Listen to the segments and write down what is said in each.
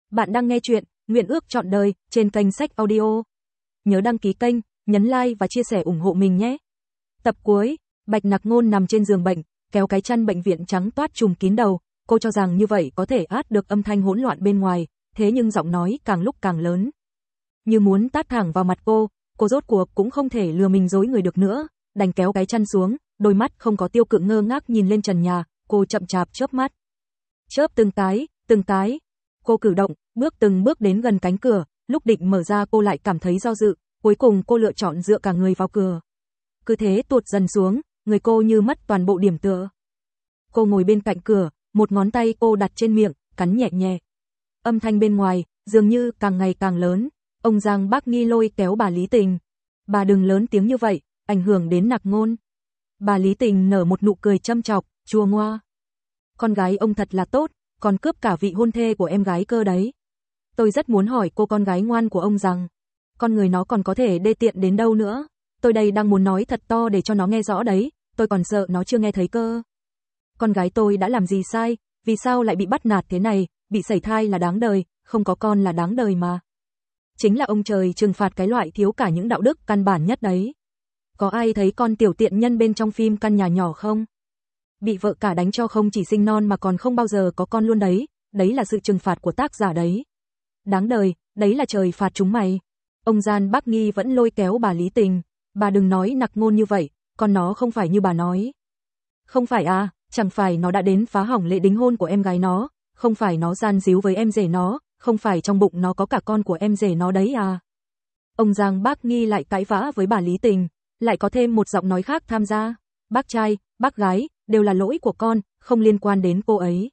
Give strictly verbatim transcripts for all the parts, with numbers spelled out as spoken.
Bạn đang nghe chuyện Nguyện ước trọn đời trên kênh Sách Audio. Nhớ đăng ký kênh, nhấn like và chia sẻ ủng hộ mình nhé. Tập cuối, Bạch Nặc Ngôn nằm trên giường bệnh, kéo cái chăn bệnh viện trắng toát trùm kín đầu, cô cho rằng như vậy có thể át được âm thanh hỗn loạn bên ngoài, thế nhưng giọng nói càng lúc càng lớn. Như muốn tát thẳng vào mặt cô, cô rốt cuộc cũng không thể lừa mình dối người được nữa, đành kéo cái chăn xuống, đôi mắt không có tiêu cự ngơ ngác nhìn lên trần nhà, cô chậm chạp chớp mắt. Chớp từng cái, từng cái. Cô cử động, bước từng bước đến gần cánh cửa, lúc định mở ra cô lại cảm thấy do dự, cuối cùng cô lựa chọn dựa cả người vào cửa. Cứ thế tuột dần xuống, người cô như mất toàn bộ điểm tựa. Cô ngồi bên cạnh cửa, một ngón tay cô đặt trên miệng, cắn nhẹ nhẹ. Âm thanh bên ngoài, dường như càng ngày càng lớn, ông Giang Bác Nghi lôi kéo bà Lý Tình. Bà đừng lớn tiếng như vậy, ảnh hưởng đến Nặc Ngôn. Bà Lý Tình nở một nụ cười châm chọc, chua ngoa. Con gái ông thật là tốt, còn cướp cả vị hôn thê của em gái cơ đấy. Tôi rất muốn hỏi cô con gái ngoan của ông rằng, con người nó còn có thể đê tiện đến đâu nữa. Tôi đây đang muốn nói thật to để cho nó nghe rõ đấy, tôi còn sợ nó chưa nghe thấy cơ. Con gái tôi đã làm gì sai, vì sao lại bị bắt nạt thế này, bị sẩy thai là đáng đời, không có con là đáng đời mà. Chính là ông trời trừng phạt cái loại thiếu cả những đạo đức căn bản nhất đấy. Có ai thấy con tiểu tiện nhân bên trong phim Căn Nhà Nhỏ không? Bị vợ cả đánh cho không chỉ sinh non mà còn không bao giờ có con luôn đấy, đấy là sự trừng phạt của tác giả đấy. Đáng đời, đấy là trời phạt chúng mày. Ông Giang Bác Nghi vẫn lôi kéo bà Lý Tình, bà đừng nói Nặc Ngôn như vậy, con nó không phải như bà nói. Không phải à, chẳng phải nó đã đến phá hỏng lễ đính hôn của em gái nó, không phải nó gian díu với em rể nó, không phải trong bụng nó có cả con của em rể nó đấy à. Ông Giang Bác Nghi lại cãi vã với bà Lý Tình, lại có thêm một giọng nói khác tham gia. Bác trai, bác gái, đều là lỗi của con, không liên quan đến cô ấy.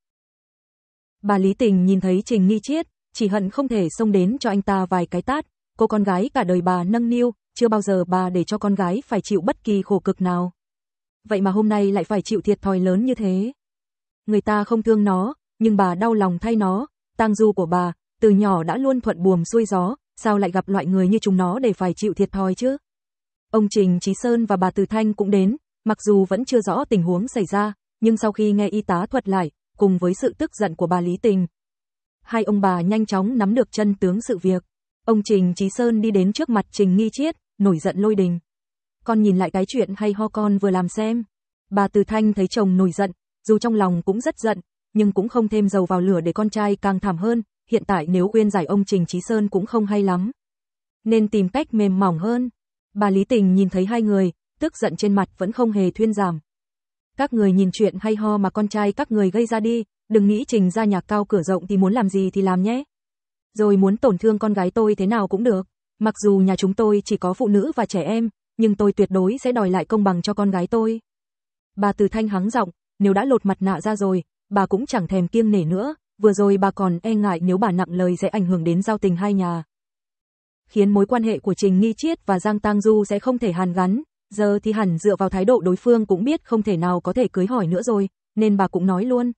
Bà Lý Tình nhìn thấy Trình Nghi Triết, chỉ hận không thể xông đến cho anh ta vài cái tát, cô con gái cả đời bà nâng niu, chưa bao giờ bà để cho con gái phải chịu bất kỳ khổ cực nào. Vậy mà hôm nay lại phải chịu thiệt thòi lớn như thế. Người ta không thương nó, nhưng bà đau lòng thay nó, tang du của bà, từ nhỏ đã luôn thuận buồm xuôi gió, sao lại gặp loại người như chúng nó để phải chịu thiệt thòi chứ? Ông Trình Chí Sơn và bà Từ Thanh cũng đến, mặc dù vẫn chưa rõ tình huống xảy ra, nhưng sau khi nghe y tá thuật lại, cùng với sự tức giận của bà Lý Tình, hai ông bà nhanh chóng nắm được chân tướng sự việc. Ông Trình Chí Sơn đi đến trước mặt Trình Nghi Triết, nổi giận lôi đình. Con nhìn lại cái chuyện hay ho con vừa làm xem. Bà Từ Thanh thấy chồng nổi giận, dù trong lòng cũng rất giận, nhưng cũng không thêm dầu vào lửa để con trai càng thảm hơn, hiện tại nếu khuyên giải ông Trình Chí Sơn cũng không hay lắm. Nên tìm cách mềm mỏng hơn. Bà Lý Tình nhìn thấy hai người, tức giận trên mặt vẫn không hề thuyên giảm. Các người nhìn chuyện hay ho mà con trai các người gây ra đi, đừng nghĩ Trình ra nhà cao cửa rộng thì muốn làm gì thì làm nhé. Rồi muốn tổn thương con gái tôi thế nào cũng được, mặc dù nhà chúng tôi chỉ có phụ nữ và trẻ em, nhưng tôi tuyệt đối sẽ đòi lại công bằng cho con gái tôi. Bà Từ Thanh hắng giọng, nếu đã lột mặt nạ ra rồi, bà cũng chẳng thèm kiêng nể nữa, vừa rồi bà còn e ngại nếu bà nặng lời sẽ ảnh hưởng đến giao tình hai nhà. Khiến mối quan hệ của Trình Nghi Triết và Giang Tang Du sẽ không thể hàn gắn, giờ thì hẳn dựa vào thái độ đối phương cũng biết không thể nào có thể cưới hỏi nữa rồi, nên bà cũng nói luôn.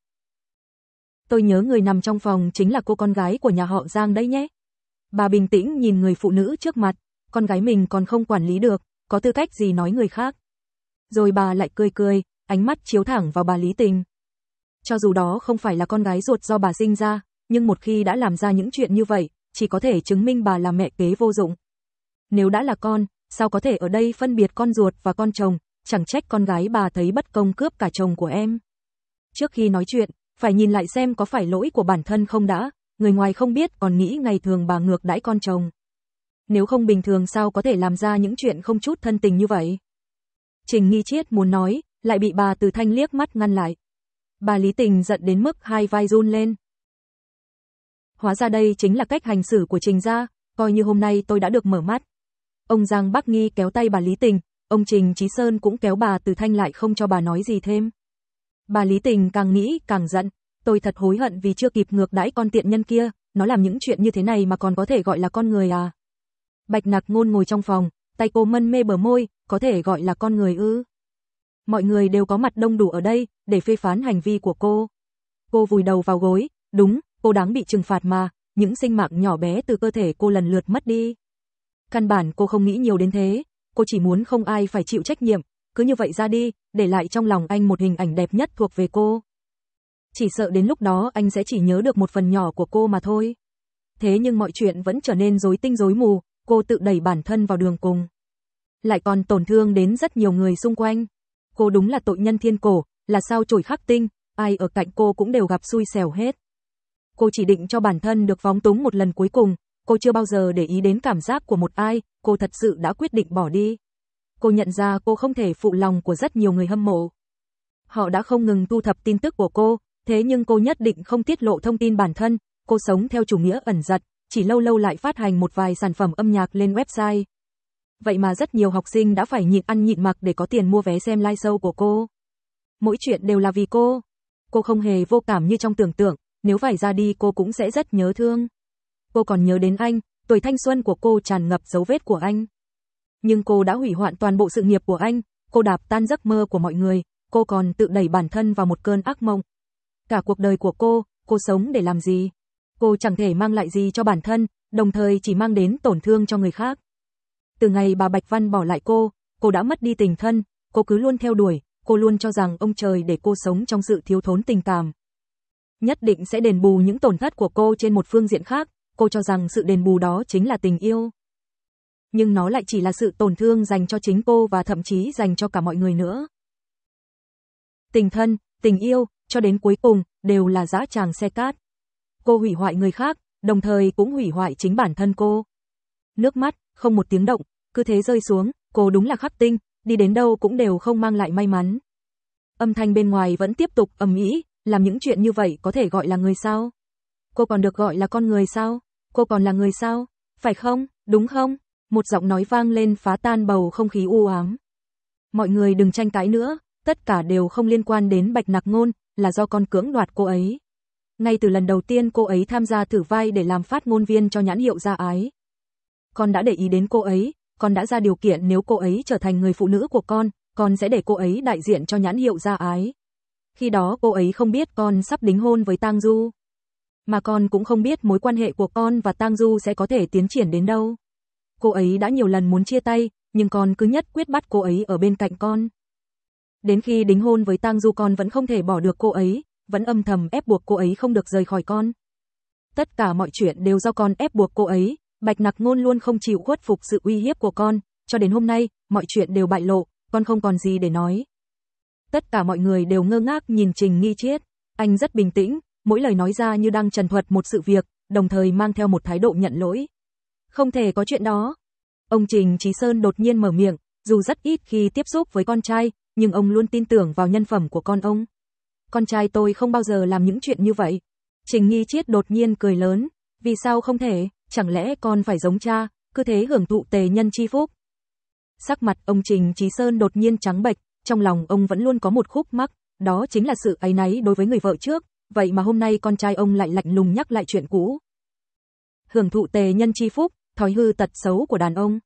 Tôi nhớ người nằm trong phòng chính là cô con gái của nhà họ Giang đấy nhé. Bà bình tĩnh nhìn người phụ nữ trước mặt, con gái mình còn không quản lý được, có tư cách gì nói người khác. Rồi bà lại cười cười, ánh mắt chiếu thẳng vào bà Lý Tình. Cho dù đó không phải là con gái ruột do bà sinh ra, nhưng một khi đã làm ra những chuyện như vậy, chỉ có thể chứng minh bà là mẹ kế vô dụng. Nếu đã là con, sao có thể ở đây phân biệt con ruột và con chồng, chẳng trách con gái bà thấy bất công cướp cả chồng của em. Trước khi nói chuyện, phải nhìn lại xem có phải lỗi của bản thân không đã, người ngoài không biết còn nghĩ ngày thường bà ngược đãi con chồng. Nếu không bình thường sao có thể làm ra những chuyện không chút thân tình như vậy. Trình Nghi Triết muốn nói, lại bị bà Từ Thanh liếc mắt ngăn lại. Bà Lý Tình giận đến mức hai vai run lên. Hóa ra đây chính là cách hành xử của Trình gia, coi như hôm nay tôi đã được mở mắt. Ông Giang Bác Nghi kéo tay bà Lý Tình, ông Trình Chí Sơn cũng kéo bà Từ Thanh lại không cho bà nói gì thêm. Bà Lý Tình càng nghĩ càng giận, tôi thật hối hận vì chưa kịp ngược đãi con tiện nhân kia, nó làm những chuyện như thế này mà còn có thể gọi là con người à. Bạch Nặc Ngôn ngồi trong phòng, tay cô mân mê bờ môi, có thể gọi là con người ư. Mọi người đều có mặt đông đủ ở đây, để phê phán hành vi của cô. Cô vùi đầu vào gối, đúng, cô đáng bị trừng phạt mà, những sinh mạng nhỏ bé từ cơ thể cô lần lượt mất đi. Căn bản cô không nghĩ nhiều đến thế, cô chỉ muốn không ai phải chịu trách nhiệm, cứ như vậy ra đi, để lại trong lòng anh một hình ảnh đẹp nhất thuộc về cô. Chỉ sợ đến lúc đó anh sẽ chỉ nhớ được một phần nhỏ của cô mà thôi. Thế nhưng mọi chuyện vẫn trở nên rối tinh rối mù, cô tự đẩy bản thân vào đường cùng. Lại còn tổn thương đến rất nhiều người xung quanh. Cô đúng là tội nhân thiên cổ, là sao chổi khắc tinh, ai ở cạnh cô cũng đều gặp xui xẻo hết. Cô chỉ định cho bản thân được phóng túng một lần cuối cùng, cô chưa bao giờ để ý đến cảm giác của một ai, cô thật sự đã quyết định bỏ đi. Cô nhận ra cô không thể phụ lòng của rất nhiều người hâm mộ. Họ đã không ngừng thu thập tin tức của cô, thế nhưng cô nhất định không tiết lộ thông tin bản thân, cô sống theo chủ nghĩa ẩn dật, chỉ lâu lâu lại phát hành một vài sản phẩm âm nhạc lên website. Vậy mà rất nhiều học sinh đã phải nhịn ăn nhịn mặc để có tiền mua vé xem live show của cô. Mỗi chuyện đều là vì cô. Cô không hề vô cảm như trong tưởng tượng, nếu phải ra đi cô cũng sẽ rất nhớ thương. Cô còn nhớ đến anh, tuổi thanh xuân của cô tràn ngập dấu vết của anh. Nhưng cô đã hủy hoại toàn bộ sự nghiệp của anh, cô đạp tan giấc mơ của mọi người, cô còn tự đẩy bản thân vào một cơn ác mộng. Cả cuộc đời của cô, cô sống để làm gì? Cô chẳng thể mang lại gì cho bản thân, đồng thời chỉ mang đến tổn thương cho người khác. Từ ngày bà Bạch Văn bỏ lại cô, cô đã mất đi tình thân, cô cứ luôn theo đuổi, cô luôn cho rằng ông trời để cô sống trong sự thiếu thốn tình cảm. Nhất định sẽ đền bù những tổn thất của cô trên một phương diện khác, cô cho rằng sự đền bù đó chính là tình yêu. Nhưng nó lại chỉ là sự tổn thương dành cho chính cô và thậm chí dành cho cả mọi người nữa. Tình thân, tình yêu, cho đến cuối cùng, đều là dã tràng xe cát. Cô hủy hoại người khác, đồng thời cũng hủy hoại chính bản thân cô. Nước mắt, không một tiếng động, cứ thế rơi xuống, cô đúng là khắc tinh, đi đến đâu cũng đều không mang lại may mắn. Âm thanh bên ngoài vẫn tiếp tục ầm ĩ, làm những chuyện như vậy có thể gọi là người sao? Cô còn được gọi là con người sao? Cô còn là người sao? Phải không? Đúng không? Một giọng nói vang lên phá tan bầu không khí u ám. Mọi người đừng tranh cãi nữa, tất cả đều không liên quan đến Bạch Nặc Ngôn, là do con cưỡng đoạt cô ấy. Ngay từ lần đầu tiên cô ấy tham gia thử vai để làm phát ngôn viên cho nhãn hiệu Gia Ái. Con đã để ý đến cô ấy, con đã ra điều kiện nếu cô ấy trở thành người phụ nữ của con, con sẽ để cô ấy đại diện cho nhãn hiệu Gia Ái. Khi đó cô ấy không biết con sắp đính hôn với Tang Du. Mà con cũng không biết mối quan hệ của con và Tang Du sẽ có thể tiến triển đến đâu. Cô ấy đã nhiều lần muốn chia tay, nhưng con cứ nhất quyết bắt cô ấy ở bên cạnh con. Đến khi đính hôn với Tang Du con vẫn không thể bỏ được cô ấy, vẫn âm thầm ép buộc cô ấy không được rời khỏi con. Tất cả mọi chuyện đều do con ép buộc cô ấy, Bạch Nặc Ngôn luôn không chịu khuất phục sự uy hiếp của con, cho đến hôm nay, mọi chuyện đều bại lộ, con không còn gì để nói. Tất cả mọi người đều ngơ ngác nhìn Trình Nghi Triết, anh rất bình tĩnh, mỗi lời nói ra như đang trần thuật một sự việc, đồng thời mang theo một thái độ nhận lỗi. Không thể có chuyện đó. Ông Trình Chí Sơn đột nhiên mở miệng, dù rất ít khi tiếp xúc với con trai, nhưng ông luôn tin tưởng vào nhân phẩm của con ông. Con trai tôi không bao giờ làm những chuyện như vậy. Trình Nghi Triết đột nhiên cười lớn, vì sao không thể, chẳng lẽ con phải giống cha, cứ thế hưởng thụ tề nhân chi phúc. Sắc mặt ông Trình Chí Sơn đột nhiên trắng bệch, trong lòng ông vẫn luôn có một khúc mắc, đó chính là sự áy náy đối với người vợ trước, vậy mà hôm nay con trai ông lại lạnh lùng nhắc lại chuyện cũ. Hưởng thụ tề nhân chi phúc, thói hư tật xấu của đàn ông.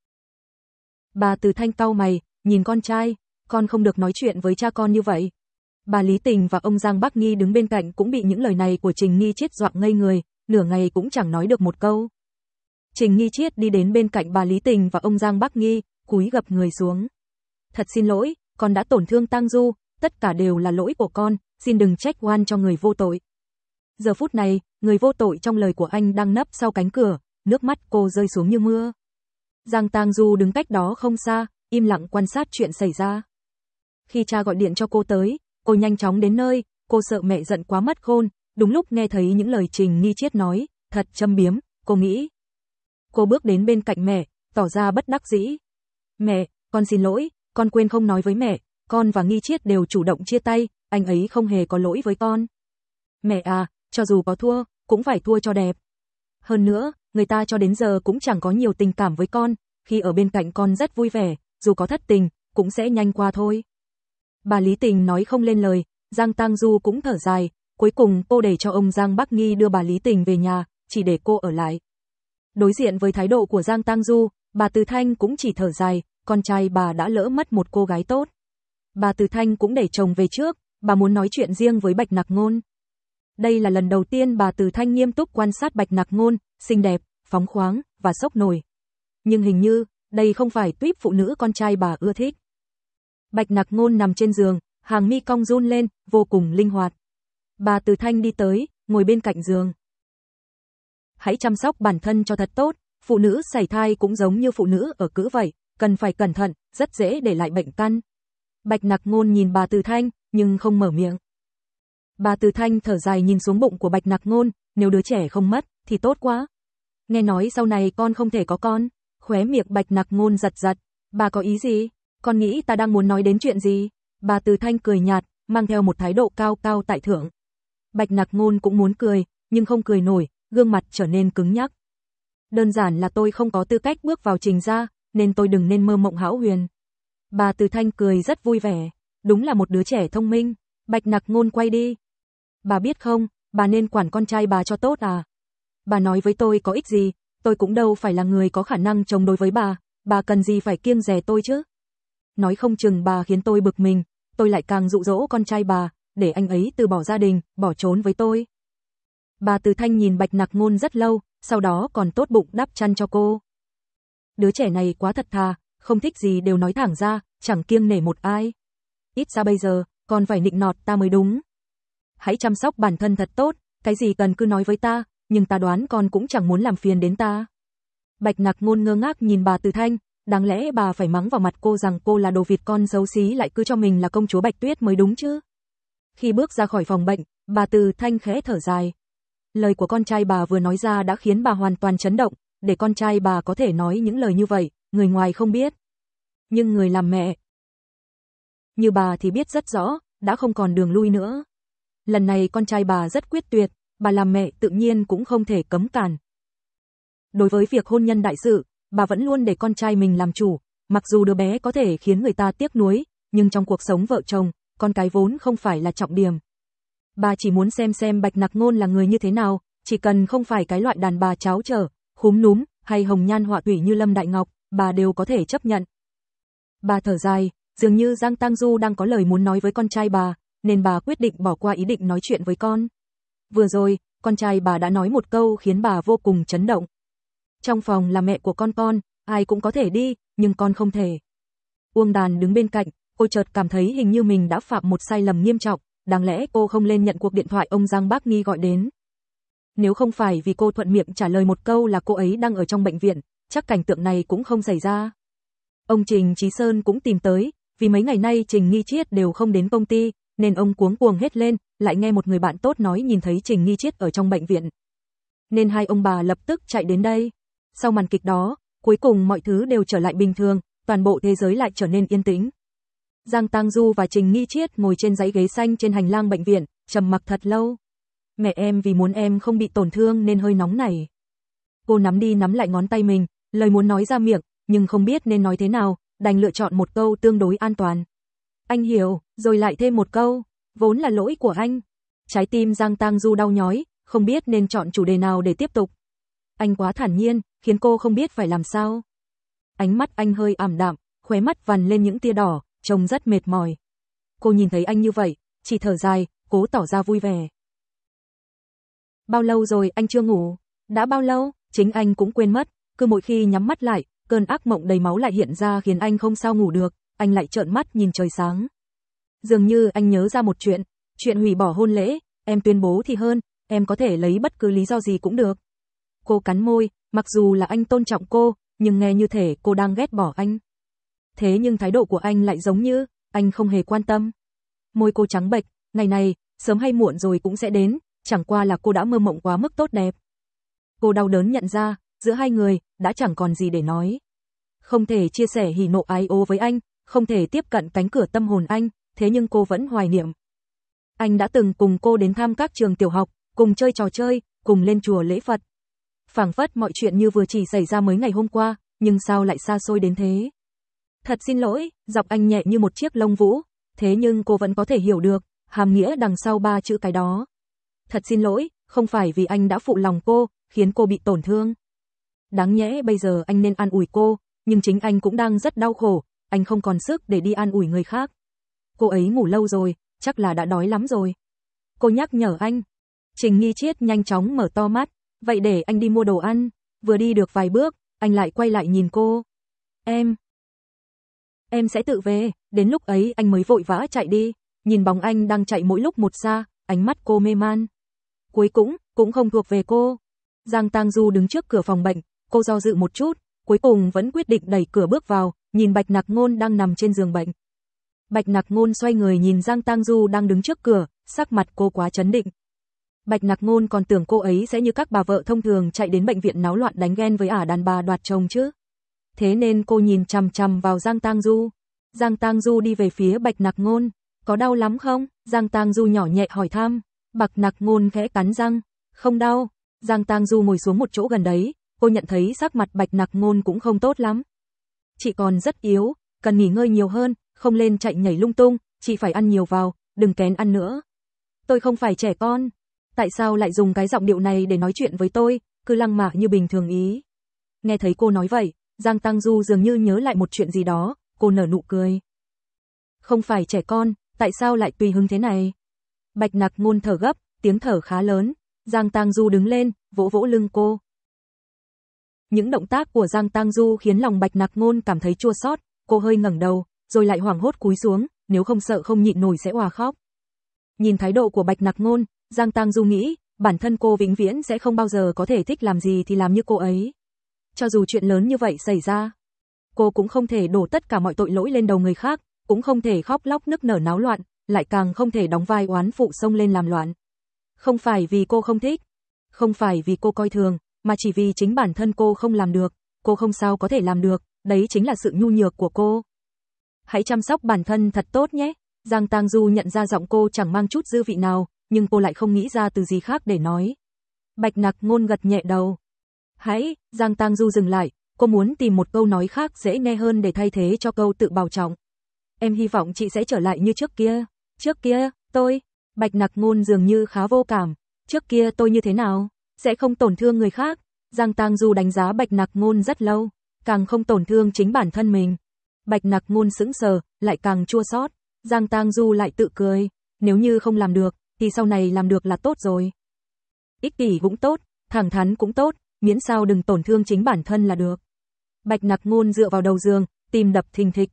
Bà Từ Thanh cau mày, nhìn con trai, con không được nói chuyện với cha con như vậy. Bà Lý Tình và ông Giang Bắc Nghi đứng bên cạnh cũng bị những lời này của Trình Nghi Triết dọa ngây người, nửa ngày cũng chẳng nói được một câu. Trình Nghi Triết đi đến bên cạnh bà Lý Tình và ông Giang Bắc Nghi, cúi gập người xuống. Thật xin lỗi, con đã tổn thương Tang Du, tất cả đều là lỗi của con, xin đừng trách oan cho người vô tội. Giờ phút này, người vô tội trong lời của anh đang nấp sau cánh cửa, nước mắt cô rơi xuống như mưa. Giang Tang Du đứng cách đó không xa, im lặng quan sát chuyện xảy ra. Khi cha gọi điện cho cô tới, cô nhanh chóng đến nơi, cô sợ mẹ giận quá mất khôn, đúng lúc nghe thấy những lời Trình Nghi Triết nói, thật châm biếm, cô nghĩ. Cô bước đến bên cạnh mẹ, tỏ ra bất đắc dĩ. Mẹ, con xin lỗi, con quên không nói với mẹ, con và Nghi Triết đều chủ động chia tay, anh ấy không hề có lỗi với con. Mẹ à, cho dù có thua, cũng phải thua cho đẹp. Hơn nữa, người ta cho đến giờ cũng chẳng có nhiều tình cảm với con, khi ở bên cạnh con rất vui vẻ, dù có thất tình, cũng sẽ nhanh qua thôi. Bà Lý Tình nói không lên lời, Giang Tang Du cũng thở dài, cuối cùng cô để cho ông Giang Bắc Nghi đưa bà Lý Tình về nhà, chỉ để cô ở lại. Đối diện với thái độ của Giang Tang Du, bà Từ Thanh cũng chỉ thở dài, con trai bà đã lỡ mất một cô gái tốt. Bà Từ Thanh cũng để chồng về trước, bà muốn nói chuyện riêng với Bạch Nặc Ngôn. Đây là lần đầu tiên bà Từ Thanh nghiêm túc quan sát Bạch Nặc Ngôn, xinh đẹp, phóng khoáng, và sốc nổi. Nhưng hình như, đây không phải tuýp phụ nữ con trai bà ưa thích. Bạch Nặc Ngôn nằm trên giường, hàng mi cong run lên, vô cùng linh hoạt. Bà Từ Thanh đi tới, ngồi bên cạnh giường. Hãy chăm sóc bản thân cho thật tốt, phụ nữ sảy thai cũng giống như phụ nữ ở cữ vậy, cần phải cẩn thận, rất dễ để lại bệnh căn. Bạch Nặc Ngôn nhìn bà Từ Thanh, nhưng không mở miệng. Bà Từ Thanh thở dài nhìn xuống bụng của Bạch Nặc Ngôn, nếu đứa trẻ không mất, thì tốt quá. Nghe nói sau này con không thể có con, khóe miệng Bạch Nặc Ngôn giật giật, bà có ý gì? Con nghĩ ta đang muốn nói đến chuyện gì? Bà Từ Thanh cười nhạt, mang theo một thái độ cao cao tại thượng. Bạch Nặc Ngôn cũng muốn cười, nhưng không cười nổi, gương mặt trở nên cứng nhắc. Đơn giản là tôi không có tư cách bước vào Trình gia, nên tôi đừng nên mơ mộng hão huyền. Bà Từ Thanh cười rất vui vẻ, đúng là một đứa trẻ thông minh. Bạch Nặc Ngôn quay đi. Bà biết không, bà nên quản con trai bà cho tốt à? Bà nói với tôi có ích gì, tôi cũng đâu phải là người có khả năng chống đối với bà, bà cần gì phải kiêng dè tôi chứ? Nói không chừng bà khiến tôi bực mình, tôi lại càng dụ dỗ con trai bà, để anh ấy từ bỏ gia đình, bỏ trốn với tôi. Bà Từ Thanh nhìn Bạch Nặc Ngôn rất lâu, sau đó còn tốt bụng đắp chăn cho cô. Đứa trẻ này quá thật thà, không thích gì đều nói thẳng ra, chẳng kiêng nể một ai. Ít ra bây giờ, còn phải nịnh nọt ta mới đúng. Hãy chăm sóc bản thân thật tốt, cái gì cần cứ nói với ta, nhưng ta đoán con cũng chẳng muốn làm phiền đến ta. Bạch Nặc Ngôn ngơ ngác nhìn bà Từ Thanh, đáng lẽ bà phải mắng vào mặt cô rằng cô là đồ vịt con xấu xí lại cứ cho mình là công chúa Bạch Tuyết mới đúng chứ. Khi bước ra khỏi phòng bệnh, bà Từ Thanh khẽ thở dài. Lời của con trai bà vừa nói ra đã khiến bà hoàn toàn chấn động, để con trai bà có thể nói những lời như vậy, người ngoài không biết. Nhưng người làm mẹ như bà thì biết rất rõ, đã không còn đường lui nữa. Lần này con trai bà rất quyết tuyệt, bà làm mẹ tự nhiên cũng không thể cấm cản. Đối với việc hôn nhân đại sự, bà vẫn luôn để con trai mình làm chủ, mặc dù đứa bé có thể khiến người ta tiếc nuối, nhưng trong cuộc sống vợ chồng, con cái vốn không phải là trọng điểm. Bà chỉ muốn xem xem Bạch Nặc Ngôn là người như thế nào, chỉ cần không phải cái loại đàn bà cháo trở, khúm núm, hay hồng nhan họa thủy như Lâm Đại Ngọc, bà đều có thể chấp nhận. Bà thở dài, dường như Giang Tang Du đang có lời muốn nói với con trai bà, nên bà quyết định bỏ qua ý định nói chuyện với con. Vừa rồi, con trai bà đã nói một câu khiến bà vô cùng chấn động. Trong phòng là mẹ của con con, ai cũng có thể đi, nhưng con không thể. Uông Đàn đứng bên cạnh, cô chợt cảm thấy hình như mình đã phạm một sai lầm nghiêm trọng, đáng lẽ cô không lên nhận cuộc điện thoại ông Giang Bác Nghi gọi đến. Nếu không phải vì cô thuận miệng trả lời một câu là cô ấy đang ở trong bệnh viện, chắc cảnh tượng này cũng không xảy ra. Ông Trình Chí Sơn cũng tìm tới, vì mấy ngày nay Trình Nghi Chiết đều không đến công ty, nên ông cuống cuồng hết lên, lại nghe một người bạn tốt nói nhìn thấy Trình Nghi Chiết ở trong bệnh viện. Nên hai ông bà lập tức chạy đến đây. Sau màn kịch đó, cuối cùng mọi thứ đều trở lại bình thường, toàn bộ thế giới lại trở nên yên tĩnh. Giang Tang Du và Trình Nghi Chiết ngồi trên dãy ghế xanh trên hành lang bệnh viện, trầm mặc thật lâu. Mẹ em vì muốn em không bị tổn thương nên hơi nóng nảy. Cô nắm đi nắm lại ngón tay mình, lời muốn nói ra miệng, nhưng không biết nên nói thế nào, đành lựa chọn một câu tương đối an toàn. Anh hiểu, rồi lại thêm một câu, vốn là lỗi của anh. Trái tim Giang Tang Du đau nhói, không biết nên chọn chủ đề nào để tiếp tục. Anh quá thản nhiên, khiến cô không biết phải làm sao. Ánh mắt anh hơi ảm đạm, khóe mắt vằn lên những tia đỏ, trông rất mệt mỏi. Cô nhìn thấy anh như vậy, chỉ thở dài, cố tỏ ra vui vẻ. Bao lâu rồi anh chưa ngủ? Đã bao lâu? Chính anh cũng quên mất, cứ mỗi khi nhắm mắt lại, cơn ác mộng đầy máu lại hiện ra khiến anh không sao ngủ được, anh lại trợn mắt nhìn trời sáng. Dường như anh nhớ ra một chuyện, chuyện hủy bỏ hôn lễ, em tuyên bố thì hơn, em có thể lấy bất cứ lý do gì cũng được. Cô cắn môi, mặc dù là anh tôn trọng cô, nhưng nghe như thể cô đang ghét bỏ anh. Thế nhưng thái độ của anh lại giống như, anh không hề quan tâm. Môi cô trắng bệch, ngày này, sớm hay muộn rồi cũng sẽ đến, chẳng qua là cô đã mơ mộng quá mức tốt đẹp. Cô đau đớn nhận ra, giữa hai người, đã chẳng còn gì để nói. Không thể chia sẻ hỉ nộ ái ố với anh, không thể tiếp cận cánh cửa tâm hồn anh, thế nhưng cô vẫn hoài niệm. Anh đã từng cùng cô đến thăm các trường tiểu học, cùng chơi trò chơi, cùng lên chùa lễ Phật. Phảng phất mọi chuyện như vừa chỉ xảy ra mới ngày hôm qua, nhưng sao lại xa xôi đến thế? Thật xin lỗi, giọng anh nhẹ như một chiếc lông vũ, thế nhưng cô vẫn có thể hiểu được, hàm nghĩa đằng sau ba chữ cái đó. Thật xin lỗi, không phải vì anh đã phụ lòng cô, khiến cô bị tổn thương. Đáng nhẽ bây giờ anh nên an ủi cô, nhưng chính anh cũng đang rất đau khổ, anh không còn sức để đi an ủi người khác. Cô ấy ngủ lâu rồi, chắc là đã đói lắm rồi. Cô nhắc nhở anh. Trình Nghi Chiết nhanh chóng mở to mắt, vậy để anh đi mua đồ ăn. Vừa đi được vài bước, anh lại quay lại nhìn cô. Em... Em sẽ tự về, đến lúc ấy anh mới vội vã chạy đi, nhìn bóng anh đang chạy mỗi lúc một xa, ánh mắt cô mê man. Cuối cũng, cũng không thuộc về cô. Giang Tang Du đứng trước cửa phòng bệnh, cô do dự một chút, cuối cùng vẫn quyết định đẩy cửa bước vào, nhìn Bạch Nặc Ngôn đang nằm trên giường bệnh. Bạch Nặc Ngôn xoay người nhìn Giang Tang Du đang đứng trước cửa, sắc mặt cô quá trấn định. Bạch Nặc Ngôn còn tưởng cô ấy sẽ như các bà vợ thông thường chạy đến bệnh viện náo loạn đánh ghen với ả đàn bà đoạt chồng chứ. Thế nên cô nhìn chằm chằm vào Giang Tang Du. Giang Tang Du đi về phía Bạch Nặc Ngôn. Có đau lắm không? Giang Tang Du nhỏ nhẹ hỏi thăm. Bạch Nặc Ngôn khẽ cắn răng. Không đau. Giang Tang Du ngồi xuống một chỗ gần đấy. Cô nhận thấy sắc mặt Bạch Nặc Ngôn cũng không tốt lắm. Chị còn rất yếu, cần nghỉ ngơi nhiều hơn, không lên chạy nhảy lung tung, chị phải ăn nhiều vào, đừng kén ăn nữa. Tôi không phải trẻ con. Tại sao lại dùng cái giọng điệu này để nói chuyện với tôi, cứ lăng mạ như bình thường ý. Nghe thấy cô nói vậy, Giang Tang Du dường như nhớ lại một chuyện gì đó, cô nở nụ cười. Không phải trẻ con, tại sao lại tùy hứng thế này? Bạch Nặc Ngôn thở gấp, tiếng thở khá lớn. Giang Tang Du đứng lên, vỗ vỗ lưng cô. Những động tác của Giang Tang Du khiến lòng Bạch Nặc Ngôn cảm thấy chua xót, cô hơi ngẩng đầu, rồi lại hoảng hốt cúi xuống, nếu không sợ không nhịn nổi sẽ òa khóc. Nhìn thái độ của Bạch Nặc Ngôn, Giang Tang Du nghĩ, bản thân cô vĩnh viễn sẽ không bao giờ có thể thích làm gì thì làm như cô ấy. Cho dù chuyện lớn như vậy xảy ra, cô cũng không thể đổ tất cả mọi tội lỗi lên đầu người khác, cũng không thể khóc lóc nức nở náo loạn, lại càng không thể đóng vai oán phụ xông lên làm loạn. Không phải vì cô không thích, không phải vì cô coi thường, mà chỉ vì chính bản thân cô không làm được, cô không sao có thể làm được, đấy chính là sự nhu nhược của cô. Hãy chăm sóc bản thân thật tốt nhé. Giang Tang Du nhận ra giọng cô chẳng mang chút dư vị nào, nhưng cô lại không nghĩ ra từ gì khác để nói. Bạch Nặc Ngôn gật nhẹ đầu. Hãy, Giang Tang Du dừng lại, cô muốn tìm một câu nói khác dễ nghe hơn để thay thế cho câu tự bảo trọng. Em hy vọng chị sẽ trở lại như trước kia. Trước kia, tôi, Bạch Nặc Ngôn dường như khá vô cảm. Trước kia tôi như thế nào? Sẽ không tổn thương người khác. Giang Tang Du đánh giá Bạch Nặc Ngôn rất lâu, càng không tổn thương chính bản thân mình. Bạch Nặc Ngôn sững sờ, lại càng chua xót. Giang Tang Du lại tự cười, nếu như không làm được, thì sau này làm được là tốt rồi. Ích kỷ cũng tốt, thẳng thắn cũng tốt, miễn sao đừng tổn thương chính bản thân là được. Bạch Nặc Ngôn dựa vào đầu giường, tim đập thình thịch.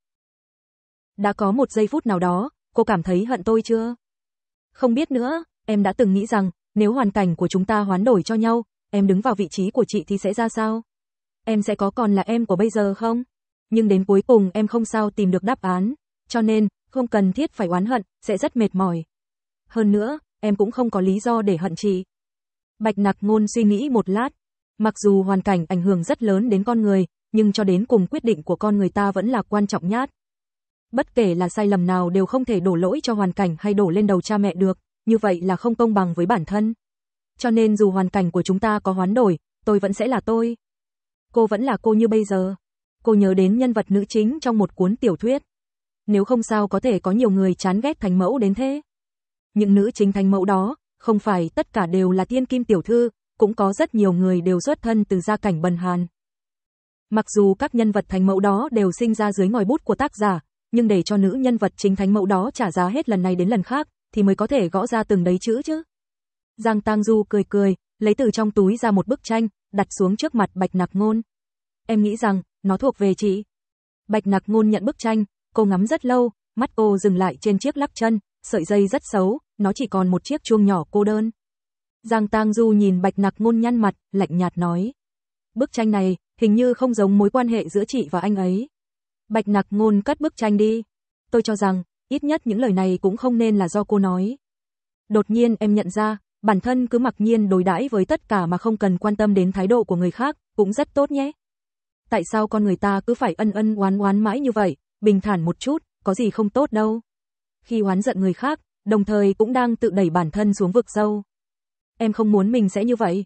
Đã có một giây phút nào đó, cô cảm thấy hận tôi chưa? Không biết nữa, em đã từng nghĩ rằng, nếu hoàn cảnh của chúng ta hoán đổi cho nhau, em đứng vào vị trí của chị thì sẽ ra sao? Em sẽ có còn là em của bây giờ không? Nhưng đến cuối cùng em không sao tìm được đáp án, cho nên, không cần thiết phải oán hận, sẽ rất mệt mỏi. Hơn nữa, em cũng không có lý do để hận chị. Bạch Nặc Ngôn suy nghĩ một lát, mặc dù hoàn cảnh ảnh hưởng rất lớn đến con người, nhưng cho đến cùng quyết định của con người ta vẫn là quan trọng nhất. Bất kể là sai lầm nào đều không thể đổ lỗi cho hoàn cảnh hay đổ lên đầu cha mẹ được, như vậy là không công bằng với bản thân. Cho nên dù hoàn cảnh của chúng ta có hoán đổi, tôi vẫn sẽ là tôi. Cô vẫn là cô như bây giờ. Cô nhớ đến nhân vật nữ chính trong một cuốn tiểu thuyết. Nếu không sao có thể có nhiều người chán ghét thánh mẫu đến thế. Những nữ chính thánh mẫu đó, không phải tất cả đều là thiên kim tiểu thư, cũng có rất nhiều người đều xuất thân từ gia cảnh bần hàn. Mặc dù các nhân vật thánh mẫu đó đều sinh ra dưới ngòi bút của tác giả, nhưng để cho nữ nhân vật chính thánh mẫu đó trả giá hết lần này đến lần khác, thì mới có thể gõ ra từng đấy chữ chứ. Giang Tang Du cười cười, lấy từ trong túi ra một bức tranh, đặt xuống trước mặt Bạch Nặc Ngôn. Em nghĩ rằng, nó thuộc về chị. Bạch Nặc Ngôn nhận bức tranh, cô ngắm rất lâu, mắt cô dừng lại trên chiếc lắc chân, sợi dây rất xấu, nó chỉ còn một chiếc chuông nhỏ cô đơn. Giang Tang Du nhìn Bạch Nặc Ngôn nhăn mặt, lạnh nhạt nói. Bức tranh này, hình như không giống mối quan hệ giữa chị và anh ấy. Bạch Nặc Ngôn cất bức tranh đi. Tôi cho rằng, ít nhất những lời này cũng không nên là do cô nói. Đột nhiên em nhận ra, bản thân cứ mặc nhiên đối đãi với tất cả mà không cần quan tâm đến thái độ của người khác, cũng rất tốt nhé. Tại sao con người ta cứ phải ân ân oán oán mãi như vậy, bình thản một chút, có gì không tốt đâu. Khi oán giận người khác, đồng thời cũng đang tự đẩy bản thân xuống vực sâu. Em không muốn mình sẽ như vậy.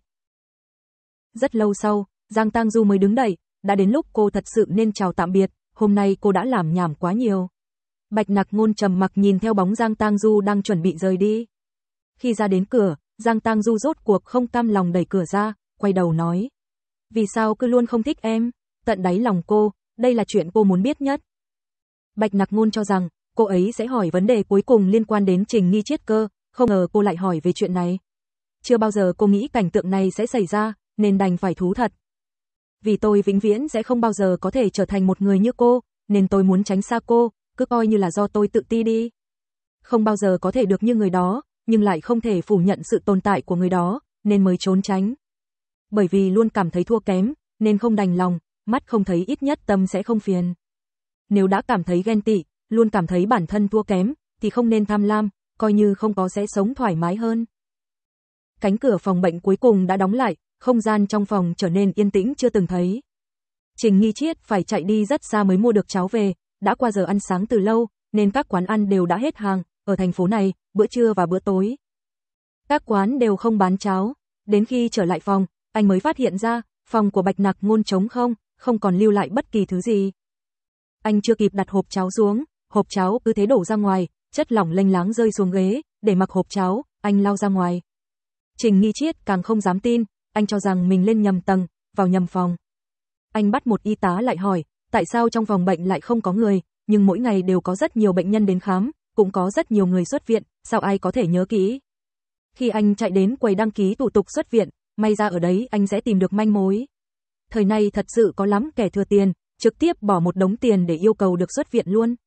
Rất lâu sau, Giang Tang Du mới đứng dậy, đã đến lúc cô thật sự nên chào tạm biệt, hôm nay cô đã làm nhảm quá nhiều. Bạch Nặc Ngôn trầm mặc nhìn theo bóng Giang Tang Du đang chuẩn bị rời đi. Khi ra đến cửa, Giang Tang Du rốt cuộc không cam lòng đẩy cửa ra, quay đầu nói. Vì sao cứ luôn không thích em? Tận đáy lòng cô, đây là chuyện cô muốn biết nhất. Bạch Nặc Ngôn cho rằng, cô ấy sẽ hỏi vấn đề cuối cùng liên quan đến Trình Nghi Chiết cơ, không ngờ cô lại hỏi về chuyện này. Chưa bao giờ cô nghĩ cảnh tượng này sẽ xảy ra, nên đành phải thú thật. Vì tôi vĩnh viễn sẽ không bao giờ có thể trở thành một người như cô, nên tôi muốn tránh xa cô, cứ coi như là do tôi tự ti đi. Không bao giờ có thể được như người đó, nhưng lại không thể phủ nhận sự tồn tại của người đó, nên mới trốn tránh. Bởi vì luôn cảm thấy thua kém, nên không đành lòng, mắt không thấy ít nhất tâm sẽ không phiền. Nếu đã cảm thấy ghen tị, luôn cảm thấy bản thân thua kém, thì không nên tham lam, coi như không có sẽ sống thoải mái hơn. Cánh cửa phòng bệnh cuối cùng đã đóng lại, không gian trong phòng trở nên yên tĩnh chưa từng thấy. Trình Nghi Triết phải chạy đi rất xa mới mua được cháo về, đã qua giờ ăn sáng từ lâu, nên các quán ăn đều đã hết hàng, ở thành phố này, bữa trưa và bữa tối. Các quán đều không bán cháo, đến khi trở lại phòng, anh mới phát hiện ra, phòng của Bạch Nặc Ngôn trống không, không còn lưu lại bất kỳ thứ gì. Anh chưa kịp đặt hộp cháo xuống, hộp cháo cứ thế đổ ra ngoài, chất lỏng lênh láng rơi xuống ghế, để mặc hộp cháo, anh lao ra ngoài. Trình Nghi Triết càng không dám tin, anh cho rằng mình lên nhầm tầng, vào nhầm phòng. Anh bắt một y tá lại hỏi, tại sao trong phòng bệnh lại không có người, nhưng mỗi ngày đều có rất nhiều bệnh nhân đến khám, cũng có rất nhiều người xuất viện, sao ai có thể nhớ kỹ. Khi anh chạy đến quầy đăng ký thủ tục xuất viện, may ra ở đấy anh sẽ tìm được manh mối. Thời này thật sự có lắm kẻ thừa tiền, trực tiếp bỏ một đống tiền để yêu cầu được xuất viện luôn.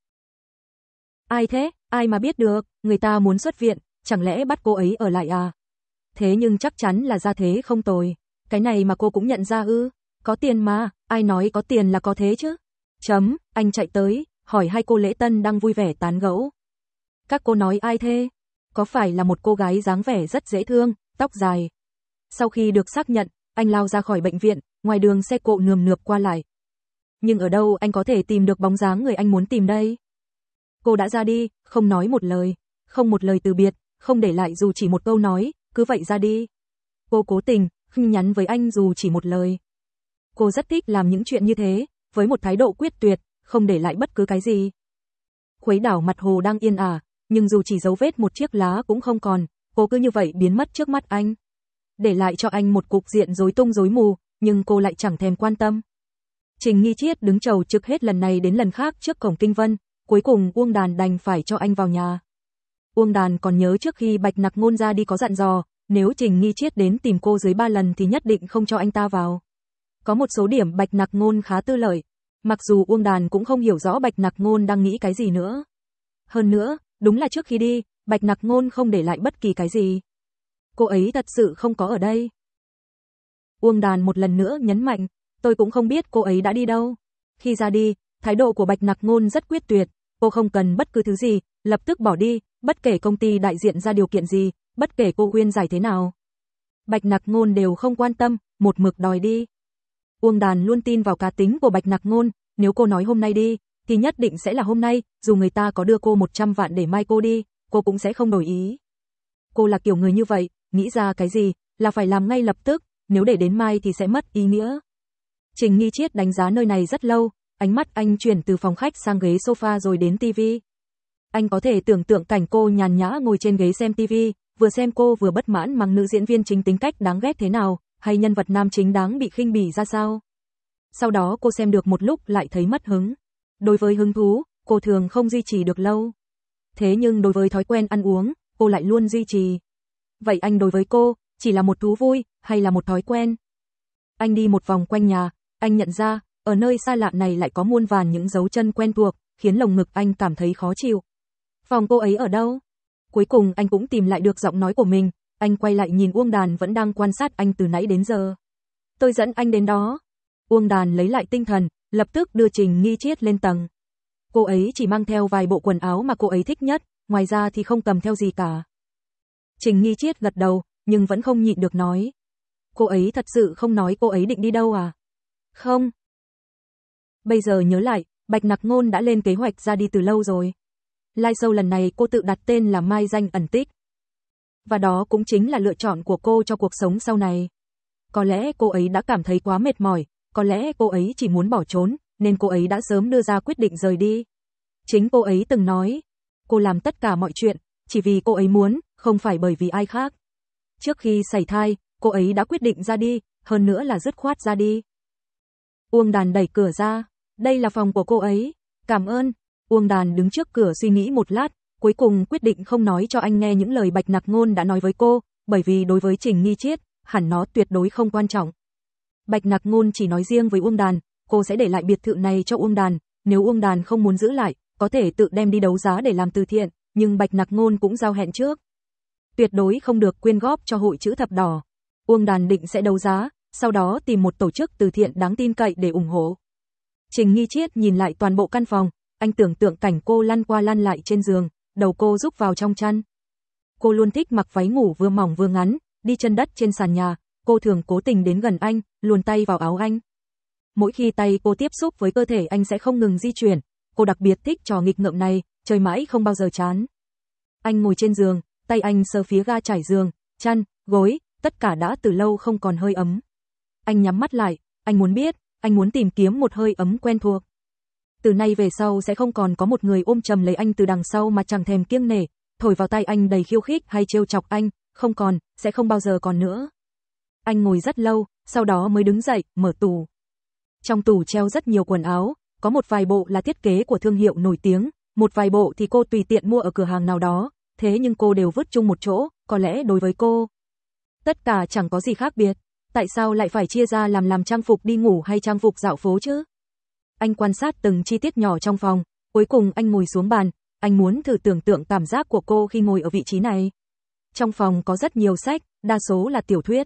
Ai thế, ai mà biết được, người ta muốn xuất viện, chẳng lẽ bắt cô ấy ở lại à? Thế nhưng chắc chắn là ra thế không tồi, cái này mà cô cũng nhận ra ư, có tiền mà, ai nói có tiền là có thế chứ. Chấm, anh chạy tới, hỏi hai cô lễ tân đang vui vẻ tán gẫu. Các cô nói ai thế? Có phải là một cô gái dáng vẻ rất dễ thương, tóc dài. Sau khi được xác nhận, anh lao ra khỏi bệnh viện, ngoài đường xe cộ nườm nượp qua lại. Nhưng ở đâu anh có thể tìm được bóng dáng người anh muốn tìm đây? Cô đã ra đi, không nói một lời, không một lời từ biệt, không để lại dù chỉ một câu nói, cứ vậy ra đi. Cô cố tình, không nhắn với anh dù chỉ một lời. Cô rất thích làm những chuyện như thế, với một thái độ quyết tuyệt, không để lại bất cứ cái gì. Khuấy đảo mặt hồ đang yên ả, nhưng dù chỉ dấu vết một chiếc lá cũng không còn, cô cứ như vậy biến mất trước mắt anh. Để lại cho anh một cục diện rối tung rối mù, nhưng cô lại chẳng thèm quan tâm. Trình Nghi Triết đứng chầu trực hết lần này đến lần khác trước cổng Kinh Vân, cuối cùng Uông Đàn đành phải cho anh vào nhà. Uông Đàn còn nhớ trước khi Bạch Nặc Ngôn ra đi có dặn dò, nếu Trình Nghi Triết đến tìm cô dưới ba lần thì nhất định không cho anh ta vào. Có một số điểm Bạch Nặc Ngôn khá tư lợi, mặc dù Uông Đàn cũng không hiểu rõ Bạch Nặc Ngôn đang nghĩ cái gì nữa. Hơn nữa, đúng là trước khi đi, Bạch Nặc Ngôn không để lại bất kỳ cái gì. Cô ấy thật sự không có ở đây. Uông Đàn một lần nữa nhấn mạnh, tôi cũng không biết cô ấy đã đi đâu. Khi ra đi, thái độ của Bạch Nặc Ngôn rất quyết tuyệt, cô không cần bất cứ thứ gì, lập tức bỏ đi, bất kể công ty đại diện ra điều kiện gì, bất kể cô khuyên giải thế nào. Bạch Nặc Ngôn đều không quan tâm, một mực đòi đi. Uông Đàn luôn tin vào cá tính của Bạch Nặc Ngôn, nếu cô nói hôm nay đi, thì nhất định sẽ là hôm nay, dù người ta có đưa cô một trăm vạn để mai cô đi, cô cũng sẽ không đổi ý. Cô là kiểu người như vậy, nghĩ ra cái gì, là phải làm ngay lập tức, nếu để đến mai thì sẽ mất ý nghĩa. Trình Nghi Triết đánh giá nơi này rất lâu, ánh mắt anh chuyển từ phòng khách sang ghế sofa rồi đến tivi. Anh có thể tưởng tượng cảnh cô nhàn nhã ngồi trên ghế xem tivi, vừa xem cô vừa bất mãn mắng nữ diễn viên chính tính cách đáng ghét thế nào, hay nhân vật nam chính đáng bị khinh bỉ ra sao. Sau đó cô xem được một lúc lại thấy mất hứng. Đối với hứng thú, cô thường không duy trì được lâu. Thế nhưng đối với thói quen ăn uống, cô lại luôn duy trì. Vậy anh đối với cô, chỉ là một thú vui, hay là một thói quen? Anh đi một vòng quanh nhà, anh nhận ra, ở nơi xa lạ này lại có muôn vàn những dấu chân quen thuộc, khiến lồng ngực anh cảm thấy khó chịu. Phòng cô ấy ở đâu? Cuối cùng anh cũng tìm lại được giọng nói của mình, anh quay lại nhìn Uông Đàn vẫn đang quan sát anh từ nãy đến giờ. Tôi dẫn anh đến đó. Uông Đàn lấy lại tinh thần, lập tức đưa Trình Nghi Triết lên tầng. Cô ấy chỉ mang theo vài bộ quần áo mà cô ấy thích nhất, ngoài ra thì không cầm theo gì cả. Trình Nghi Triết gật đầu, nhưng vẫn không nhịn được nói. Cô ấy thật sự không nói cô ấy định đi đâu à? Không. Bây giờ nhớ lại, Bạch Nặc Ngôn đã lên kế hoạch ra đi từ lâu rồi. Live show lần này cô tự đặt tên là Mai Danh Ẩn Tích. Và đó cũng chính là lựa chọn của cô cho cuộc sống sau này. Có lẽ cô ấy đã cảm thấy quá mệt mỏi, có lẽ cô ấy chỉ muốn bỏ trốn, nên cô ấy đã sớm đưa ra quyết định rời đi. Chính cô ấy từng nói, cô làm tất cả mọi chuyện, chỉ vì cô ấy muốn, không phải bởi vì ai khác. Trước khi sảy thai, cô ấy đã quyết định ra đi, hơn nữa là dứt khoát ra đi. Uông Đàn đẩy cửa ra, đây là phòng của cô ấy, cảm ơn. Uông Đàn đứng trước cửa suy nghĩ một lát, cuối cùng quyết định không nói cho anh nghe những lời Bạch Nặc Ngôn đã nói với cô, bởi vì đối với Trình Nghi Triết, hẳn nó tuyệt đối không quan trọng. Bạch Nặc Ngôn chỉ nói riêng với Uông Đàn, cô sẽ để lại biệt thự này cho Uông Đàn, nếu Uông Đàn không muốn giữ lại, có thể tự đem đi đấu giá để làm từ thiện, nhưng Bạch Nặc Ngôn cũng giao hẹn trước. tuyệt đối không được quyên góp cho hội chữ thập đỏ. Uông Đàn định sẽ đấu giá, sau đó tìm một tổ chức từ thiện đáng tin cậy để ủng hộ. Trình Nghi Triết nhìn lại toàn bộ căn phòng, anh tưởng tượng cảnh cô lăn qua lăn lại trên giường, đầu cô rúc vào trong chăn. Cô luôn thích mặc váy ngủ vừa mỏng vừa ngắn, đi chân đất trên sàn nhà, cô thường cố tình đến gần anh, luồn tay vào áo anh. Mỗi khi tay cô tiếp xúc với cơ thể anh sẽ không ngừng di chuyển, cô đặc biệt thích trò nghịch ngợm này, chơi mãi không bao giờ chán. Anh ngồi trên giường, tay anh sờ phía ga trải giường, chăn, gối, tất cả đã từ lâu không còn hơi ấm. Anh nhắm mắt lại, anh muốn biết, anh muốn tìm kiếm một hơi ấm quen thuộc. Từ nay về sau sẽ không còn có một người ôm chầm lấy anh từ đằng sau mà chẳng thèm kiêng nể, thổi vào tay anh đầy khiêu khích hay trêu chọc anh, không còn, sẽ không bao giờ còn nữa. Anh ngồi rất lâu, sau đó mới đứng dậy, mở tủ. Trong tủ treo rất nhiều quần áo, có một vài bộ là thiết kế của thương hiệu nổi tiếng, một vài bộ thì cô tùy tiện mua ở cửa hàng nào đó, thế nhưng cô đều vứt chung một chỗ, có lẽ đối với cô, tất cả chẳng có gì khác biệt. Tại sao lại phải chia ra làm làm trang phục đi ngủ hay trang phục dạo phố chứ? Anh quan sát từng chi tiết nhỏ trong phòng, cuối cùng anh ngồi xuống bàn, anh muốn thử tưởng tượng cảm giác của cô khi ngồi ở vị trí này. Trong phòng có rất nhiều sách, đa số là tiểu thuyết.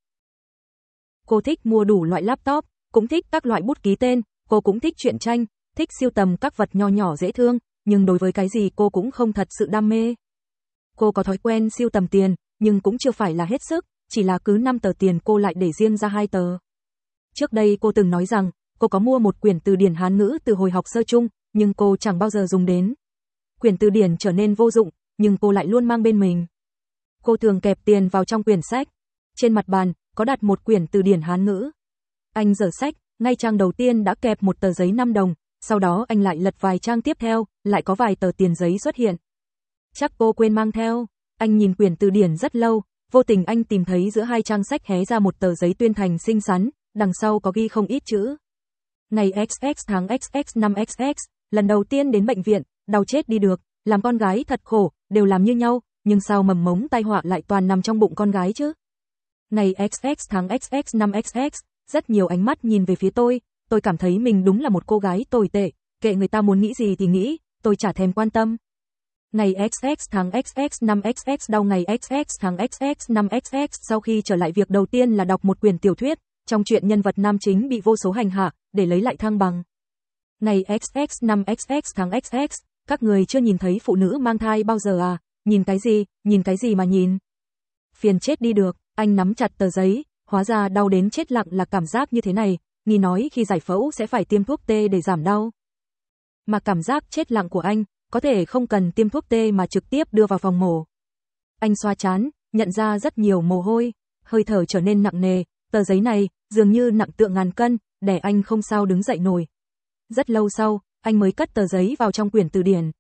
Cô thích mua đủ loại laptop, cũng thích các loại bút ký tên, cô cũng thích truyện tranh, thích sưu tầm các vật nho nhỏ dễ thương, nhưng đối với cái gì cô cũng không thật sự đam mê. Cô có thói quen sưu tầm tiền, nhưng cũng chưa phải là hết sức, chỉ là cứ năm tờ tiền cô lại để riêng ra hai tờ. Trước đây cô từng nói rằng, cô có mua một quyển từ điển Hán ngữ từ hồi học sơ chung, nhưng cô chẳng bao giờ dùng đến. Quyển từ điển trở nên vô dụng, nhưng cô lại luôn mang bên mình. Cô thường kẹp tiền vào trong quyển sách. Trên mặt bàn, có đặt một quyển từ điển Hán ngữ. Anh dở sách, ngay trang đầu tiên đã kẹp một tờ giấy năm đồng, sau đó anh lại lật vài trang tiếp theo, lại có vài tờ tiền giấy xuất hiện. Chắc cô quên mang theo. Anh nhìn quyển từ điển rất lâu, vô tình anh tìm thấy giữa hai trang sách hé ra một tờ giấy tuyên thành xinh xắn, đằng sau có ghi không ít chữ. Ngày ích ích tháng ích ích năm ích ích, lần đầu tiên đến bệnh viện, đau chết đi được, làm con gái thật khổ, đều làm như nhau, nhưng sao mầm mống tai họa lại toàn nằm trong bụng con gái chứ? Ngày ích ích tháng ích ích năm ích ích, rất nhiều ánh mắt nhìn về phía tôi, tôi cảm thấy mình đúng là một cô gái tồi tệ, kệ người ta muốn nghĩ gì thì nghĩ, tôi chả thèm quan tâm. Ngày ích ích tháng ích ích năm ích ích đau ngày ích ích tháng ích ích năm ích ích sau khi trở lại việc đầu tiên là đọc một quyển tiểu thuyết, trong truyện nhân vật nam chính bị vô số hành hạ, để lấy lại thăng bằng. Ngày ích ích năm ích ích tháng ích ích, các người chưa nhìn thấy phụ nữ mang thai bao giờ à, nhìn cái gì, nhìn cái gì mà nhìn. Phiền chết đi được, anh nắm chặt tờ giấy, hóa ra đau đến chết lặng là cảm giác như thế này, nghi nói khi giải phẫu sẽ phải tiêm thuốc tê để giảm đau. Mà cảm giác chết lặng của anh, có thể không cần tiêm thuốc tê mà trực tiếp đưa vào phòng mổ. Anh xoa trán, nhận ra rất nhiều mồ hôi, hơi thở trở nên nặng nề, tờ giấy này, dường như nặng tựa ngàn cân, để anh không sao đứng dậy nổi. Rất lâu sau, anh mới cất tờ giấy vào trong quyển từ điển.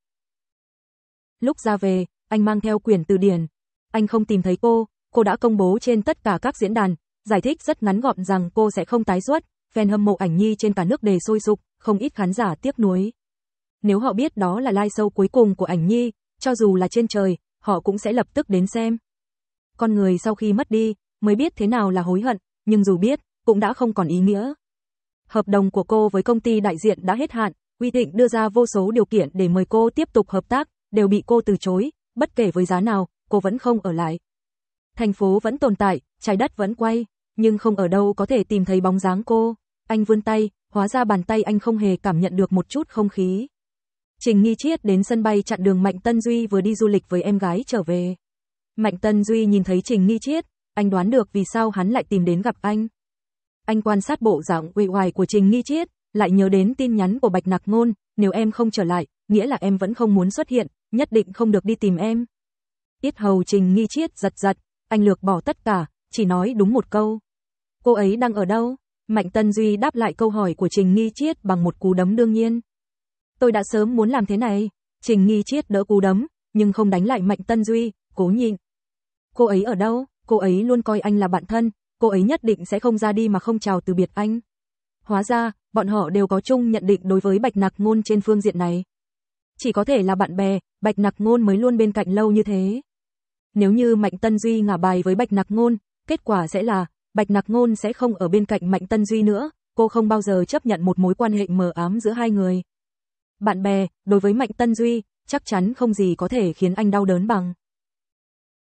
Lúc ra về, anh mang theo quyển từ điển. Anh không tìm thấy cô, cô đã công bố trên tất cả các diễn đàn, giải thích rất ngắn gọn rằng cô sẽ không tái xuất, fan hâm mộ ảnh nhi trên cả nước đề sôi sục, không ít khán giả tiếc nuối. Nếu họ biết đó là live show cuối cùng của ảnh nhi, cho dù là trên trời, họ cũng sẽ lập tức đến xem. Con người sau khi mất đi, mới biết thế nào là hối hận, nhưng dù biết, cũng đã không còn ý nghĩa. Hợp đồng của cô với công ty đại diện đã hết hạn, Uy Thịnh đưa ra vô số điều kiện để mời cô tiếp tục hợp tác, đều bị cô từ chối, bất kể với giá nào, cô vẫn không ở lại. Thành phố vẫn tồn tại, trái đất vẫn quay, nhưng không ở đâu có thể tìm thấy bóng dáng cô. Anh vươn tay, hóa ra bàn tay anh không hề cảm nhận được một chút không khí. Trình Nghi Triết đến sân bay chặn đường Mạnh Tân Duy vừa đi du lịch với em gái trở về. Mạnh Tân Duy nhìn thấy Trình Nghi Triết, anh đoán được vì sao hắn lại tìm đến gặp anh. Anh quan sát bộ dạng uể oải của Trình Nghi Triết, lại nhớ đến tin nhắn của Bạch Nặc Ngôn, nếu em không trở lại, nghĩa là em vẫn không muốn xuất hiện, nhất định không được đi tìm em. Yết hầu Trình Nghi Triết giật giật, anh lược bỏ tất cả, chỉ nói đúng một câu. Cô ấy đang ở đâu? Mạnh Tân Duy đáp lại câu hỏi của Trình Nghi Triết bằng một cú đấm đương nhiên. Tôi đã sớm muốn làm thế này. Trình Nghi Triết đỡ cú đấm, nhưng không đánh lại Mạnh Tân Duy, cố nhịn. Cô ấy ở đâu? Cô ấy luôn coi anh là bạn thân, cô ấy nhất định sẽ không ra đi mà không chào từ biệt anh. Hóa ra, bọn họ đều có chung nhận định đối với Bạch Nặc Ngôn trên phương diện này. Chỉ có thể là bạn bè, Bạch Nặc Ngôn mới luôn bên cạnh lâu như thế. Nếu như Mạnh Tân Duy ngả bài với Bạch Nặc Ngôn, kết quả sẽ là, Bạch Nặc Ngôn sẽ không ở bên cạnh Mạnh Tân Duy nữa, cô không bao giờ chấp nhận một mối quan hệ mờ ám giữa hai người. Bạn bè, đối với Mạnh Tân Duy, chắc chắn không gì có thể khiến anh đau đớn bằng.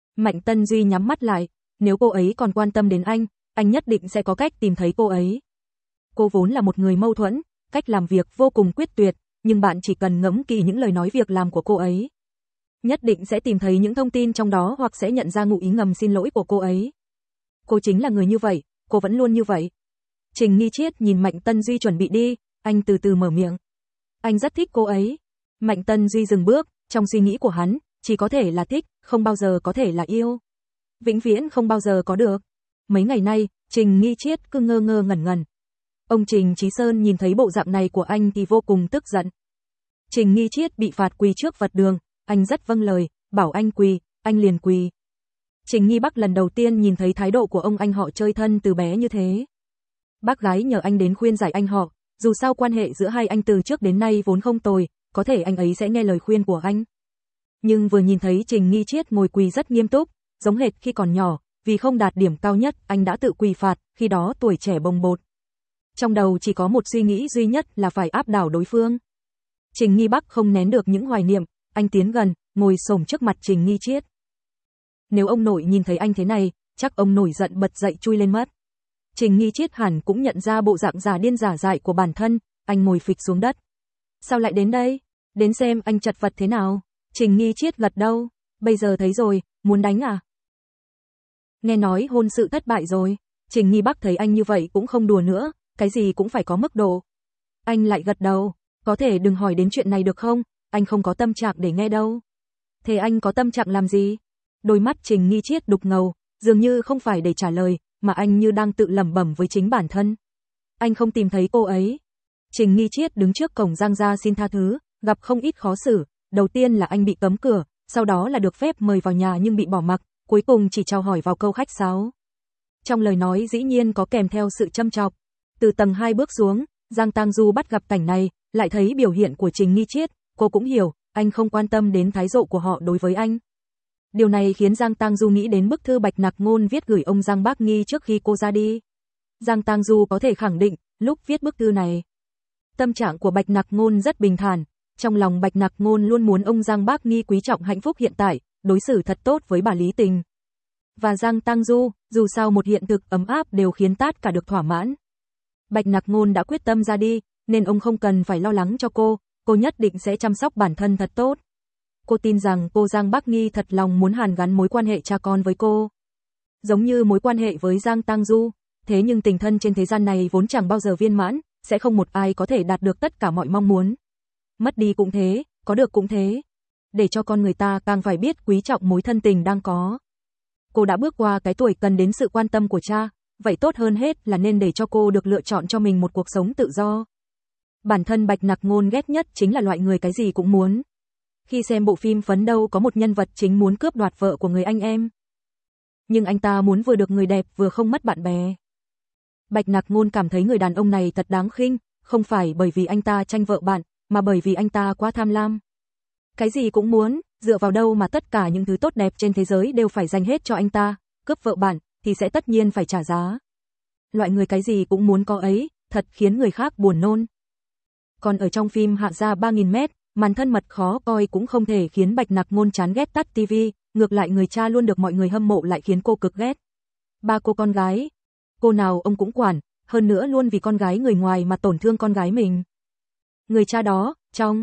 Mạnh Tân Duy nhắm mắt lại, nếu cô ấy còn quan tâm đến anh, anh nhất định sẽ có cách tìm thấy cô ấy. Cô vốn là một người mâu thuẫn, cách làm việc vô cùng quyết tuyệt, nhưng bạn chỉ cần ngẫm kỹ những lời nói việc làm của cô ấy. Nhất định sẽ tìm thấy những thông tin trong đó hoặc sẽ nhận ra ngụ ý ngầm xin lỗi của cô ấy. Cô chính là người như vậy, cô vẫn luôn như vậy. Trình Nghi Triết nhìn Mạnh Tân Duy chuẩn bị đi, anh từ từ mở miệng. Anh rất thích cô ấy. Mạnh Tân Duy dừng bước, trong suy nghĩ của hắn, chỉ có thể là thích, không bao giờ có thể là yêu. Vĩnh viễn không bao giờ có được. Mấy ngày nay, Trình Nghi Triết cứ ngơ ngơ ngẩn ngẩn. Ông Trình Chí Sơn nhìn thấy bộ dạng này của anh thì vô cùng tức giận. Trình Nghi Triết bị phạt quỳ trước Phật đường, anh rất vâng lời, bảo anh quỳ, anh liền quỳ. Trình Nghi Bắc lần đầu tiên nhìn thấy thái độ của ông anh họ chơi thân từ bé như thế. Bác gái nhờ anh đến khuyên giải anh họ, dù sao quan hệ giữa hai anh từ trước đến nay vốn không tồi, có thể anh ấy sẽ nghe lời khuyên của anh. Nhưng vừa nhìn thấy Trình Nghi Triết ngồi quỳ rất nghiêm túc, giống hệt khi còn nhỏ, vì không đạt điểm cao nhất, anh đã tự quỳ phạt, khi đó tuổi trẻ bồng bột. Trong đầu chỉ có một suy nghĩ duy nhất là phải áp đảo đối phương. Trình Nghi Bắc không nén được những hoài niệm, anh tiến gần, ngồi xổm trước mặt Trình Nghi Triết. Nếu ông nội nhìn thấy anh thế này, chắc ông nổi giận bật dậy chui lên mất. Trình Nghi Triết hẳn cũng nhận ra bộ dạng giả điên giả dại của bản thân, anh ngồi phịch xuống đất. Sao lại đến đây? Đến xem anh chật vật thế nào? Trình Nghi Triết gật đầu. Bây giờ thấy rồi, muốn đánh à? Nghe nói hôn sự thất bại rồi. Trình Nghi Bắc thấy anh như vậy cũng không đùa nữa, cái gì cũng phải có mức độ. Anh lại gật đầu. Có thể đừng hỏi đến chuyện này được không? Anh không có tâm trạng để nghe đâu. Thế anh có tâm trạng làm gì? Đôi mắt Trình Nghi Triết đục ngầu, dường như không phải để trả lời, mà anh như đang tự lẩm bẩm với chính bản thân. Anh không tìm thấy cô ấy. Trình Nghi Triết đứng trước cổng Giang gia xin tha thứ, gặp không ít khó xử, đầu tiên là anh bị cấm cửa, sau đó là được phép mời vào nhà nhưng bị bỏ mặc, cuối cùng chỉ chào hỏi vào câu khách sáo. Trong lời nói dĩ nhiên có kèm theo sự châm chọc. Từ tầng hai bước xuống, Giang Tang Du bắt gặp cảnh này, lại thấy biểu hiện của Trình Nghi Triết, cô cũng hiểu, anh không quan tâm đến thái độ của họ đối với anh. Điều này khiến Giang Tang Du nghĩ đến bức thư Bạch Nặc Ngôn viết gửi ông Giang Bác Nghi trước khi cô ra đi. Giang Tang Du có thể khẳng định, lúc viết bức thư này, tâm trạng của Bạch Nặc Ngôn rất bình thản, trong lòng Bạch Nặc Ngôn luôn muốn ông Giang Bác Nghi quý trọng hạnh phúc hiện tại, đối xử thật tốt với bà Lý Tình. Và Giang Tang Du, dù sao một hiện thực ấm áp đều khiến tất cả được thỏa mãn. Bạch Nặc Ngôn đã quyết tâm ra đi, nên ông không cần phải lo lắng cho cô, cô nhất định sẽ chăm sóc bản thân thật tốt. Cô tin rằng cô Giang Bác Nghi thật lòng muốn hàn gắn mối quan hệ cha con với cô. Giống như mối quan hệ với Giang Tang Du, thế nhưng tình thân trên thế gian này vốn chẳng bao giờ viên mãn, sẽ không một ai có thể đạt được tất cả mọi mong muốn. Mất đi cũng thế, có được cũng thế. Để cho con người ta càng phải biết quý trọng mối thân tình đang có. Cô đã bước qua cái tuổi cần đến sự quan tâm của cha, vậy tốt hơn hết là nên để cho cô được lựa chọn cho mình một cuộc sống tự do. Bản thân Bạch Nặc Ngôn ghét nhất chính là loại người cái gì cũng muốn. Khi xem bộ phim Phấn Đâu có một nhân vật chính muốn cướp đoạt vợ của người anh em. Nhưng anh ta muốn vừa được người đẹp vừa không mất bạn bè. Bạch Nặc Ngôn cảm thấy người đàn ông này thật đáng khinh, không phải bởi vì anh ta tranh vợ bạn, mà bởi vì anh ta quá tham lam. Cái gì cũng muốn, dựa vào đâu mà tất cả những thứ tốt đẹp trên thế giới đều phải dành hết cho anh ta, cướp vợ bạn, thì sẽ tất nhiên phải trả giá. Loại người cái gì cũng muốn có ấy, thật khiến người khác buồn nôn. Còn ở trong phim Hạ gia ba nghìn mét, màn thân mật khó coi cũng không thể khiến Bạch Nặc Ngôn chán ghét tắt tivi, ngược lại người cha luôn được mọi người hâm mộ lại khiến cô cực ghét. Ba cô con gái, cô nào ông cũng quản, hơn nữa luôn vì con gái người ngoài mà tổn thương con gái mình. Người cha đó, trong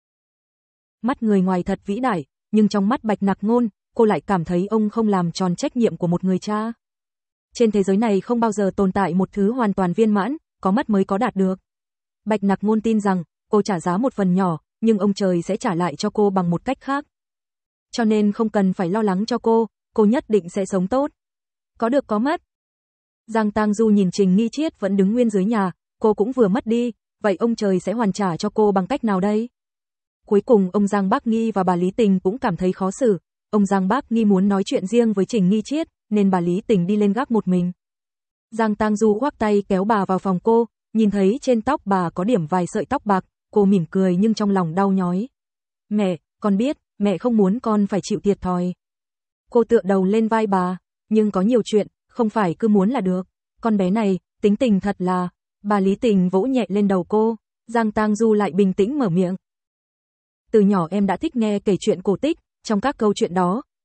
mắt người ngoài thật vĩ đại, nhưng trong mắt Bạch Nặc Ngôn, cô lại cảm thấy ông không làm tròn trách nhiệm của một người cha. Trên thế giới này không bao giờ tồn tại một thứ hoàn toàn viên mãn, có mất mới có đạt được. Bạch Nặc Ngôn tin rằng, cô trả giá một phần nhỏ, nhưng ông trời sẽ trả lại cho cô bằng một cách khác. Cho nên không cần phải lo lắng cho cô, cô nhất định sẽ sống tốt. Có được có mất. Giang Tang Du nhìn Trình Nghi Triết vẫn đứng nguyên dưới nhà, cô cũng vừa mất đi, vậy ông trời sẽ hoàn trả cho cô bằng cách nào đây? Cuối cùng ông Giang Bác Nghi và bà Lý Tình cũng cảm thấy khó xử, ông Giang Bác Nghi muốn nói chuyện riêng với Trình Nghi Triết, nên bà Lý Tình đi lên gác một mình. Giang Tang Du khoác tay kéo bà vào phòng cô, nhìn thấy trên tóc bà có điểm vài sợi tóc bạc, cô mỉm cười nhưng trong lòng đau nhói. Mẹ, con biết, mẹ không muốn con phải chịu thiệt thòi. Cô tựa đầu lên vai bà, nhưng có nhiều chuyện, không phải cứ muốn là được. Con bé này, tính tình thật là, bà Lý Tình vỗ nhẹ lên đầu cô, Giang Tang Du lại bình tĩnh mở miệng. Từ nhỏ em đã thích nghe kể chuyện cổ tích, trong các câu chuyện đó,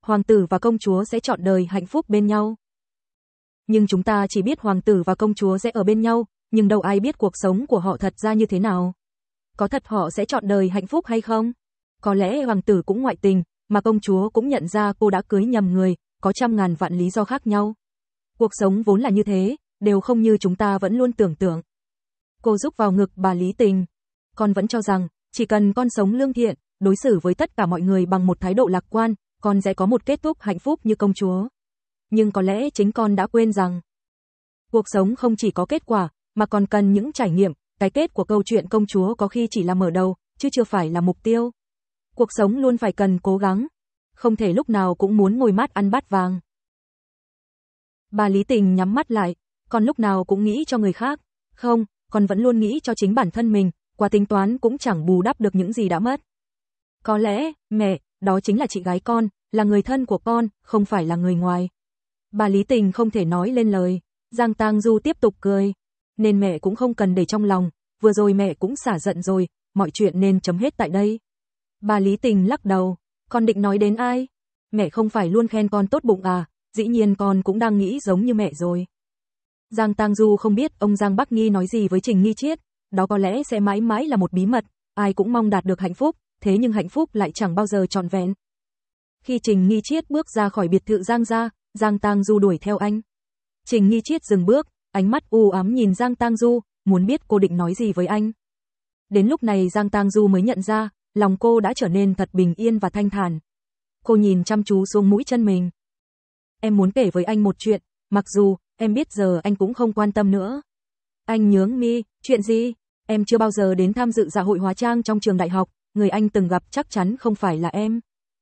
hoàng tử và công chúa sẽ trọn đời hạnh phúc bên nhau. Nhưng chúng ta chỉ biết hoàng tử và công chúa sẽ ở bên nhau, nhưng đâu ai biết cuộc sống của họ thật ra như thế nào. Có thật họ sẽ trọn đời hạnh phúc hay không? Có lẽ hoàng tử cũng ngoại tình, mà công chúa cũng nhận ra cô đã cưới nhầm người, có trăm ngàn vạn lý do khác nhau. Cuộc sống vốn là như thế, đều không như chúng ta vẫn luôn tưởng tượng. Cô rúc vào ngực bà Lý Tình. Con vẫn cho rằng, chỉ cần con sống lương thiện, đối xử với tất cả mọi người bằng một thái độ lạc quan, con sẽ có một kết thúc hạnh phúc như công chúa. Nhưng có lẽ chính con đã quên rằng, cuộc sống không chỉ có kết quả, mà còn cần những trải nghiệm, cái kết của câu chuyện công chúa có khi chỉ là mở đầu, chứ chưa phải là mục tiêu. Cuộc sống luôn phải cần cố gắng, không thể lúc nào cũng muốn ngồi mát ăn bát vàng. Bà Lý Tình nhắm mắt lại, con lúc nào cũng nghĩ cho người khác, không, con vẫn luôn nghĩ cho chính bản thân mình, qua tính toán cũng chẳng bù đắp được những gì đã mất. Có lẽ, mẹ, đó chính là chị gái con, là người thân của con, không phải là người ngoài. Bà Lý Tình không thể nói lên lời, Giang Tang Du tiếp tục cười, nên mẹ cũng không cần để trong lòng, vừa rồi mẹ cũng xả giận rồi, mọi chuyện nên chấm hết tại đây. Bà Lý Tình lắc đầu, con định nói đến ai? Mẹ không phải luôn khen con tốt bụng à, dĩ nhiên con cũng đang nghĩ giống như mẹ rồi. Giang Tang Du không biết ông Giang Bắc Nghi nói gì với Trình Nghi Chiết, đó có lẽ sẽ mãi mãi là một bí mật, ai cũng mong đạt được hạnh phúc, thế nhưng hạnh phúc lại chẳng bao giờ trọn vẹn. Khi Trình Nghi Chiết bước ra khỏi biệt thự Giang gia, Giang Tang Du đuổi theo anh. Trình Nghi Chiết dừng bước, ánh mắt u ám nhìn Giang Tang Du, muốn biết cô định nói gì với anh. Đến lúc này Giang Tang Du mới nhận ra, lòng cô đã trở nên thật bình yên và thanh thản. Cô nhìn chăm chú xuống mũi chân mình. Em muốn kể với anh một chuyện, mặc dù em biết giờ anh cũng không quan tâm nữa. Anh nhướng mi, chuyện gì? Em chưa bao giờ đến tham dự dạ hội hóa trang trong trường đại học, người anh từng gặp chắc chắn không phải là em.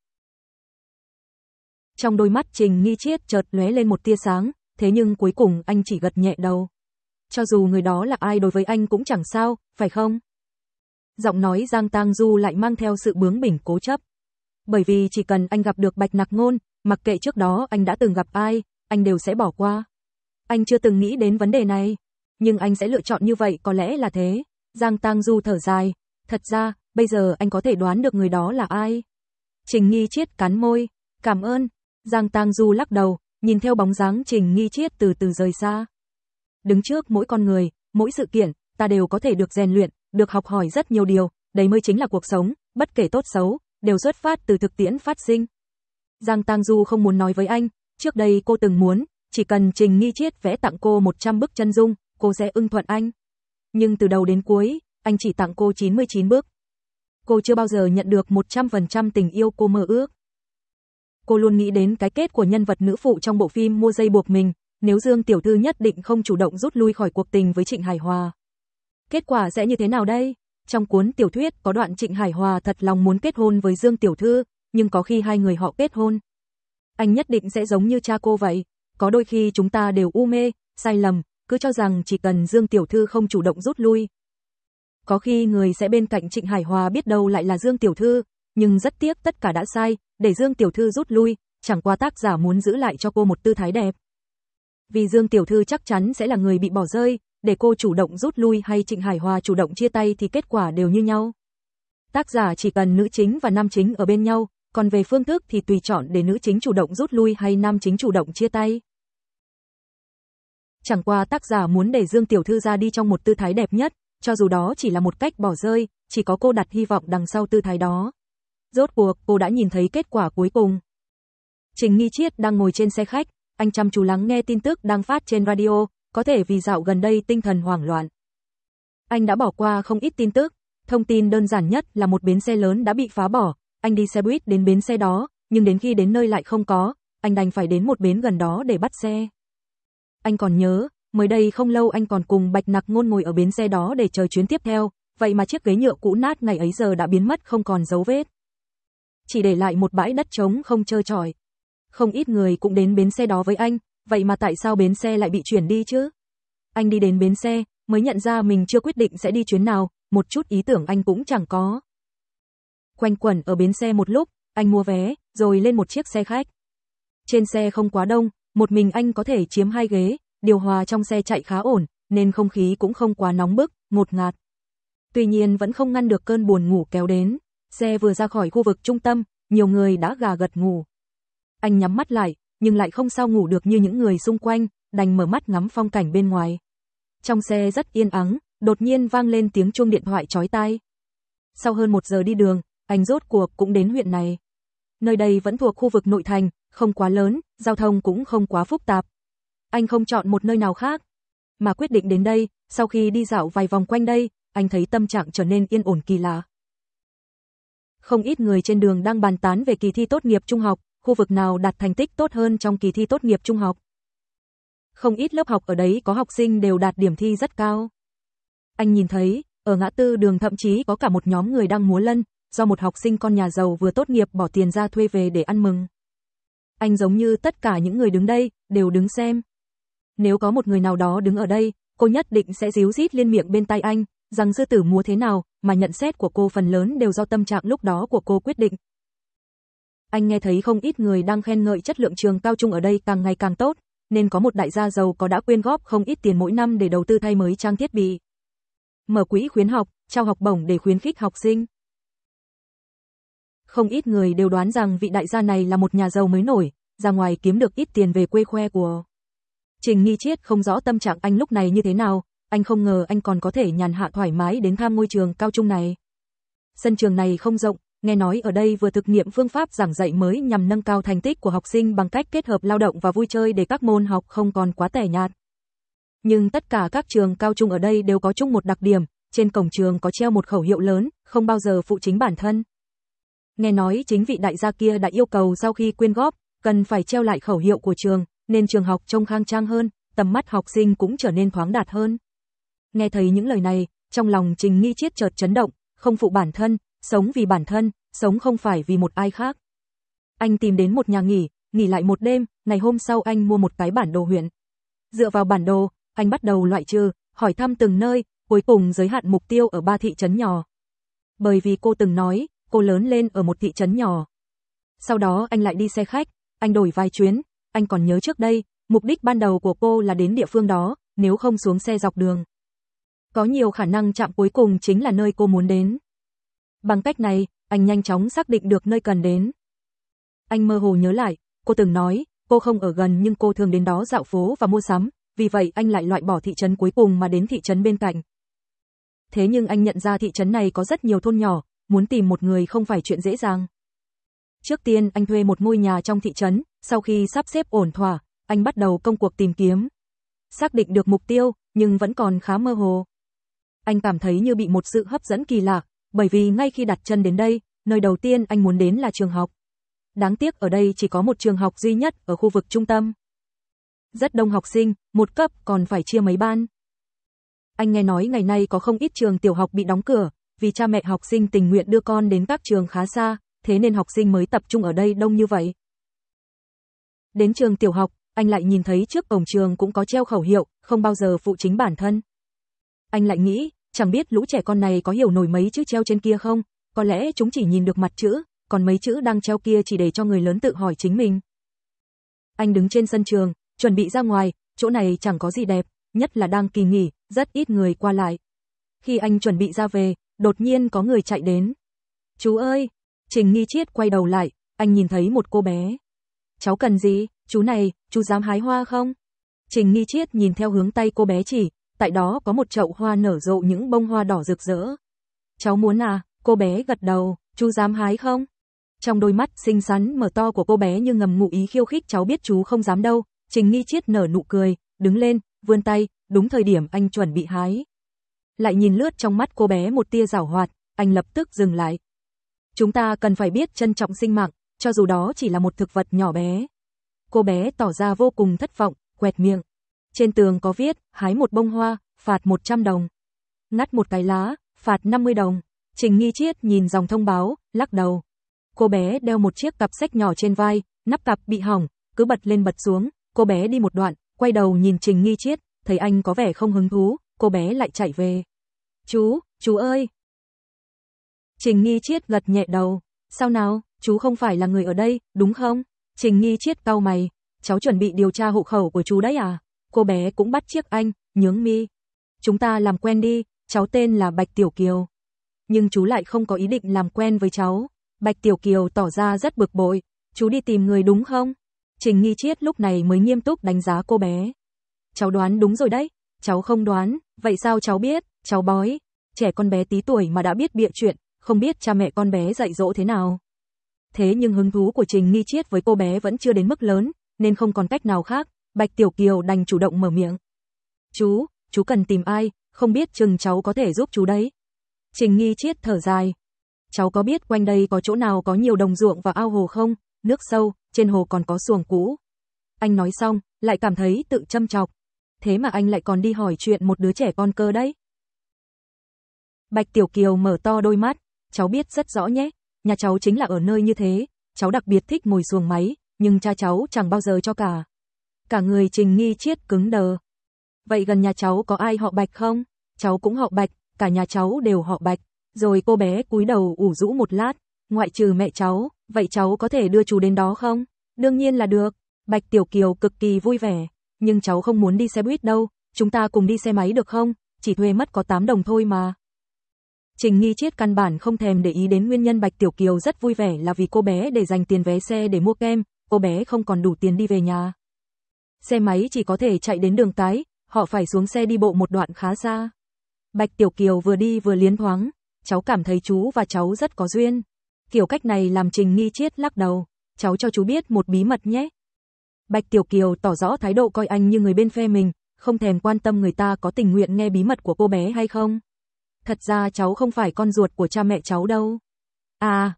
Trong đôi mắt Trình Nghi Chiết chợt lóe lên một tia sáng, thế nhưng cuối cùng anh chỉ gật nhẹ đầu. Cho dù người đó là ai đối với anh cũng chẳng sao, phải không? Giọng nói Giang Tang Du lại mang theo sự bướng bỉnh cố chấp. Bởi vì chỉ cần anh gặp được Bạch Nặc Ngôn, mặc kệ trước đó anh đã từng gặp ai, anh đều sẽ bỏ qua. Anh chưa từng nghĩ đến vấn đề này, nhưng anh sẽ lựa chọn như vậy, có lẽ là thế. Giang Tang Du thở dài, thật ra, bây giờ anh có thể đoán được người đó là ai. Trình Nghi Chiết cắn môi, cảm ơn. Giang Tang Du lắc đầu, nhìn theo bóng dáng Trình Nghi Chiết từ từ rời xa. Đứng trước mỗi con người, mỗi sự kiện, ta đều có thể được rèn luyện, được học hỏi rất nhiều điều, đấy mới chính là cuộc sống, bất kể tốt xấu, đều xuất phát từ thực tiễn phát sinh. Giang Tang Du không muốn nói với anh, trước đây cô từng muốn, chỉ cần Trình Nghi Chiết vẽ tặng cô một trăm bức chân dung, cô sẽ ưng thuận anh. Nhưng từ đầu đến cuối, anh chỉ tặng cô chín mươi chín bức. Cô chưa bao giờ nhận được một trăm phần trăm tình yêu cô mơ ước. Cô luôn nghĩ đến cái kết của nhân vật nữ phụ trong bộ phim Mua dây buộc mình, nếu Dương tiểu thư nhất định không chủ động rút lui khỏi cuộc tình với Trịnh Hải Hòa. Kết quả sẽ như thế nào đây? Trong cuốn tiểu thuyết có đoạn Trịnh Hải Hòa thật lòng muốn kết hôn với Dương tiểu thư, nhưng có khi hai người họ kết hôn, anh nhất định sẽ giống như cha cô vậy. Có đôi khi chúng ta đều u mê, sai lầm, cứ cho rằng chỉ cần Dương tiểu thư không chủ động rút lui. Có khi người sẽ bên cạnh Trịnh Hải Hòa biết đâu lại là Dương tiểu thư, nhưng rất tiếc tất cả đã sai, để Dương tiểu thư rút lui, chẳng qua tác giả muốn giữ lại cho cô một tư thái đẹp. Vì Dương tiểu thư chắc chắn sẽ là người bị bỏ rơi, để cô chủ động rút lui hay Trịnh Hải Hòa chủ động chia tay thì kết quả đều như nhau. Tác giả chỉ cần nữ chính và nam chính ở bên nhau, còn về phương thức thì tùy chọn để nữ chính chủ động rút lui hay nam chính chủ động chia tay. Chẳng qua tác giả muốn để Dương tiểu thư ra đi trong một tư thái đẹp nhất, cho dù đó chỉ là một cách bỏ rơi, chỉ có cô đặt hy vọng đằng sau tư thái đó. Rốt cuộc, cô đã nhìn thấy kết quả cuối cùng. Trình Nghi Chiết đang ngồi trên xe khách, anh chăm chú lắng nghe tin tức đang phát trên radio, có thể vì dạo gần đây tinh thần hoảng loạn. Anh đã bỏ qua không ít tin tức, thông tin đơn giản nhất là một bến xe lớn đã bị phá bỏ, anh đi xe buýt đến bến xe đó, nhưng đến khi đến nơi lại không có, anh đành phải đến một bến gần đó để bắt xe. Anh còn nhớ, mới đây không lâu anh còn cùng Bạch Nặc Ngôn ngồi ở bến xe đó để chờ chuyến tiếp theo, vậy mà chiếc ghế nhựa cũ nát ngày ấy giờ đã biến mất không còn dấu vết. Chỉ để lại một bãi đất trống không trơ trọi. Không ít người cũng đến bến xe đó với anh, vậy mà tại sao bến xe lại bị chuyển đi chứ? Anh đi đến bến xe, mới nhận ra mình chưa quyết định sẽ đi chuyến nào, một chút ý tưởng anh cũng chẳng có. Quanh quẩn ở bến xe một lúc, anh mua vé, rồi lên một chiếc xe khách. Trên xe không quá đông, một mình anh có thể chiếm hai ghế, điều hòa trong xe chạy khá ổn, nên không khí cũng không quá nóng bức, ngột ngạt. Tuy nhiên vẫn không ngăn được cơn buồn ngủ kéo đến. Xe vừa ra khỏi khu vực trung tâm, nhiều người đã gà gật ngủ. Anh nhắm mắt lại, nhưng lại không sao ngủ được như những người xung quanh, đành mở mắt ngắm phong cảnh bên ngoài. Trong xe rất yên ắng, đột nhiên vang lên tiếng chuông điện thoại chói tai. Sau hơn một giờ đi đường, anh rốt cuộc cũng đến huyện này. Nơi đây vẫn thuộc khu vực nội thành, không quá lớn, giao thông cũng không quá phức tạp. Anh không chọn một nơi nào khác, mà quyết định đến đây. Sau khi đi dạo vài vòng quanh đây, anh thấy tâm trạng trở nên yên ổn kỳ lạ. Không ít người trên đường đang bàn tán về kỳ thi tốt nghiệp trung học, khu vực nào đạt thành tích tốt hơn trong kỳ thi tốt nghiệp trung học. Không ít lớp học ở đấy có học sinh đều đạt điểm thi rất cao. Anh nhìn thấy, ở ngã tư đường thậm chí có cả một nhóm người đang múa lân, do một học sinh con nhà giàu vừa tốt nghiệp bỏ tiền ra thuê về để ăn mừng. Anh giống như tất cả những người đứng đây, đều đứng xem. Nếu có một người nào đó đứng ở đây, cô nhất định sẽ díu dít liên miệng bên tai anh, rằng sư tử múa thế nào, mà nhận xét của cô phần lớn đều do tâm trạng lúc đó của cô quyết định. Anh nghe thấy không ít người đang khen ngợi chất lượng trường cao trung ở đây càng ngày càng tốt, nên có một đại gia giàu có đã quyên góp không ít tiền mỗi năm để đầu tư thay mới trang thiết bị, mở quỹ khuyến học, trao học bổng để khuyến khích học sinh. Không ít người đều đoán rằng vị đại gia này là một nhà giàu mới nổi, ra ngoài kiếm được ít tiền về quê khoe của. Trình Nghi Triết không rõ tâm trạng anh lúc này như thế nào, anh không ngờ anh còn có thể nhàn hạ thoải mái đến thăm ngôi trường cao trung này. Sân trường này không rộng, nghe nói ở đây vừa thực nghiệm phương pháp giảng dạy mới nhằm nâng cao thành tích của học sinh bằng cách kết hợp lao động và vui chơi để các môn học không còn quá tẻ nhạt. Nhưng tất cả các trường cao trung ở đây đều có chung một đặc điểm, trên cổng trường có treo một khẩu hiệu lớn, không bao giờ phụ chính bản thân. Nghe nói chính vị đại gia kia đã yêu cầu sau khi quyên góp, cần phải treo lại khẩu hiệu của trường, nên trường học trông khang trang hơn, tầm mắt học sinh cũng trở nên thoáng đạt hơn. Nghe thấy những lời này, trong lòng Trình Nghi Triết chợt chấn động, không phụ bản thân, sống vì bản thân, sống không phải vì một ai khác. Anh tìm đến một nhà nghỉ, nghỉ lại một đêm, ngày hôm sau anh mua một cái bản đồ huyện. Dựa vào bản đồ, anh bắt đầu loại trừ, hỏi thăm từng nơi, cuối cùng giới hạn mục tiêu ở ba thị trấn nhỏ. Bởi vì cô từng nói, cô lớn lên ở một thị trấn nhỏ. Sau đó anh lại đi xe khách, anh đổi vài chuyến, anh còn nhớ trước đây, mục đích ban đầu của cô là đến địa phương đó, nếu không xuống xe dọc đường. Có nhiều khả năng trạm cuối cùng chính là nơi cô muốn đến. Bằng cách này, anh nhanh chóng xác định được nơi cần đến. Anh mơ hồ nhớ lại, cô từng nói, cô không ở gần nhưng cô thường đến đó dạo phố và mua sắm, vì vậy anh lại loại bỏ thị trấn cuối cùng mà đến thị trấn bên cạnh. Thế nhưng anh nhận ra thị trấn này có rất nhiều thôn nhỏ, muốn tìm một người không phải chuyện dễ dàng. Trước tiên anh thuê một ngôi nhà trong thị trấn, sau khi sắp xếp ổn thỏa, anh bắt đầu công cuộc tìm kiếm. Xác định được mục tiêu, nhưng vẫn còn khá mơ hồ. Anh cảm thấy như bị một sự hấp dẫn kỳ lạ, bởi vì ngay khi đặt chân đến đây, nơi đầu tiên anh muốn đến là trường học. Đáng tiếc ở đây chỉ có một trường học duy nhất ở khu vực trung tâm. Rất đông học sinh, một cấp còn phải chia mấy ban. Anh nghe nói ngày nay có không ít trường tiểu học bị đóng cửa, vì cha mẹ học sinh tình nguyện đưa con đến các trường khá xa, thế nên học sinh mới tập trung ở đây đông như vậy. Đến trường tiểu học, anh lại nhìn thấy trước cổng trường cũng có treo khẩu hiệu, không bao giờ phụ chính bản thân. Anh lại nghĩ, chẳng biết lũ trẻ con này có hiểu nổi mấy chữ treo trên kia không, có lẽ chúng chỉ nhìn được mặt chữ, còn mấy chữ đang treo kia chỉ để cho người lớn tự hỏi chính mình. Anh đứng trên sân trường, chuẩn bị ra ngoài, chỗ này chẳng có gì đẹp, nhất là đang kỳ nghỉ, rất ít người qua lại. Khi anh chuẩn bị ra về, đột nhiên có người chạy đến. Chú ơi! Trình Nghi Triết quay đầu lại, anh nhìn thấy một cô bé. Cháu cần gì? Chú này, chú dám hái hoa không? Trình Nghi Triết nhìn theo hướng tay cô bé chỉ, tại đó có một chậu hoa nở rộ những bông hoa đỏ rực rỡ. Cháu muốn à? Cô bé gật đầu, chú dám hái không? Trong đôi mắt xinh xắn mở to của cô bé như ngầm ngụ ý khiêu khích, cháu biết chú không dám đâu. Trình Nghi Triết nở nụ cười, đứng lên, vươn tay, đúng thời điểm anh chuẩn bị hái. Lại nhìn lướt trong mắt cô bé một tia giảo hoạt, anh lập tức dừng lại. Chúng ta cần phải biết trân trọng sinh mạng, cho dù đó chỉ là một thực vật nhỏ bé. Cô bé tỏ ra vô cùng thất vọng, quẹt miệng. Trên tường có viết, hái một bông hoa, phạt một trăm đồng. Ngắt một cái lá, phạt năm mươi đồng. Trình Nghi Triết nhìn dòng thông báo, lắc đầu. Cô bé đeo một chiếc cặp sách nhỏ trên vai, nắp cặp bị hỏng, cứ bật lên bật xuống. Cô bé đi một đoạn, quay đầu nhìn Trình Nghi Triết, thấy anh có vẻ không hứng thú, cô bé lại chạy về. Chú, chú ơi! Trình Nghi Triết gật nhẹ đầu. Sao nào, chú không phải là người ở đây, đúng không? Trình Nghi Triết cau mày. Cháu chuẩn bị điều tra hộ khẩu của chú đấy à? Cô bé cũng bắt chiếc anh, nhướng mi. Chúng ta làm quen đi, cháu tên là Bạch Tiểu Kiều. Nhưng chú lại không có ý định làm quen với cháu. Bạch Tiểu Kiều tỏ ra rất bực bội. Chú đi tìm người đúng không? Trình Nghi Triết lúc này mới nghiêm túc đánh giá cô bé. Cháu đoán đúng rồi đấy. Cháu không đoán, vậy sao cháu biết? Cháu bói. Trẻ con bé tí tuổi mà đã biết bịa chuyện, không biết cha mẹ con bé dạy dỗ thế nào. Thế nhưng hứng thú của Trình Nghi Triết với cô bé vẫn chưa đến mức lớn, nên không còn cách nào khác, Bạch Tiểu Kiều đành chủ động mở miệng. Chú, chú cần tìm ai, không biết chừng cháu có thể giúp chú đấy. Trình Nghi Triết thở dài. Cháu có biết quanh đây có chỗ nào có nhiều đồng ruộng và ao hồ không? Nước sâu, trên hồ còn có xuồng cũ. Anh nói xong, lại cảm thấy tự châm chọc. Thế mà anh lại còn đi hỏi chuyện một đứa trẻ con cơ đấy. Bạch Tiểu Kiều mở to đôi mắt, cháu biết rất rõ nhé, nhà cháu chính là ở nơi như thế, cháu đặc biệt thích ngồi xuồng máy, nhưng cha cháu chẳng bao giờ cho cả. Cả người Trình Nghi Triết cứng đờ. Vậy gần nhà cháu có ai họ Bạch không? Cháu cũng họ Bạch, cả nhà cháu đều họ Bạch. Rồi cô bé cúi đầu ủ rũ một lát, ngoại trừ mẹ cháu, vậy cháu có thể đưa chú đến đó không? Đương nhiên là được. Bạch Tiểu Kiều cực kỳ vui vẻ, nhưng cháu không muốn đi xe buýt đâu, chúng ta cùng đi xe máy được không? Chỉ thuê mất có tám đồng thôi mà. Trình Nghi Triết căn bản không thèm để ý đến nguyên nhân Bạch Tiểu Kiều rất vui vẻ là vì cô bé để dành tiền vé xe để mua kem, cô bé không còn đủ tiền đi về nhà. Xe máy chỉ có thể chạy đến đường cái, họ phải xuống xe đi bộ một đoạn khá xa. Bạch Tiểu Kiều vừa đi vừa liến thoáng, cháu cảm thấy chú và cháu rất có duyên. Kiểu cách này làm Trình Nghi Triết lắc đầu, cháu cho chú biết một bí mật nhé. Bạch Tiểu Kiều tỏ rõ thái độ coi anh như người bên phe mình, không thèm quan tâm người ta có tình nguyện nghe bí mật của cô bé hay không. Thật ra cháu không phải con ruột của cha mẹ cháu đâu. À.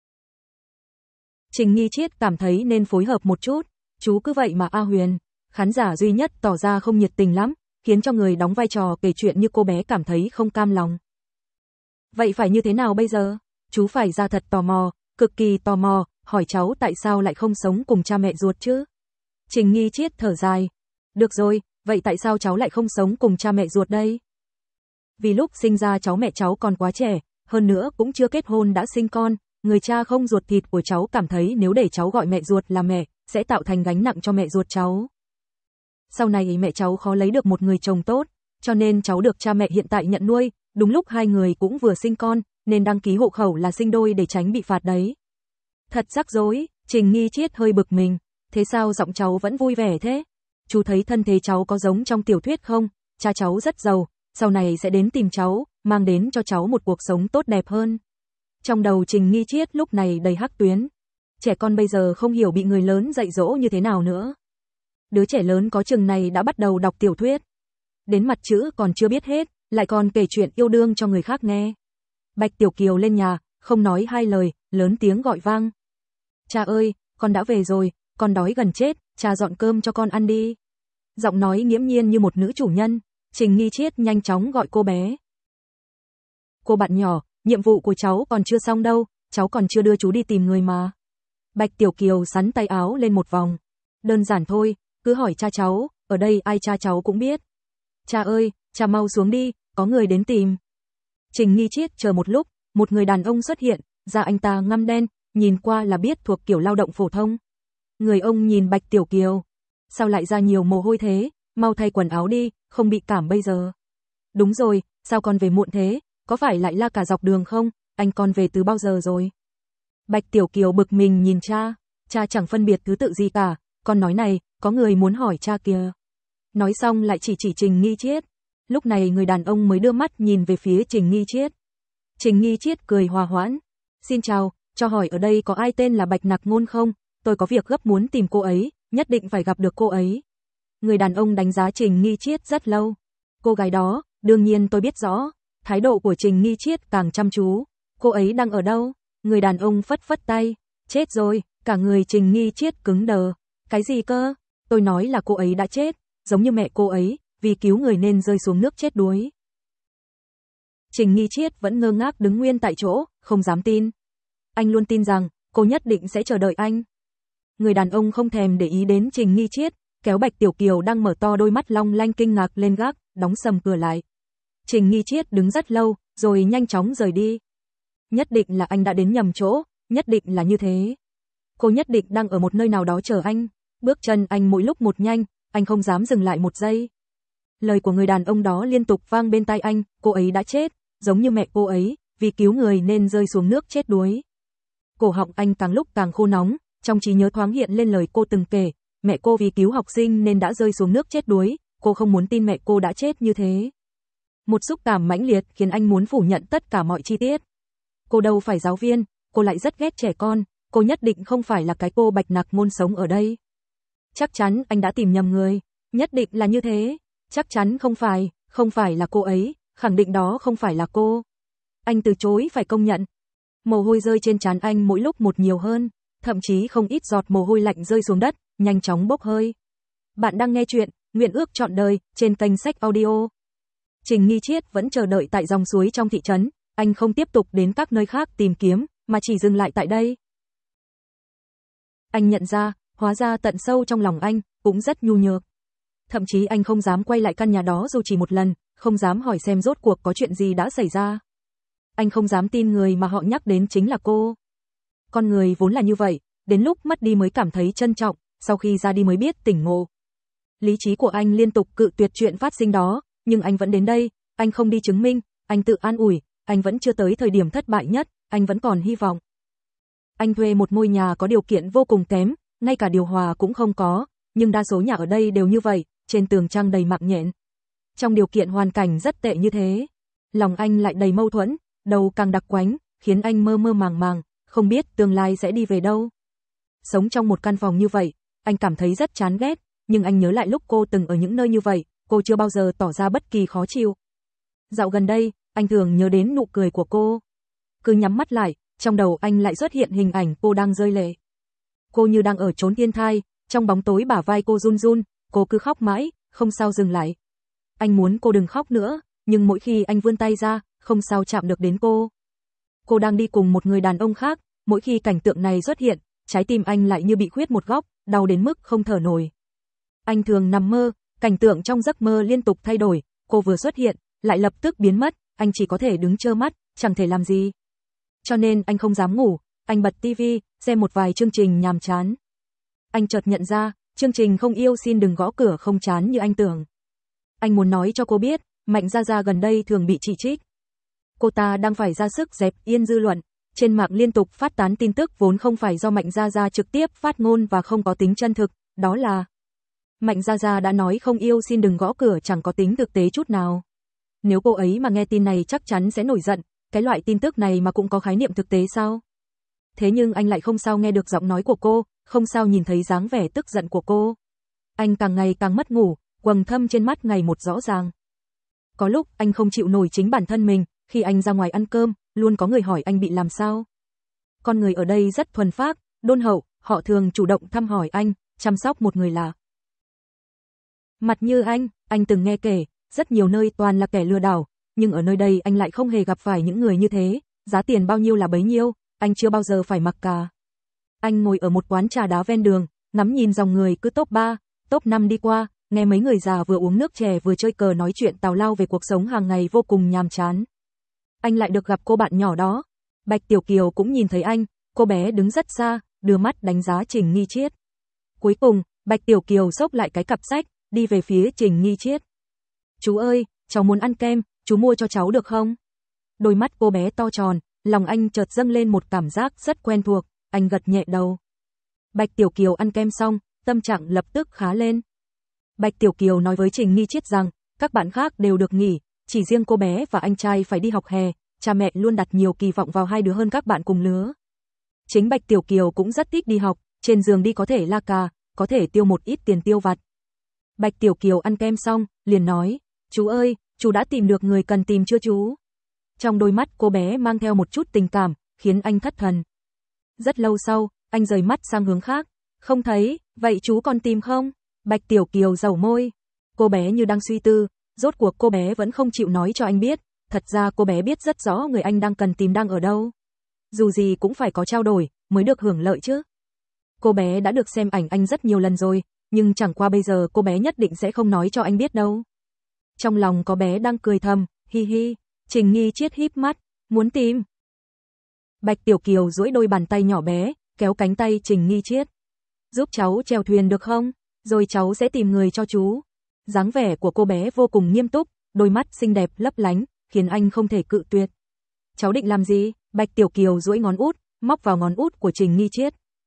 Trình Nghi Triết cảm thấy nên phối hợp một chút, chú cứ vậy mà A Huyền, khán giả duy nhất tỏ ra không nhiệt tình lắm, khiến cho người đóng vai trò kể chuyện như cô bé cảm thấy không cam lòng. Vậy phải như thế nào bây giờ? Chú phải ra thật tò mò, cực kỳ tò mò, hỏi cháu tại sao lại không sống cùng cha mẹ ruột chứ? Trình Nghi Triết thở dài. Được rồi, vậy tại sao cháu lại không sống cùng cha mẹ ruột đây? Vì lúc sinh ra cháu mẹ cháu còn quá trẻ, hơn nữa cũng chưa kết hôn đã sinh con, người cha không ruột thịt của cháu cảm thấy nếu để cháu gọi mẹ ruột là mẹ, sẽ tạo thành gánh nặng cho mẹ ruột cháu. Sau này mẹ cháu khó lấy được một người chồng tốt, cho nên cháu được cha mẹ hiện tại nhận nuôi, đúng lúc hai người cũng vừa sinh con, nên đăng ký hộ khẩu là sinh đôi để tránh bị phạt đấy. Thật rắc rối, Trình Nghi Triết hơi bực mình, thế sao giọng cháu vẫn vui vẻ thế? Chú thấy thân thế cháu có giống trong tiểu thuyết không? Cha cháu rất giàu, sau này sẽ đến tìm cháu, mang đến cho cháu một cuộc sống tốt đẹp hơn. Trong đầu Trình Nghi Triết lúc này đầy hắc tuyến. Trẻ con bây giờ không hiểu bị người lớn dạy dỗ như thế nào nữa. Đứa trẻ lớn có chừng này đã bắt đầu đọc tiểu thuyết. Đến mặt chữ còn chưa biết hết, lại còn kể chuyện yêu đương cho người khác nghe. Bạch Tiểu Kiều lên nhà, không nói hai lời, lớn tiếng gọi vang. Cha ơi, con đã về rồi, con đói gần chết, cha dọn cơm cho con ăn đi. Giọng nói nghiễm nhiên như một nữ chủ nhân, Trình Nghi Triết nhanh chóng gọi cô bé. Cô bạn nhỏ, nhiệm vụ của cháu còn chưa xong đâu, cháu còn chưa đưa chú đi tìm người mà. Bạch Tiểu Kiều sắn tay áo lên một vòng. Đơn giản thôi, cứ hỏi cha cháu, ở đây ai cha cháu cũng biết. Cha ơi, cha mau xuống đi, có người đến tìm. Trình Nghi Triết chờ một lúc, một người đàn ông xuất hiện, da anh ta ngăm đen, nhìn qua là biết thuộc kiểu lao động phổ thông. Người ông nhìn Bạch Tiểu Kiều. Sao lại ra nhiều mồ hôi thế, mau thay quần áo đi, không bị cảm bây giờ. Đúng rồi, sao con về muộn thế, có phải lại la cả dọc đường không, anh con về từ bao giờ rồi? Bạch Tiểu Kiều bực mình nhìn cha, cha chẳng phân biệt thứ tự gì cả, con nói này, có người muốn hỏi cha kìa. Nói xong lại chỉ chỉ Trình Nghi Triết. Lúc này người đàn ông mới đưa mắt nhìn về phía Trình Nghi Triết. Trình Nghi Triết cười hòa hoãn. Xin chào, cho hỏi ở đây có ai tên là Bạch Nặc Ngôn không? Tôi có việc gấp muốn tìm cô ấy, nhất định phải gặp được cô ấy. Người đàn ông đánh giá Trình Nghi Triết rất lâu. Cô gái đó, đương nhiên tôi biết rõ. Thái độ của Trình Nghi Triết càng chăm chú. Cô ấy đang ở đâu? Người đàn ông phất phất tay. Chết rồi, cả người Trình Nghi Triết cứng đờ. Cái gì cơ? Tôi nói là cô ấy đã chết, giống như mẹ cô ấy, vì cứu người nên rơi xuống nước chết đuối. Trình Nghi Triết vẫn ngơ ngác đứng nguyên tại chỗ, không dám tin. Anh luôn tin rằng, cô nhất định sẽ chờ đợi anh. Người đàn ông không thèm để ý đến Trình Nghi Triết, kéo Bạch Tiểu Kiều đang mở to đôi mắt long lanh kinh ngạc lên gác, đóng sầm cửa lại. Trình Nghi Triết đứng rất lâu, rồi nhanh chóng rời đi. Nhất định là anh đã đến nhầm chỗ, nhất định là như thế. Cô nhất định đang ở một nơi nào đó chờ anh. Bước chân anh mỗi lúc một nhanh, anh không dám dừng lại một giây. Lời của người đàn ông đó liên tục vang bên tai anh, cô ấy đã chết, giống như mẹ cô ấy, vì cứu người nên rơi xuống nước chết đuối. Cổ họng anh càng lúc càng khô nóng, Trong trí nhớ thoáng hiện lên lời cô từng kể, mẹ cô vì cứu học sinh nên đã rơi xuống nước chết đuối, cô không muốn tin mẹ cô đã chết như thế. Một xúc cảm mãnh liệt khiến anh muốn phủ nhận tất cả mọi chi tiết. Cô đâu phải giáo viên, cô lại rất ghét trẻ con, cô nhất định không phải là cái cô Bạch Nặc Ngôn sống ở đây. Chắc chắn anh đã tìm nhầm người, nhất định là như thế, chắc chắn không phải, không phải là cô ấy, khẳng định đó không phải là cô. Anh từ chối phải công nhận. Mồ hôi rơi trên trán anh mỗi lúc một nhiều hơn, thậm chí không ít giọt mồ hôi lạnh rơi xuống đất, nhanh chóng bốc hơi. Bạn đang nghe chuyện Nguyện ước trọn đời trên kênh Sách Audio. Trình Nghi Triết vẫn chờ đợi tại dòng suối trong thị trấn, anh không tiếp tục đến các nơi khác tìm kiếm, mà chỉ dừng lại tại đây. Anh nhận ra, hóa ra tận sâu trong lòng anh, cũng rất nhu nhược. Thậm chí anh không dám quay lại căn nhà đó dù chỉ một lần, không dám hỏi xem rốt cuộc có chuyện gì đã xảy ra. Anh không dám tin người mà họ nhắc đến chính là cô. Con người vốn là như vậy, đến lúc mất đi mới cảm thấy trân trọng, sau khi ra đi mới biết tỉnh ngộ. Lý trí của anh liên tục cự tuyệt chuyện phát sinh đó, nhưng anh vẫn đến đây, anh không đi chứng minh, anh tự an ủi, anh vẫn chưa tới thời điểm thất bại nhất, anh vẫn còn hy vọng. Anh thuê một ngôi nhà có điều kiện vô cùng kém, ngay cả điều hòa cũng không có, nhưng đa số nhà ở đây đều như vậy, trên tường trăng đầy mạng nhện. Trong điều kiện hoàn cảnh rất tệ như thế, lòng anh lại đầy mâu thuẫn, đầu càng đặc quánh, khiến anh mơ mơ màng màng, không biết tương lai sẽ đi về đâu. Sống trong một căn phòng như vậy, anh cảm thấy rất chán ghét, nhưng anh nhớ lại lúc cô từng ở những nơi như vậy, cô chưa bao giờ tỏ ra bất kỳ khó chịu. Dạo gần đây, anh thường nhớ đến nụ cười của cô. Cứ nhắm mắt lại, trong đầu anh lại xuất hiện hình ảnh cô đang rơi lệ. Cô như đang ở chốn thiên thai, trong bóng tối bả vai cô run run, cô cứ khóc mãi, không sao dừng lại. Anh muốn cô đừng khóc nữa, nhưng mỗi khi anh vươn tay ra, không sao chạm được đến cô. Cô đang đi cùng một người đàn ông khác, mỗi khi cảnh tượng này xuất hiện, trái tim anh lại như bị khuyết một góc, đau đến mức không thở nổi. Anh thường nằm mơ, cảnh tượng trong giấc mơ liên tục thay đổi, cô vừa xuất hiện, lại lập tức biến mất, anh chỉ có thể đứng trơ mắt, chẳng thể làm gì. Cho nên anh không dám ngủ, anh bật tivi, xem một vài chương trình nhàm chán. Anh chợt nhận ra, chương trình Không Yêu Xin Đừng Gõ Cửa không chán như anh tưởng. Anh muốn nói cho cô biết, Mạnh Gia Gia gần đây thường bị chỉ trích. Cô ta đang phải ra sức dẹp yên dư luận, trên mạng liên tục phát tán tin tức vốn không phải do Mạnh Gia Gia trực tiếp phát ngôn và không có tính chân thực, đó là Mạnh Gia Gia đã nói không yêu xin đừng gõ cửa chẳng có tính thực tế chút nào. Nếu cô ấy mà nghe tin này chắc chắn sẽ nổi giận, cái loại tin tức này mà cũng có khái niệm thực tế sao? Thế nhưng anh lại không sao nghe được giọng nói của cô, không sao nhìn thấy dáng vẻ tức giận của cô. Anh càng ngày càng mất ngủ, quầng thâm trên mắt ngày một rõ ràng. Có lúc anh không chịu nổi chính bản thân mình, khi anh ra ngoài ăn cơm, luôn có người hỏi anh bị làm sao. Con người ở đây rất thuần phác, đôn hậu, họ thường chủ động thăm hỏi anh, chăm sóc một người lạ. Mặt như anh, anh từng nghe kể, rất nhiều nơi toàn là kẻ lừa đảo, nhưng ở nơi đây anh lại không hề gặp phải những người như thế, giá tiền bao nhiêu là bấy nhiêu, anh chưa bao giờ phải mặc cả. Anh ngồi ở một quán trà đá ven đường, ngắm nhìn dòng người cứ top ba, top năm đi qua, nghe mấy người già vừa uống nước chè vừa chơi cờ nói chuyện tào lao về cuộc sống hàng ngày vô cùng nhàm chán. Anh lại được gặp cô bạn nhỏ đó. Bạch Tiểu Kiều cũng nhìn thấy anh, cô bé đứng rất xa, đưa mắt đánh giá Trình Nghi Triết. Cuối cùng, Bạch Tiểu Kiều xốc lại cái cặp sách, đi về phía Trình Nghi Triết. Chú ơi, cháu muốn ăn kem, chú mua cho cháu được không? Đôi mắt cô bé to tròn, lòng anh chợt dâng lên một cảm giác rất quen thuộc, anh gật nhẹ đầu. Bạch Tiểu Kiều ăn kem xong, tâm trạng lập tức khá lên. Bạch Tiểu Kiều nói với Trình Nghi Triết rằng, các bạn khác đều được nghỉ, chỉ riêng cô bé và anh trai phải đi học hè, cha mẹ luôn đặt nhiều kỳ vọng vào hai đứa hơn các bạn cùng lứa. Chính Bạch Tiểu Kiều cũng rất thích đi học, trên giường đi có thể la cà, có thể tiêu một ít tiền tiêu vặt. Bạch Tiểu Kiều ăn kem xong, liền nói, chú ơi, chú đã tìm được người cần tìm chưa chú? Trong đôi mắt cô bé mang theo một chút tình cảm, khiến anh thất thần. Rất lâu sau, anh rời mắt sang hướng khác, không thấy, vậy chú còn tìm không? Bạch Tiểu Kiều dầu môi, cô bé như đang suy tư, rốt cuộc cô bé vẫn không chịu nói cho anh biết, thật ra cô bé biết rất rõ người anh đang cần tìm đang ở đâu. Dù gì cũng phải có trao đổi, mới được hưởng lợi chứ. Cô bé đã được xem ảnh anh rất nhiều lần rồi, nhưng chẳng qua bây giờ cô bé nhất định sẽ không nói cho anh biết đâu. Trong lòng có bé đang cười thầm, hi hi, Trình Nghi Triết híp mắt, muốn tìm. Bạch Tiểu Kiều duỗi đôi bàn tay nhỏ bé, kéo cánh tay Trình Nghi Triết. Giúp cháu chèo thuyền được không? Rồi cháu sẽ tìm người cho chú. Dáng vẻ của cô bé vô cùng nghiêm túc, đôi mắt xinh đẹp lấp lánh, khiến anh không thể cự tuyệt. Cháu định làm gì? Bạch Tiểu Kiều duỗi ngón út, móc vào ngón út của Trình Nghi Triết.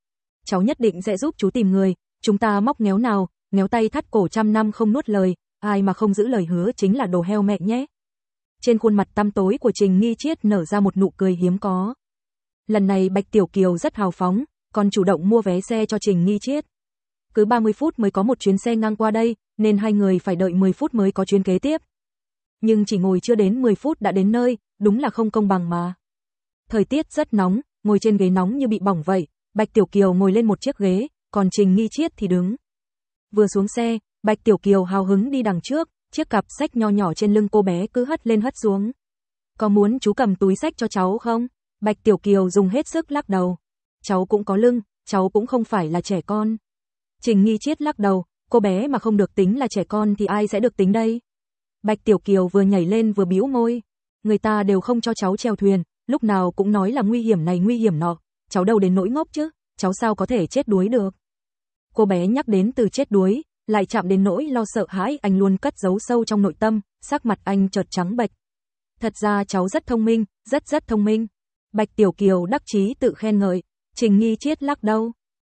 Cháu nhất định sẽ giúp chú tìm người, chúng ta móc ngéo nào, ngéo tay thắt cổ trăm năm không nuốt lời, ai mà không giữ lời hứa chính là đồ heo mẹ nhé. Trên khuôn mặt tăm tối của Trình Nghi Triết nở ra một nụ cười hiếm có. Lần này Bạch Tiểu Kiều rất hào phóng, còn chủ động mua vé xe cho Trình Nghi Triết. Cứ ba mươi phút mới có một chuyến xe ngang qua đây, nên hai người phải đợi mười phút mới có chuyến kế tiếp. Nhưng chỉ ngồi chưa đến mười phút đã đến nơi, đúng là không công bằng mà. Thời tiết rất nóng, ngồi trên ghế nóng như bị bỏng vậy, Bạch Tiểu Kiều ngồi lên một chiếc ghế, còn Trình Nghi Triết thì đứng. Vừa xuống xe, Bạch Tiểu Kiều hào hứng đi đằng trước, chiếc cặp sách nho nhỏ trên lưng cô bé cứ hất lên hất xuống. Có muốn chú cầm túi sách cho cháu không? Bạch Tiểu Kiều dùng hết sức lắc đầu. Cháu cũng có lưng, cháu cũng không phải là trẻ con. Trình Nghi Triết lắc đầu, cô bé mà không được tính là trẻ con thì ai sẽ được tính đây? Bạch Tiểu Kiều vừa nhảy lên vừa bĩu môi. Người ta đều không cho cháu chèo thuyền, lúc nào cũng nói là nguy hiểm này nguy hiểm nọ, cháu đâu đến nỗi ngốc chứ, cháu sao có thể chết đuối được. Cô bé nhắc đến từ chết đuối, lại chạm đến nỗi lo sợ hãi anh luôn cất giấu sâu trong nội tâm, sắc mặt anh chợt trắng bệch. Thật ra cháu rất thông minh, rất rất thông minh. Bạch Tiểu Kiều đắc chí tự khen ngợi, Trình Nghi Triết lắc đầu.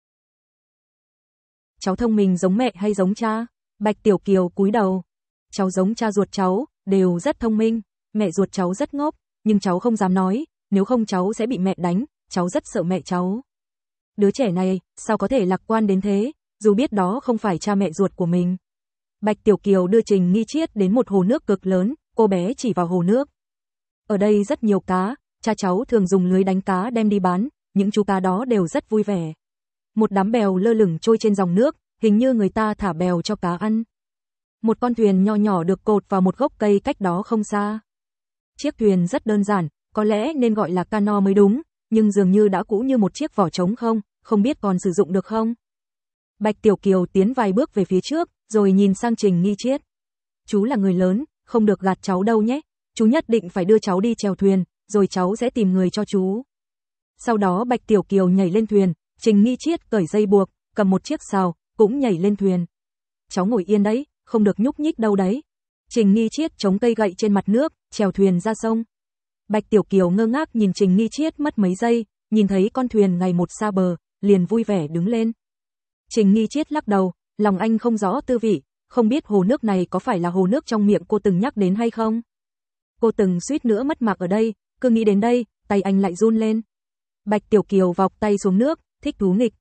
Cháu thông minh giống mẹ hay giống cha? Bạch Tiểu Kiều cúi đầu. Cháu giống cha ruột cháu, đều rất thông minh, mẹ ruột cháu rất ngốc, nhưng cháu không dám nói, nếu không cháu sẽ bị mẹ đánh, cháu rất sợ mẹ cháu. Đứa trẻ này, sao có thể lạc quan đến thế, dù biết đó không phải cha mẹ ruột của mình. Bạch Tiểu Kiều đưa Trình Nghi Triết đến một hồ nước cực lớn, cô bé chỉ vào hồ nước. Ở đây rất nhiều cá, cha cháu thường dùng lưới đánh cá đem đi bán, những chú cá đó đều rất vui vẻ. Một đám bèo lơ lửng trôi trên dòng nước, hình như người ta thả bèo cho cá ăn. Một con thuyền nho nhỏ được cột vào một gốc cây cách đó không xa. Chiếc thuyền rất đơn giản, có lẽ nên gọi là cano mới đúng, nhưng dường như đã cũ như một chiếc vỏ trống không, không biết còn sử dụng được không. Bạch Tiểu Kiều tiến vài bước về phía trước, rồi nhìn sang Trình Nghi Triết. Chú là người lớn, không được gạt cháu đâu nhé, chú nhất định phải đưa cháu đi chèo thuyền, rồi cháu sẽ tìm người cho chú. Sau đó Bạch Tiểu Kiều nhảy lên thuyền, Trình Nghi Triết cởi dây buộc, cầm một chiếc sào, cũng nhảy lên thuyền. Cháu ngồi yên đấy, không được nhúc nhích đâu đấy. Trình Nghi Triết chống cây gậy trên mặt nước, chèo thuyền ra sông. Bạch Tiểu Kiều ngơ ngác nhìn Trình Nghi Triết mất mấy giây, nhìn thấy con thuyền ngày một xa bờ, liền vui vẻ đứng lên. Trình Nghi Triết lắc đầu, lòng anh không rõ tư vị, không biết hồ nước này có phải là hồ nước trong miệng cô từng nhắc đến hay không. Cô từng suýt nữa mất mạng ở đây, cứ nghĩ đến đây, tay anh lại run lên. Bạch Tiểu Kiều vọc tay xuống nước, thích thú nghịch.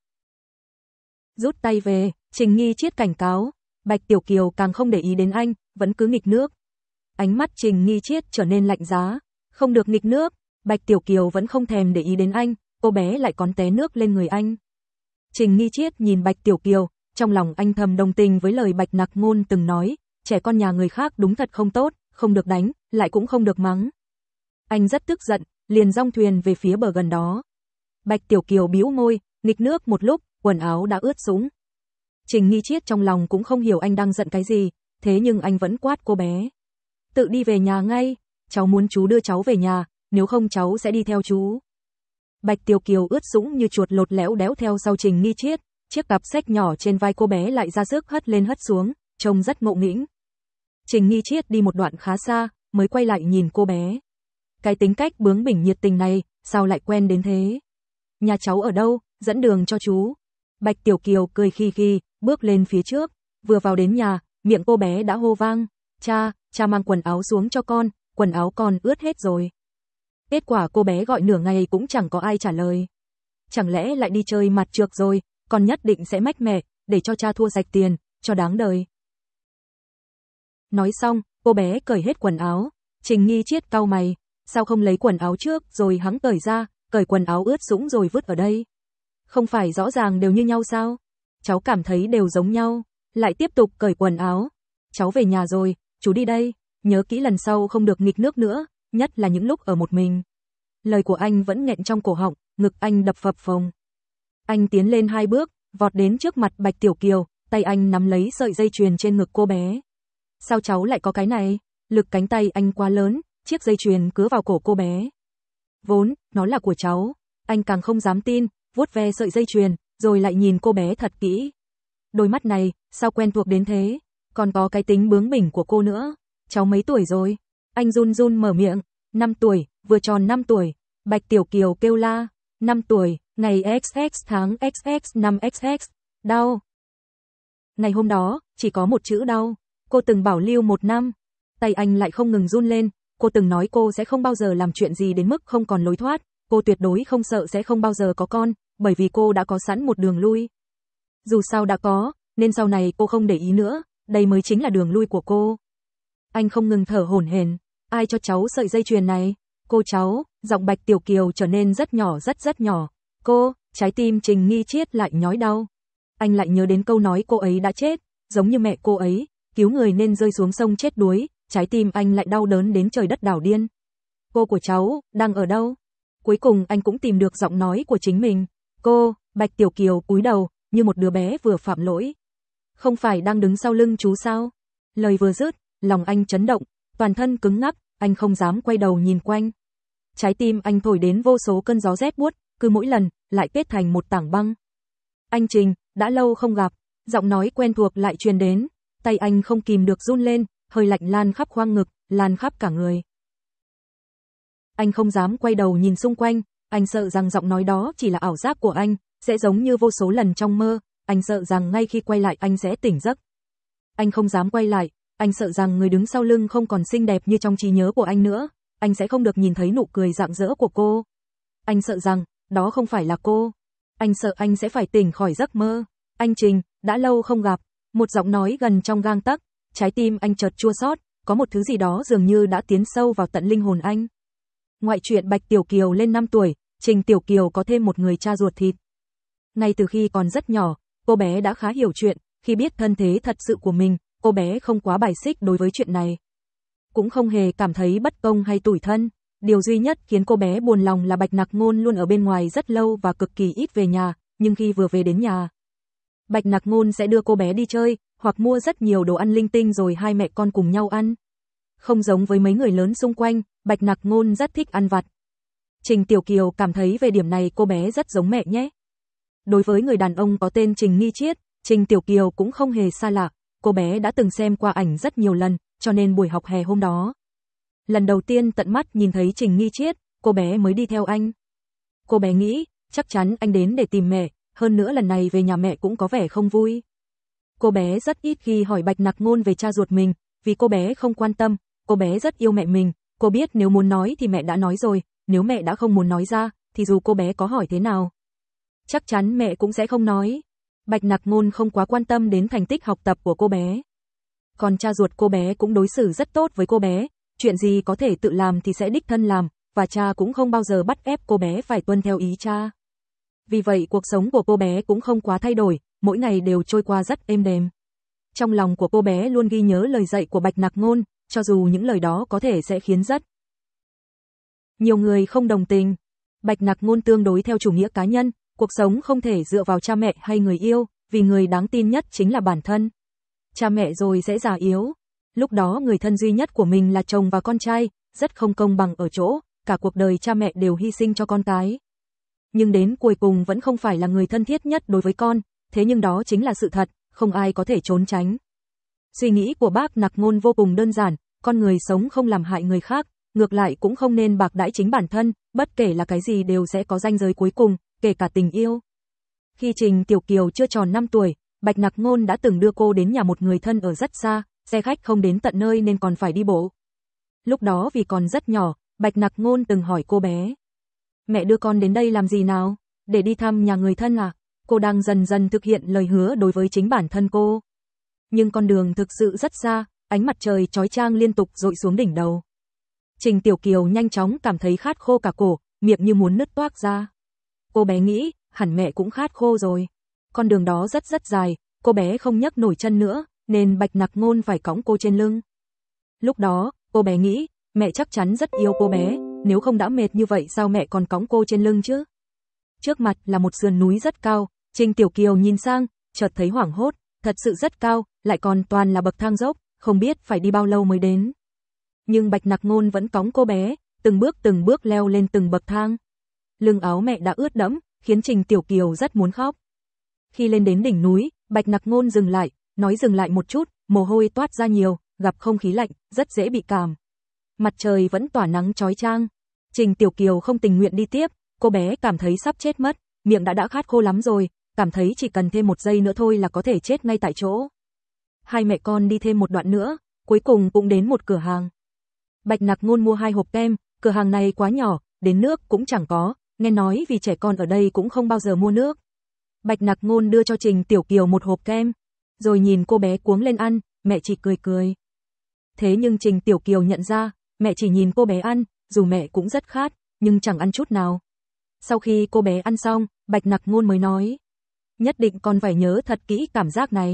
Rút tay về, Trình Nghi Triết cảnh cáo. Bạch Tiểu Kiều càng không để ý đến anh, vẫn cứ nghịch nước. Ánh mắt Trình Nghi Triết trở nên lạnh giá. Không được nghịch nước. Bạch Tiểu Kiều vẫn không thèm để ý đến anh, cô bé lại còn té nước lên người anh. Trình Nghi Triết nhìn Bạch Tiểu Kiều, trong lòng anh thầm đồng tình với lời Bạch Nặc Ngôn từng nói, trẻ con nhà người khác đúng thật không tốt, không được đánh, lại cũng không được mắng. Anh rất tức giận, liền dong thuyền về phía bờ gần đó. Bạch Tiểu Kiều bĩu môi, nghịch nước một lúc, quần áo đã ướt sũng. Trình Nghi Triết trong lòng cũng không hiểu anh đang giận cái gì, thế nhưng anh vẫn quát cô bé. Tự đi về nhà ngay, cháu muốn chú đưa cháu về nhà, nếu không cháu sẽ đi theo chú. Bạch Tiểu Kiều ướt sũng như chuột lột lẽo đéo theo sau Trình Nghi Triết, chiếc cặp sách nhỏ trên vai cô bé lại ra sức hất lên hất xuống, trông rất ngộ nghĩnh. Trình Nghi Triết đi một đoạn khá xa, mới quay lại nhìn cô bé. Cái tính cách bướng bỉnh nhiệt tình này, sao lại quen đến thế? Nhà cháu ở đâu, dẫn đường cho chú. Bạch Tiểu Kiều cười khi khi, bước lên phía trước, vừa vào đến nhà, miệng cô bé đã hô vang. Cha, cha mang quần áo xuống cho con, quần áo con ướt hết rồi. Kết quả cô bé gọi nửa ngày cũng chẳng có ai trả lời. Chẳng lẽ lại đi chơi mặt trược rồi, con nhất định sẽ mách mẹ, để cho cha thua sạch tiền, cho đáng đời. Nói xong, cô bé cởi hết quần áo, Trình Nghi Triết cau mày, sao không lấy quần áo trước rồi hắn cởi ra, cởi quần áo ướt sũng rồi vứt ở đây. Không phải rõ ràng đều như nhau sao? Cháu cảm thấy đều giống nhau, lại tiếp tục cởi quần áo. Cháu về nhà rồi, chú đi đây, nhớ kỹ lần sau không được nghịch nước nữa, nhất là những lúc ở một mình. Lời của anh vẫn nghẹn trong cổ họng, ngực anh đập phập phồng. Anh tiến lên hai bước, vọt đến trước mặt Bạch Tiểu Kiều, tay anh nắm lấy sợi dây chuyền trên ngực cô bé. Sao cháu lại có cái này? Lực cánh tay anh quá lớn, chiếc dây chuyền cứa vào cổ cô bé. Vốn, nó là của cháu. Anh càng không dám tin, vuốt ve sợi dây chuyền, rồi lại nhìn cô bé thật kỹ. Đôi mắt này, sao quen thuộc đến thế? Còn có cái tính bướng bỉnh của cô nữa. Cháu mấy tuổi rồi? Anh run run mở miệng. Năm tuổi, vừa tròn năm tuổi. Bạch Tiểu Kiều kêu la. Năm tuổi, Ngày xx tháng xx năm xx, đau. Ngày hôm đó, chỉ có một chữ đau. Cô từng bảo lưu một năm. Tay anh lại không ngừng run lên. Cô từng nói cô sẽ không bao giờ làm chuyện gì đến mức không còn lối thoát. Cô tuyệt đối không sợ sẽ không bao giờ có con, bởi vì cô đã có sẵn một đường lui. Dù sao đã có, nên sau này cô không để ý nữa, đây mới chính là đường lui của cô. Anh không ngừng thở hổn hển. Ai cho cháu sợi dây chuyền này? Cô cháu, giọng Bạch Tiểu Kiều trở nên rất nhỏ rất rất nhỏ. Cô, trái tim Trình Nghi Triết lại nhói đau. Anh lại nhớ đến câu nói cô ấy đã chết, giống như mẹ cô ấy, cứu người nên rơi xuống sông chết đuối, trái tim anh lại đau đớn đến trời đất đảo điên. Cô của cháu, đang ở đâu? Cuối cùng anh cũng tìm được giọng nói của chính mình. Cô, Bạch Tiểu Kiều cúi đầu, như một đứa bé vừa phạm lỗi. Không phải đang đứng sau lưng chú sao? Lời vừa dứt, lòng anh chấn động, toàn thân cứng ngắc, anh không dám quay đầu nhìn quanh. Trái tim anh thổi đến vô số cơn gió rét buốt, cứ mỗi lần, lại kết thành một tảng băng. Anh Trình, đã lâu không gặp, giọng nói quen thuộc lại truyền đến, tay anh không kìm được run lên, hơi lạnh lan khắp khoang ngực, lan khắp cả người. Anh không dám quay đầu nhìn xung quanh, anh sợ rằng giọng nói đó chỉ là ảo giác của anh, sẽ giống như vô số lần trong mơ, anh sợ rằng ngay khi quay lại anh sẽ tỉnh giấc. Anh không dám quay lại, anh sợ rằng người đứng sau lưng không còn xinh đẹp như trong trí nhớ của anh nữa, anh sẽ không được nhìn thấy nụ cười rạng rỡ của cô. Anh sợ rằng, đó không phải là cô. Anh sợ anh sẽ phải tỉnh khỏi giấc mơ. Anh Trình, đã lâu không gặp, một giọng nói gần trong gang tấc, trái tim anh chợt chua xót, có một thứ gì đó dường như đã tiến sâu vào tận linh hồn anh. Ngoại truyện Bạch Tiểu Kiều lên năm tuổi, Trình Tiểu Kiều có thêm một người cha ruột thịt. Ngay từ khi còn rất nhỏ, cô bé đã khá hiểu chuyện, khi biết thân thế thật sự của mình, cô bé không quá bài xích đối với chuyện này. Cũng không hề cảm thấy bất công hay tủi thân. Điều duy nhất khiến cô bé buồn lòng là Bạch Nặc Ngôn luôn ở bên ngoài rất lâu và cực kỳ ít về nhà, nhưng khi vừa về đến nhà, Bạch Nặc Ngôn sẽ đưa cô bé đi chơi, hoặc mua rất nhiều đồ ăn linh tinh rồi hai mẹ con cùng nhau ăn. Không giống với mấy người lớn xung quanh, Bạch Nặc Ngôn rất thích ăn vặt. Trình Tiểu Kiều cảm thấy về điểm này cô bé rất giống mẹ nhé. Đối với người đàn ông có tên Trình Nghi Triết, Trình Tiểu Kiều cũng không hề xa lạ, cô bé đã từng xem qua ảnh rất nhiều lần, cho nên buổi học hè hôm đó, lần đầu tiên tận mắt nhìn thấy Trình Nghi Triết, cô bé mới đi theo anh. Cô bé nghĩ, chắc chắn anh đến để tìm mẹ, hơn nữa lần này về nhà mẹ cũng có vẻ không vui. Cô bé rất ít khi hỏi Bạch Nặc Ngôn về cha ruột mình, vì cô bé không quan tâm, cô bé rất yêu mẹ mình, cô biết nếu muốn nói thì mẹ đã nói rồi, nếu mẹ đã không muốn nói ra, thì dù cô bé có hỏi thế nào, chắc chắn mẹ cũng sẽ không nói. Bạch Nặc Ngôn không quá quan tâm đến thành tích học tập của cô bé. Còn cha ruột cô bé cũng đối xử rất tốt với cô bé, chuyện gì có thể tự làm thì sẽ đích thân làm, và cha cũng không bao giờ bắt ép cô bé phải tuân theo ý cha. Vì vậy cuộc sống của cô bé cũng không quá thay đổi, mỗi ngày đều trôi qua rất êm đềm. Trong lòng của cô bé luôn ghi nhớ lời dạy của Bạch Nặc Ngôn, cho dù những lời đó có thể sẽ khiến rất nhiều người không đồng tình. Bạch Nặc Ngôn tương đối theo chủ nghĩa cá nhân, cuộc sống không thể dựa vào cha mẹ hay người yêu, vì người đáng tin nhất chính là bản thân. Cha mẹ rồi sẽ già yếu. Lúc đó người thân duy nhất của mình là chồng và con trai, rất không công bằng ở chỗ, cả cuộc đời cha mẹ đều hy sinh cho con cái. Nhưng đến cuối cùng vẫn không phải là người thân thiết nhất đối với con, thế nhưng đó chính là sự thật, không ai có thể trốn tránh. Suy nghĩ của bác Nặc Ngôn vô cùng đơn giản, con người sống không làm hại người khác, ngược lại cũng không nên bạc đãi chính bản thân, bất kể là cái gì đều sẽ có ranh giới cuối cùng, kể cả tình yêu. Khi Trình Tiểu Kiều chưa tròn năm tuổi, Bạch Nặc Ngôn đã từng đưa cô đến nhà một người thân ở rất xa, xe khách không đến tận nơi nên còn phải đi bộ. Lúc đó vì còn rất nhỏ, Bạch Nặc Ngôn từng hỏi cô bé: "Mẹ đưa con đến đây làm gì nào? Để đi thăm nhà người thân à?" Cô đang dần dần thực hiện lời hứa đối với chính bản thân cô. Nhưng con đường thực sự rất xa, ánh mặt trời chói chang liên tục dội xuống đỉnh đầu. Trình Tiểu Kiều nhanh chóng cảm thấy khát khô cả cổ, miệng như muốn nứt toác ra. Cô bé nghĩ, hẳn mẹ cũng khát khô rồi. Con đường đó rất rất dài, cô bé không nhấc nổi chân nữa, nên Bạch Nặc Ngôn phải cõng cô trên lưng. Lúc đó, cô bé nghĩ, mẹ chắc chắn rất yêu cô bé, nếu không đã mệt như vậy sao mẹ còn cõng cô trên lưng chứ? Trước mặt là một sườn núi rất cao, Trình Tiểu Kiều nhìn sang, chợt thấy hoảng hốt, thật sự rất cao, lại còn toàn là bậc thang dốc, không biết phải đi bao lâu mới đến. Nhưng Bạch Nặc Ngôn vẫn cõng cô bé, từng bước từng bước leo lên từng bậc thang. Lưng áo mẹ đã ướt đẫm, khiến Trình Tiểu Kiều rất muốn khóc. Khi lên đến đỉnh núi, Bạch Nặc Ngôn dừng lại, nói dừng lại một chút, mồ hôi toát ra nhiều, gặp không khí lạnh, rất dễ bị cảm. Mặt trời vẫn tỏa nắng chói chang. Trình Tiểu Kiều không tình nguyện đi tiếp, cô bé cảm thấy sắp chết mất, miệng đã đã khát khô lắm rồi, cảm thấy chỉ cần thêm một giây nữa thôi là có thể chết ngay tại chỗ. Hai mẹ con đi thêm một đoạn nữa, cuối cùng cũng đến một cửa hàng. Bạch Nặc Ngôn mua hai hộp kem, cửa hàng này quá nhỏ, đến nước cũng chẳng có, nghe nói vì trẻ con ở đây cũng không bao giờ mua nước. Bạch Nặc Ngôn đưa cho Trình Tiểu Kiều một hộp kem, rồi nhìn cô bé cuống lên ăn, mẹ chỉ cười cười. Thế nhưng Trình Tiểu Kiều nhận ra, mẹ chỉ nhìn cô bé ăn, dù mẹ cũng rất khát, nhưng chẳng ăn chút nào. Sau khi cô bé ăn xong, Bạch Nặc Ngôn mới nói, nhất định con phải nhớ thật kỹ cảm giác này.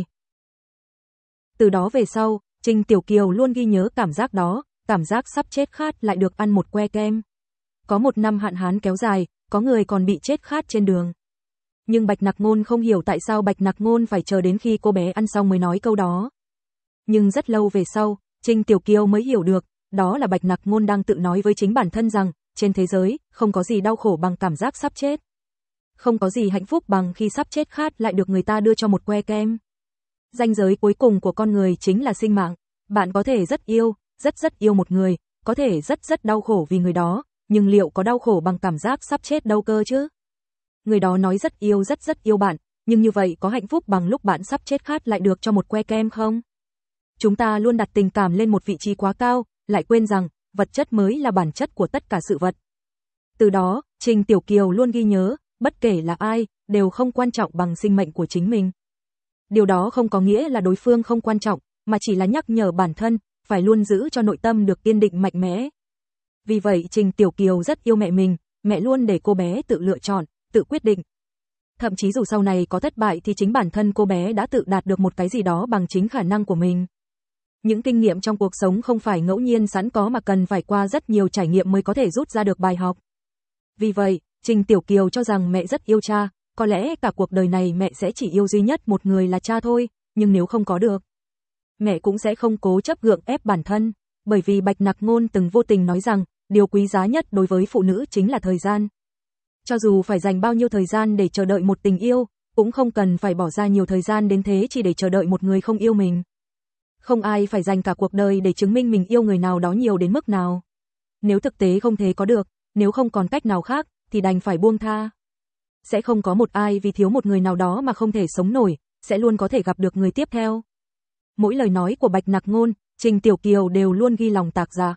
Từ đó về sau, Trình Tiểu Kiều luôn ghi nhớ cảm giác đó, cảm giác sắp chết khát lại được ăn một que kem. Có một năm hạn hán kéo dài, có người còn bị chết khát trên đường. Nhưng Bạch Nặc Ngôn không hiểu tại sao Bạch Nặc Ngôn phải chờ đến khi cô bé ăn xong mới nói câu đó. Nhưng rất lâu về sau, Trình Tiểu Kiều mới hiểu được, đó là Bạch Nặc Ngôn đang tự nói với chính bản thân rằng, trên thế giới, không có gì đau khổ bằng cảm giác sắp chết. Không có gì hạnh phúc bằng khi sắp chết khát lại được người ta đưa cho một que kem. Ranh giới cuối cùng của con người chính là sinh mạng. Bạn có thể rất yêu, rất rất yêu một người, có thể rất rất đau khổ vì người đó, nhưng liệu có đau khổ bằng cảm giác sắp chết đâu cơ chứ? Người đó nói rất yêu rất rất yêu bạn, nhưng như vậy có hạnh phúc bằng lúc bạn sắp chết khát lại được cho một que kem không? Chúng ta luôn đặt tình cảm lên một vị trí quá cao, lại quên rằng, vật chất mới là bản chất của tất cả sự vật. Từ đó, Trình Tiểu Kiều luôn ghi nhớ, bất kể là ai, đều không quan trọng bằng sinh mệnh của chính mình. Điều đó không có nghĩa là đối phương không quan trọng, mà chỉ là nhắc nhở bản thân, phải luôn giữ cho nội tâm được kiên định mạnh mẽ. Vì vậy Trình Tiểu Kiều rất yêu mẹ mình, mẹ luôn để cô bé tự lựa chọn, tự quyết định. Thậm chí dù sau này có thất bại thì chính bản thân cô bé đã tự đạt được một cái gì đó bằng chính khả năng của mình. Những kinh nghiệm trong cuộc sống không phải ngẫu nhiên sẵn có mà cần phải qua rất nhiều trải nghiệm mới có thể rút ra được bài học. Vì vậy, Trình Tiểu Kiều cho rằng mẹ rất yêu cha, có lẽ cả cuộc đời này mẹ sẽ chỉ yêu duy nhất một người là cha thôi, nhưng nếu không có được, mẹ cũng sẽ không cố chấp gượng ép bản thân, bởi vì Bạch Nặc Ngôn từng vô tình nói rằng, điều quý giá nhất đối với phụ nữ chính là thời gian. Cho dù phải dành bao nhiêu thời gian để chờ đợi một tình yêu, cũng không cần phải bỏ ra nhiều thời gian đến thế chỉ để chờ đợi một người không yêu mình. Không ai phải dành cả cuộc đời để chứng minh mình yêu người nào đó nhiều đến mức nào. Nếu thực tế không thể có được, nếu không còn cách nào khác, thì đành phải buông tha. Sẽ không có một ai vì thiếu một người nào đó mà không thể sống nổi, sẽ luôn có thể gặp được người tiếp theo. Mỗi lời nói của Bạch Nặc Ngôn, Trình Tiểu Kiều đều luôn ghi lòng tạc dạ.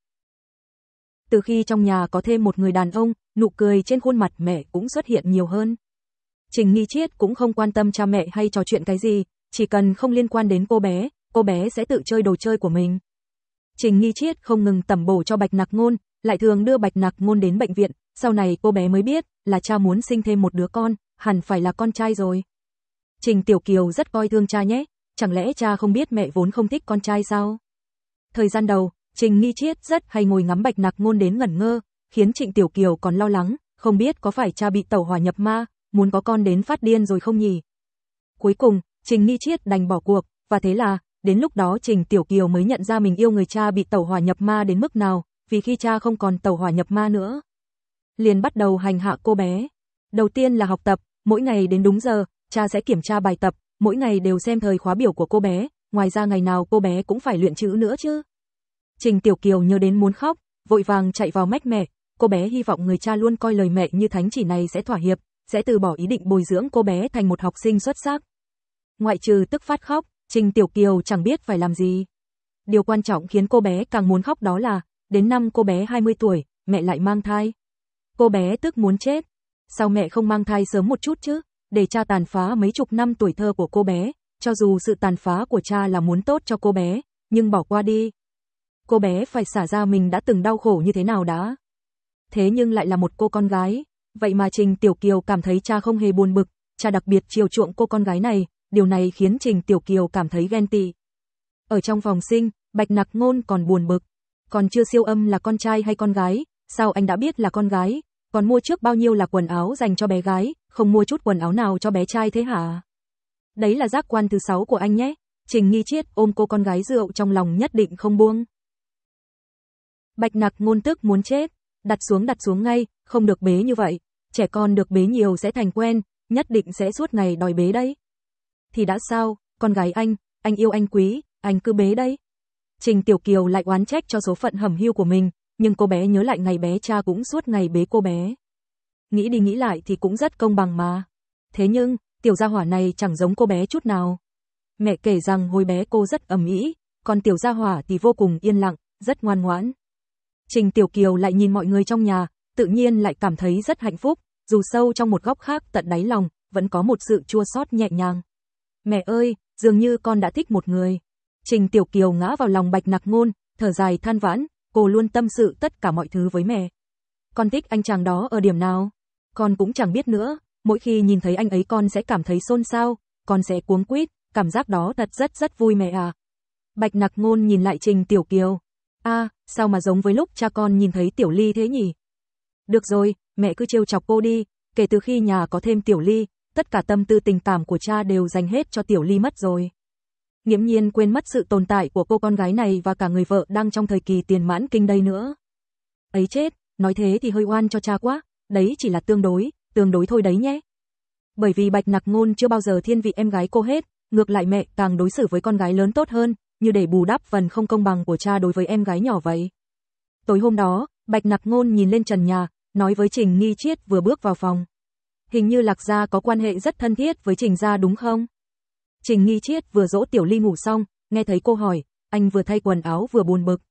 Từ khi trong nhà có thêm một người đàn ông, nụ cười trên khuôn mặt mẹ cũng xuất hiện nhiều hơn. Trình Nghi Chiết cũng không quan tâm cha mẹ hay trò chuyện cái gì, chỉ cần không liên quan đến cô bé, cô bé sẽ tự chơi đồ chơi của mình. Trình Nghi Chiết không ngừng tẩm bổ cho Bạch Nặc Ngôn, lại thường đưa Bạch Nặc Ngôn đến bệnh viện, sau này cô bé mới biết là cha muốn sinh thêm một đứa con, hẳn phải là con trai rồi. Trình Tiểu Kiều rất coi thương cha nhé, chẳng lẽ cha không biết mẹ vốn không thích con trai sao? Thời gian đầu, Trình Nghi Chiết rất hay ngồi ngắm Bạch Nặc Ngôn đến ngẩn ngơ, khiến Trình Tiểu Kiều còn lo lắng, không biết có phải cha bị tẩu hỏa nhập ma, muốn có con đến phát điên rồi không nhỉ? Cuối cùng, Trình Nghi Chiết đành bỏ cuộc, và thế là, đến lúc đó Trình Tiểu Kiều mới nhận ra mình yêu người cha bị tẩu hỏa nhập ma đến mức nào, vì khi cha không còn tẩu hỏa nhập ma nữa, liền bắt đầu hành hạ cô bé. Đầu tiên là học tập, mỗi ngày đến đúng giờ, cha sẽ kiểm tra bài tập, mỗi ngày đều xem thời khóa biểu của cô bé, ngoài ra ngày nào cô bé cũng phải luyện chữ nữa chứ. Trình Tiểu Kiều nhớ đến muốn khóc, vội vàng chạy vào mách mẹ, cô bé hy vọng người cha luôn coi lời mẹ như thánh chỉ này sẽ thỏa hiệp, sẽ từ bỏ ý định bồi dưỡng cô bé thành một học sinh xuất sắc. Ngoại trừ tức phát khóc, Trình Tiểu Kiều chẳng biết phải làm gì. Điều quan trọng khiến cô bé càng muốn khóc đó là, đến năm cô bé hai mươi tuổi, mẹ lại mang thai. Cô bé tức muốn chết. Sao mẹ không mang thai sớm một chút chứ, để cha tàn phá mấy chục năm tuổi thơ của cô bé, cho dù sự tàn phá của cha là muốn tốt cho cô bé, nhưng bỏ qua đi. Cô bé phải xả ra mình đã từng đau khổ như thế nào đã. Thế nhưng lại là một cô con gái, vậy mà Trình Tiểu Kiều cảm thấy cha không hề buồn bực, cha đặc biệt chiều chuộng cô con gái này, điều này khiến Trình Tiểu Kiều cảm thấy ghen tị. Ở trong phòng sinh, Bạch Nặc Ngôn còn buồn bực, còn chưa siêu âm là con trai hay con gái, sao anh đã biết là con gái, còn mua trước bao nhiêu là quần áo dành cho bé gái, không mua chút quần áo nào cho bé trai thế hả? Đấy là giác quan thứ sáu của anh nhé. Trình Nghi Chiết ôm cô con gái rượu trong lòng nhất định không buông. Bạch Nặc Ngôn tức muốn chết, đặt xuống đặt xuống ngay, không được bế như vậy, trẻ con được bế nhiều sẽ thành quen, nhất định sẽ suốt ngày đòi bế đấy. Thì đã sao, con gái anh, anh yêu anh quý, anh cứ bế đấy. Trình Tiểu Kiều lại oán trách cho số phận hẩm hiu của mình, nhưng cô bé nhớ lại ngày bé cha cũng suốt ngày bế cô bé. nghĩ đi nghĩ lại thì cũng rất công bằng mà. Thế nhưng, tiểu gia hỏa này chẳng giống cô bé chút nào. Mẹ kể rằng hồi bé cô rất ầm ĩ, còn tiểu gia hỏa thì vô cùng yên lặng, rất ngoan ngoãn. Trình Tiểu Kiều lại nhìn mọi người trong nhà, tự nhiên lại cảm thấy rất hạnh phúc, dù sâu trong một góc khác tận đáy lòng, vẫn có một sự chua xót nhẹ nhàng. Mẹ ơi, dường như con đã thích một người. Trình Tiểu Kiều ngã vào lòng Bạch Nặc Ngôn, thở dài than vãn, cô luôn tâm sự tất cả mọi thứ với mẹ. Con thích anh chàng đó ở điểm nào? Con cũng chẳng biết nữa, mỗi khi nhìn thấy anh ấy con sẽ cảm thấy xôn xao, con sẽ cuống quýt, cảm giác đó thật rất rất vui mẹ à. Bạch Nặc Ngôn nhìn lại Trình Tiểu Kiều. A, à, sao mà giống với lúc cha con nhìn thấy Tiểu Ly thế nhỉ? Được rồi, mẹ cứ trêu chọc cô đi, kể từ khi nhà có thêm Tiểu Ly, tất cả tâm tư tình cảm của cha đều dành hết cho Tiểu Ly mất rồi. Nghiễm nhiên quên mất sự tồn tại của cô con gái này và cả người vợ đang trong thời kỳ tiền mãn kinh đây nữa. Ấy chết, nói thế thì hơi oan cho cha quá, đấy chỉ là tương đối, tương đối thôi đấy nhé. Bởi vì Bạch Nặc Ngôn chưa bao giờ thiên vị em gái cô hết, ngược lại mẹ càng đối xử với con gái lớn tốt hơn, như để bù đắp phần không công bằng của cha đối với em gái nhỏ vậy. Tối hôm đó, Bạch Nặc Ngôn nhìn lên trần nhà, nói với Trình Nghi Triết vừa bước vào phòng. Hình như Lạc Gia có quan hệ rất thân thiết với Trình Gia đúng không? Trình Nghi Triết vừa dỗ Tiểu Ly ngủ xong, nghe thấy cô hỏi, anh vừa thay quần áo vừa buồn bực.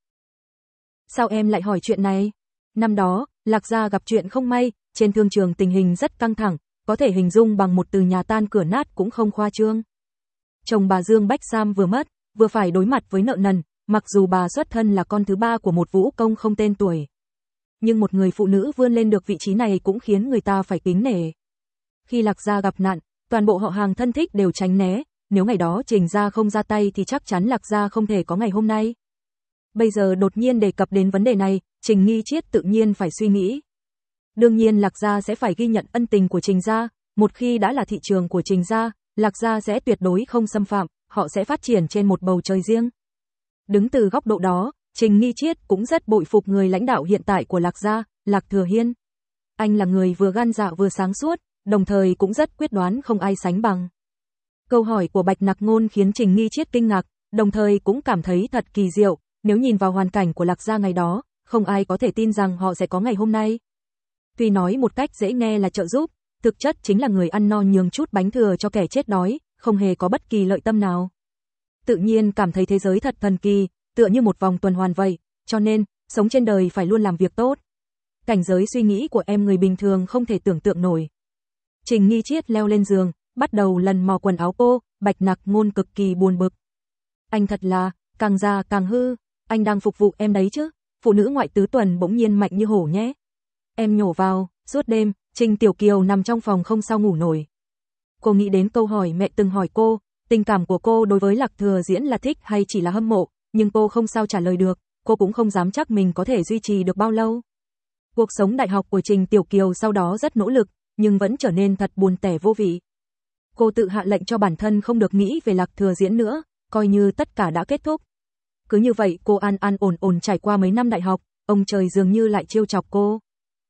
Sao em lại hỏi chuyện này? Năm đó, Lạc Gia gặp chuyện không may, trên thương trường tình hình rất căng thẳng, có thể hình dung bằng một từ nhà tan cửa nát cũng không khoa trương. Chồng bà Dương Bách Sam vừa mất, vừa phải đối mặt với nợ nần, mặc dù bà xuất thân là con thứ ba của một vũ công không tên tuổi. Nhưng một người phụ nữ vươn lên được vị trí này cũng khiến người ta phải kính nể. Khi Lạc Gia gặp nạn, toàn bộ họ hàng thân thích đều tránh né, nếu ngày đó Trình Gia không ra tay thì chắc chắn Lạc Gia không thể có ngày hôm nay. Bây giờ đột nhiên đề cập đến vấn đề này, Trình Nghi Triết tự nhiên phải suy nghĩ. Đương nhiên Lạc Gia sẽ phải ghi nhận ân tình của Trình Gia, một khi đã là thị trường của Trình Gia, Lạc Gia sẽ tuyệt đối không xâm phạm, họ sẽ phát triển trên một bầu trời riêng. Đứng từ góc độ đó, Trình Nghi Triết cũng rất bội phục người lãnh đạo hiện tại của Lạc Gia, Lạc Thừa Hiên. Anh là người vừa gan dạ vừa sáng suốt, đồng thời cũng rất quyết đoán không ai sánh bằng. Câu hỏi của Bạch Nặc Ngôn khiến Trình Nghi Triết kinh ngạc, đồng thời cũng cảm thấy thật kỳ diệu, nếu nhìn vào hoàn cảnh của Lạc Gia ngày đó, không ai có thể tin rằng họ sẽ có ngày hôm nay. Tuy nói một cách dễ nghe là trợ giúp, thực chất chính là người ăn no nhường chút bánh thừa cho kẻ chết đói, không hề có bất kỳ lợi tâm nào. Tự nhiên cảm thấy thế giới thật thần kỳ, tựa như một vòng tuần hoàn vậy, cho nên, sống trên đời phải luôn làm việc tốt. Cảnh giới suy nghĩ của em người bình thường không thể tưởng tượng nổi. Trình Nghi Triết leo lên giường, bắt đầu lần mò quần áo cô, Bạch Nặc Ngôn cực kỳ buồn bực. Anh thật là, càng già càng hư, anh đang phục vụ em đấy chứ, phụ nữ ngoại tứ tuần bỗng nhiên mạnh như hổ nhé. Em nhổ vào, suốt đêm, Trình Tiểu Kiều nằm trong phòng không sao ngủ nổi. Cô nghĩ đến câu hỏi mẹ từng hỏi cô, tình cảm của cô đối với Lạc Thừa Diễn là thích hay chỉ là hâm mộ, nhưng cô không sao trả lời được, cô cũng không dám chắc mình có thể duy trì được bao lâu. Cuộc sống đại học của Trình Tiểu Kiều sau đó rất nỗ lực, nhưng vẫn trở nên thật buồn tẻ vô vị. Cô tự hạ lệnh cho bản thân không được nghĩ về Lạc Thừa Diễn nữa, coi như tất cả đã kết thúc. Cứ như vậy cô an an ổn ổn trải qua mấy năm đại học, ông trời dường như lại trêu chọc cô.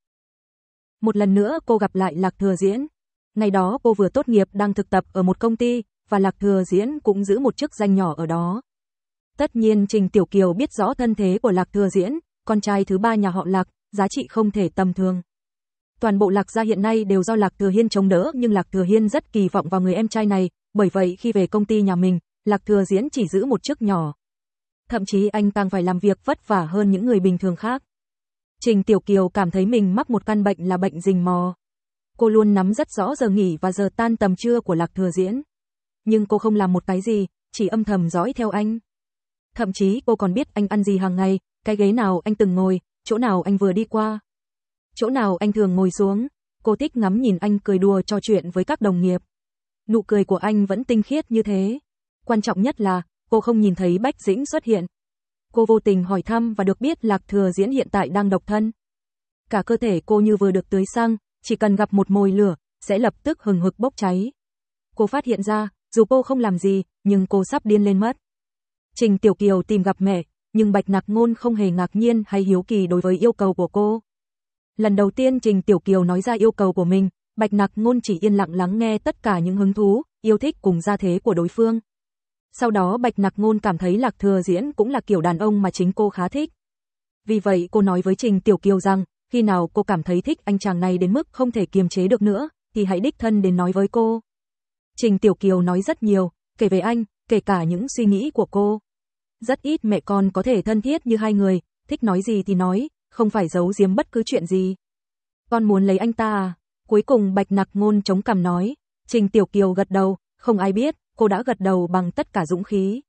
Một lần nữa cô gặp lại Lạc Thừa Diễn. Ngày đó cô vừa tốt nghiệp đang thực tập ở một công ty, và Lạc Thừa Diễn cũng giữ một chức danh nhỏ ở đó. Tất nhiên Trình Tiểu Kiều biết rõ thân thế của Lạc Thừa Diễn, con trai thứ ba nhà họ Lạc, giá trị không thể tầm thường. Toàn bộ Lạc Gia hiện nay đều do Lạc Thừa Hiên chống đỡ, nhưng Lạc Thừa Hiên rất kỳ vọng vào người em trai này, bởi vậy khi về công ty nhà mình, Lạc Thừa Diễn chỉ giữ một chức nhỏ. Thậm chí anh càng phải làm việc vất vả hơn những người bình thường khác. Trình Tiểu Kiều cảm thấy mình mắc một căn bệnh là bệnh rình mò. Cô luôn nắm rất rõ giờ nghỉ và giờ tan tầm trưa của Lạc Thừa Diễn. Nhưng cô không làm một cái gì, chỉ âm thầm dõi theo anh. Thậm chí cô còn biết anh ăn gì hàng ngày, cái ghế nào anh từng ngồi, chỗ nào anh vừa đi qua, chỗ nào anh thường ngồi xuống. Cô thích ngắm nhìn anh cười đùa trò chuyện với các đồng nghiệp. Nụ cười của anh vẫn tinh khiết như thế. Quan trọng nhất là, cô không nhìn thấy Bách Dĩnh xuất hiện. Cô vô tình hỏi thăm và được biết Lạc Thừa Diễn hiện tại đang độc thân. Cả cơ thể cô như vừa được tưới xăng, chỉ cần gặp một mồi lửa, sẽ lập tức hừng hực bốc cháy. Cô phát hiện ra, dù cô không làm gì, nhưng cô sắp điên lên mất. Trình Tiểu Kiều tìm gặp mẹ, nhưng Bạch Nặc Ngôn không hề ngạc nhiên hay hiếu kỳ đối với yêu cầu của cô. Lần đầu tiên Trình Tiểu Kiều nói ra yêu cầu của mình, Bạch Nặc Ngôn chỉ yên lặng lắng nghe tất cả những hứng thú, yêu thích cùng gia thế của đối phương. Sau đó Bạch Nặc Ngôn cảm thấy Lạc Thừa Diễn cũng là kiểu đàn ông mà chính cô khá thích. Vì vậy cô nói với Trình Tiểu Kiều rằng, khi nào cô cảm thấy thích anh chàng này đến mức không thể kiềm chế được nữa, thì hãy đích thân đến nói với cô. Trình Tiểu Kiều nói rất nhiều, kể về anh, kể cả những suy nghĩ của cô. Rất ít mẹ con có thể thân thiết như hai người, thích nói gì thì nói, không phải giấu giếm bất cứ chuyện gì. Con muốn lấy anh ta à? Cuối cùng Bạch Nặc Ngôn chống cằm nói. Trình Tiểu Kiều gật đầu, không ai biết, cô đã gật đầu bằng tất cả dũng khí.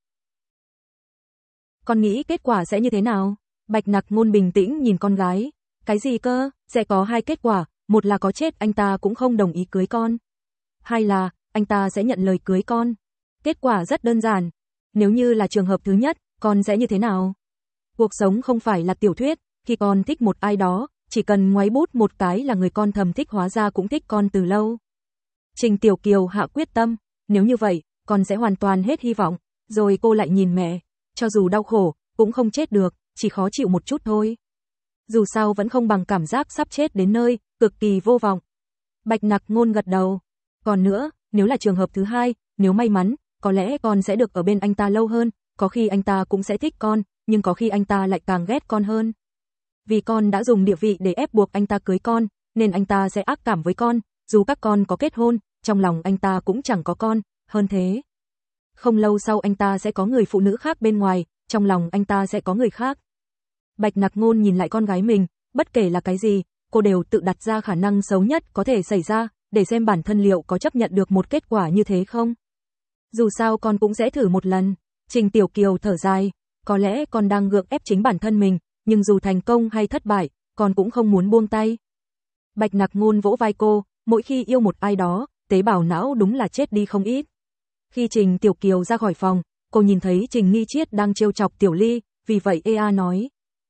Con nghĩ kết quả sẽ như thế nào? Bạch Nặc Ngôn bình tĩnh nhìn con gái. Cái gì cơ? Sẽ có hai kết quả, một là có chết anh ta cũng không đồng ý cưới con. Hai là, anh ta sẽ nhận lời cưới con. Kết quả rất đơn giản. Nếu như là trường hợp thứ nhất, con sẽ như thế nào? Cuộc sống không phải là tiểu thuyết, khi con thích một ai đó, chỉ cần ngoáy bút một cái là người con thầm thích hóa ra cũng thích con từ lâu. Trình Tiểu Kiều hạ quyết tâm, nếu như vậy, con sẽ hoàn toàn hết hy vọng. Rồi cô lại nhìn mẹ, cho dù đau khổ, cũng không chết được, chỉ khó chịu một chút thôi. Dù sao vẫn không bằng cảm giác sắp chết đến nơi, cực kỳ vô vọng. Bạch Nặc Ngôn gật đầu. Còn nữa, nếu là trường hợp thứ hai, nếu may mắn, có lẽ con sẽ được ở bên anh ta lâu hơn, có khi anh ta cũng sẽ thích con, nhưng có khi anh ta lại càng ghét con hơn. Vì con đã dùng địa vị để ép buộc anh ta cưới con, nên anh ta sẽ ác cảm với con, dù các con có kết hôn, trong lòng anh ta cũng chẳng có con, hơn thế. Không lâu sau anh ta sẽ có người phụ nữ khác bên ngoài, trong lòng anh ta sẽ có người khác. Bạch Nặc Ngôn nhìn lại con gái mình, bất kể là cái gì, cô đều tự đặt ra khả năng xấu nhất có thể xảy ra, để xem bản thân liệu có chấp nhận được một kết quả như thế không. Dù sao con cũng sẽ thử một lần. Trình Tiểu Kiều thở dài, có lẽ con đang gượng ép chính bản thân mình, nhưng dù thành công hay thất bại, con cũng không muốn buông tay. Bạch Nặc Ngôn vỗ vai cô, mỗi khi yêu một ai đó, tế bào não đúng là chết đi không ít. Khi Trình Tiểu Kiều ra khỏi phòng, cô nhìn thấy Trình Nghi Triết đang trêu chọc Tiểu Ly, vì vậy ê a nói.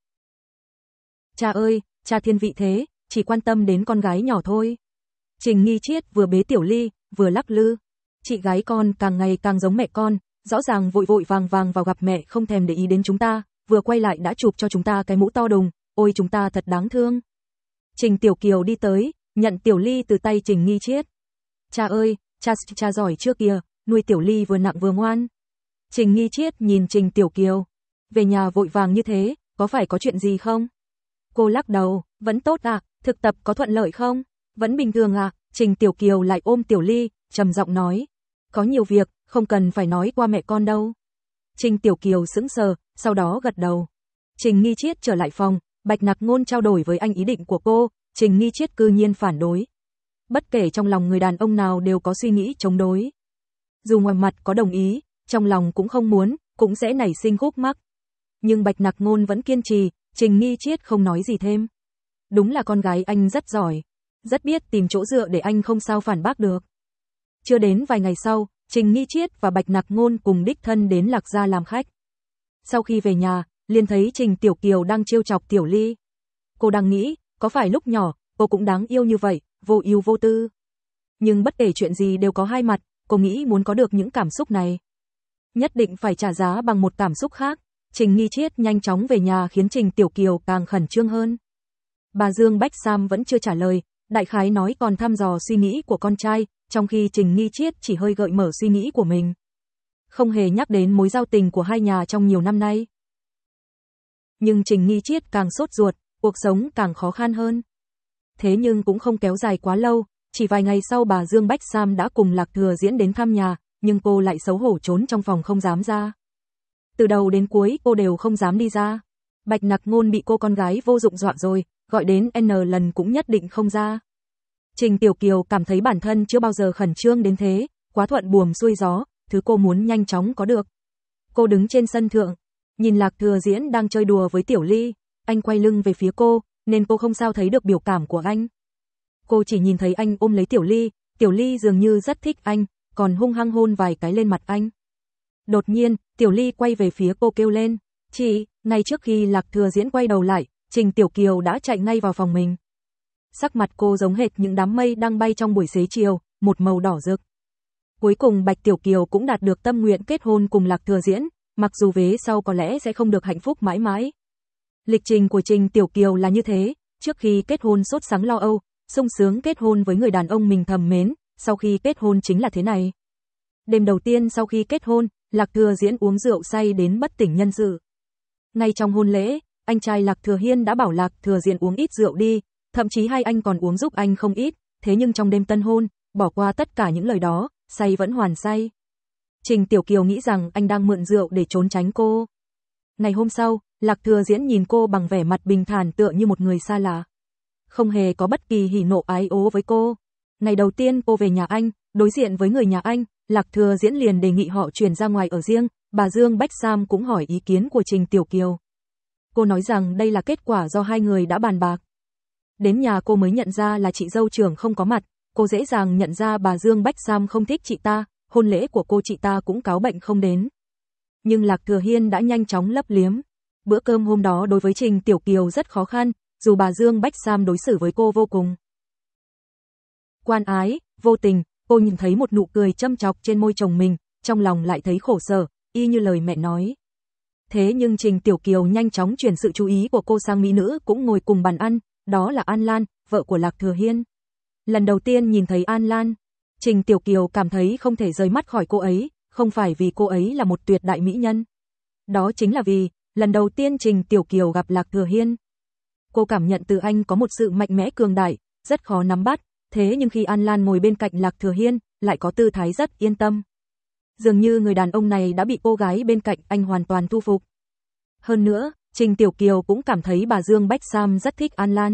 Cha ơi, cha thiên vị thế, chỉ quan tâm đến con gái nhỏ thôi. Trình Nghi Triết vừa bế Tiểu Ly, vừa lắc lư. Chị gái con càng ngày càng giống mẹ con, rõ ràng vội vội vàng vàng vào gặp mẹ không thèm để ý đến chúng ta, vừa quay lại đã chụp cho chúng ta cái mũ to đùng, ôi chúng ta thật đáng thương. Trình Tiểu Kiều đi tới, nhận Tiểu Ly từ tay Trình Nghi Triết. Cha ơi, cha, cha giỏi chưa kìa, nuôi Tiểu Ly vừa nặng vừa ngoan. Trình Nghi Triết nhìn Trình Tiểu Kiều. Về nhà vội vàng như thế, có phải có chuyện gì không? Cô lắc đầu, vẫn tốt à, thực tập có thuận lợi không? Vẫn bình thường à, Trình Tiểu Kiều lại ôm Tiểu Ly, trầm giọng nói. Có nhiều việc, không cần phải nói qua mẹ con đâu. Trình Tiểu Kiều sững sờ, sau đó gật đầu. Trình Nghi Triết trở lại phòng, Bạch Nặc Ngôn trao đổi với anh ý định của cô, Trình Nghi Triết cư nhiên phản đối. Bất kể trong lòng người đàn ông nào đều có suy nghĩ chống đối. Dù ngoài mặt có đồng ý, trong lòng cũng không muốn, cũng sẽ nảy sinh khúc mắc. Nhưng Bạch Nặc Ngôn vẫn kiên trì, Trình Nghi Triết không nói gì thêm. Đúng là con gái anh rất giỏi, rất biết tìm chỗ dựa để anh không sao phản bác được. Chưa đến vài ngày sau, Trình Nghi Triết và Bạch Nặc Ngôn cùng đích thân đến Lạc Gia làm khách. Sau khi về nhà, liền thấy Trình Tiểu Kiều đang trêu chọc Tiểu Ly. Cô đang nghĩ, có phải lúc nhỏ, cô cũng đáng yêu như vậy, vô ưu vô tư. Nhưng bất kể chuyện gì đều có hai mặt, cô nghĩ muốn có được những cảm xúc này, nhất định phải trả giá bằng một cảm xúc khác. Trình Nghi Triết nhanh chóng về nhà khiến Trình Tiểu Kiều càng khẩn trương hơn. Bà Dương Bách Sam vẫn chưa trả lời, đại khái nói còn thăm dò suy nghĩ của con trai, trong khi Trình Nghi Triết chỉ hơi gợi mở suy nghĩ của mình. Không hề nhắc đến mối giao tình của hai nhà trong nhiều năm nay. Nhưng Trình Nghi Triết càng sốt ruột, cuộc sống càng khó khăn hơn. Thế nhưng cũng không kéo dài quá lâu, chỉ vài ngày sau bà Dương Bách Sam đã cùng Lạc Thừa Diễn đến thăm nhà, nhưng cô lại xấu hổ trốn trong phòng không dám ra. Từ đầu đến cuối cô đều không dám đi ra. Bạch Nặc Ngôn bị cô con gái vô dụng dọa rồi, gọi đến N lần cũng nhất định không ra. Trình Tiểu Kiều cảm thấy bản thân chưa bao giờ khẩn trương đến thế, quá thuận buồm xuôi gió, thứ cô muốn nhanh chóng có được. Cô đứng trên sân thượng, nhìn Lạc Thừa Diễn đang chơi đùa với Tiểu Ly, anh quay lưng về phía cô, nên cô không sao thấy được biểu cảm của anh. Cô chỉ nhìn thấy anh ôm lấy Tiểu Ly, Tiểu Ly dường như rất thích anh, còn hung hăng hôn vài cái lên mặt anh. Đột nhiên, Tiểu Ly quay về phía cô kêu lên, chị, ngay trước khi Lạc Thừa Diễn quay đầu lại, Trình Tiểu Kiều đã chạy ngay vào phòng mình. Sắc mặt cô giống hệt những đám mây đang bay trong buổi xế chiều, một màu đỏ rực. Cuối cùng Bạch Tiểu Kiều cũng đạt được tâm nguyện kết hôn cùng Lạc Thừa Diễn, mặc dù vế sau có lẽ sẽ không được hạnh phúc mãi mãi. Lịch trình của Trình Tiểu Kiều là như thế, trước khi kết hôn sốt sắng lo âu, sung sướng kết hôn với người đàn ông mình thầm mến, sau khi kết hôn chính là thế này. Đêm đầu tiên sau khi kết hôn, Lạc Thừa Diễn uống rượu say đến bất tỉnh nhân sự. Ngay trong hôn lễ, anh trai Lạc Thừa Hiên đã bảo Lạc Thừa Diễn uống ít rượu đi, thậm chí hai anh còn uống giúp anh không ít, thế nhưng trong đêm tân hôn, bỏ qua tất cả những lời đó, say vẫn hoàn say. Trình Tiểu Kiều nghĩ rằng anh đang mượn rượu để trốn tránh cô. Ngày hôm sau, Lạc Thừa Diễn nhìn cô bằng vẻ mặt bình thản tựa như một người xa lạ. Không hề có bất kỳ hỉ nộ ái ố với cô. Ngày đầu tiên cô về nhà anh, đối diện với người nhà anh, Lạc Thừa Diễn liền đề nghị họ chuyển ra ngoài ở riêng, bà Dương Bách Sam cũng hỏi ý kiến của Trình Tiểu Kiều. Cô nói rằng đây là kết quả do hai người đã bàn bạc. Đến nhà cô mới nhận ra là chị dâu trưởng không có mặt, cô dễ dàng nhận ra bà Dương Bách Sam không thích chị ta, hôn lễ của cô chị ta cũng cáo bệnh không đến. Nhưng Lạc Thừa Hiên đã nhanh chóng lấp liếm. Bữa cơm hôm đó đối với Trình Tiểu Kiều rất khó khăn, dù bà Dương Bách Sam đối xử với cô vô cùng quan ái, vô tình, cô nhìn thấy một nụ cười châm chọc trên môi chồng mình, trong lòng lại thấy khổ sở, y như lời mẹ nói. Thế nhưng Trình Tiểu Kiều nhanh chóng chuyển sự chú ý của cô sang mỹ nữ cũng ngồi cùng bàn ăn, đó là An Lan, vợ của Lạc Thừa Hiên. Lần đầu tiên nhìn thấy An Lan, Trình Tiểu Kiều cảm thấy không thể rời mắt khỏi cô ấy, không phải vì cô ấy là một tuyệt đại mỹ nhân. Đó chính là vì, lần đầu tiên Trình Tiểu Kiều gặp Lạc Thừa Hiên. Cô cảm nhận từ anh có một sự mạnh mẽ cường đại, rất khó nắm bắt, thế nhưng khi An Lan ngồi bên cạnh Lạc Thừa Hiên, lại có tư thái rất yên tâm. Dường như người đàn ông này đã bị cô gái bên cạnh anh hoàn toàn thu phục. Hơn nữa, Trình Tiểu Kiều cũng cảm thấy bà Dương Bách Sam rất thích An Lan.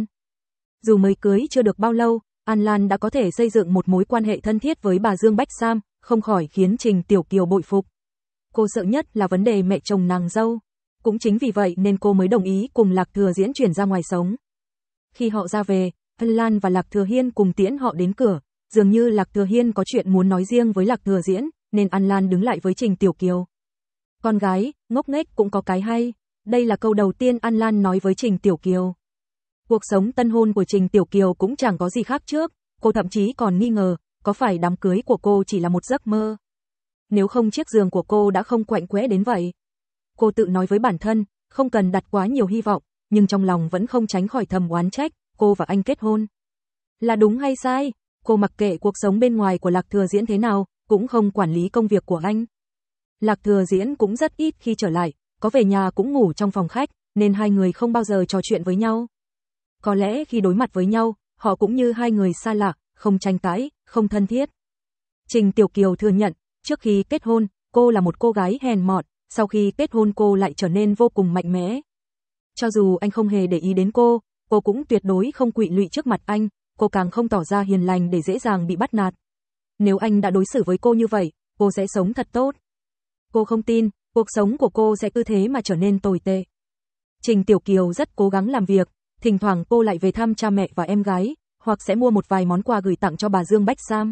Dù mới cưới chưa được bao lâu, An Lan đã có thể xây dựng một mối quan hệ thân thiết với bà Dương Bách Sam, không khỏi khiến Trình Tiểu Kiều bội phục. Cô sợ nhất là vấn đề mẹ chồng nàng dâu. Cũng chính vì vậy nên cô mới đồng ý cùng Lạc Thừa Diễn chuyển ra ngoài sống. Khi họ ra về, An Lan và Lạc Thừa Hiên cùng tiễn họ đến cửa, dường như Lạc Thừa Hiên có chuyện muốn nói riêng với Lạc Thừa Diễn, nên An Lan đứng lại với Trình Tiểu Kiều. Con gái, ngốc nghếch cũng có cái hay. Đây là câu đầu tiên An Lan nói với Trình Tiểu Kiều. Cuộc sống tân hôn của Trình Tiểu Kiều cũng chẳng có gì khác trước, cô thậm chí còn nghi ngờ, có phải đám cưới của cô chỉ là một giấc mơ. Nếu không chiếc giường của cô đã không quạnh quẽ đến vậy. Cô tự nói với bản thân, không cần đặt quá nhiều hy vọng, nhưng trong lòng vẫn không tránh khỏi thầm oán trách, cô và anh kết hôn. Là đúng hay sai? Cô mặc kệ cuộc sống bên ngoài của Lạc Thừa Diễn thế nào, cũng không quản lý công việc của anh. Lạc Thừa Diễn cũng rất ít khi trở lại, có về nhà cũng ngủ trong phòng khách, nên hai người không bao giờ trò chuyện với nhau. Có lẽ khi đối mặt với nhau, họ cũng như hai người xa lạ, không tranh cãi, không thân thiết. Trình Tiểu Kiều thừa nhận, trước khi kết hôn, cô là một cô gái hèn mọn, sau khi kết hôn cô lại trở nên vô cùng mạnh mẽ. Cho dù anh không hề để ý đến cô, cô cũng tuyệt đối không quỵ lụy trước mặt anh, cô càng không tỏ ra hiền lành để dễ dàng bị bắt nạt. Nếu anh đã đối xử với cô như vậy, cô sẽ sống thật tốt. Cô không tin, cuộc sống của cô sẽ cứ thế mà trở nên tồi tệ. Trình Tiểu Kiều rất cố gắng làm việc, thỉnh thoảng cô lại về thăm cha mẹ và em gái, hoặc sẽ mua một vài món quà gửi tặng cho bà Dương Bách Sam.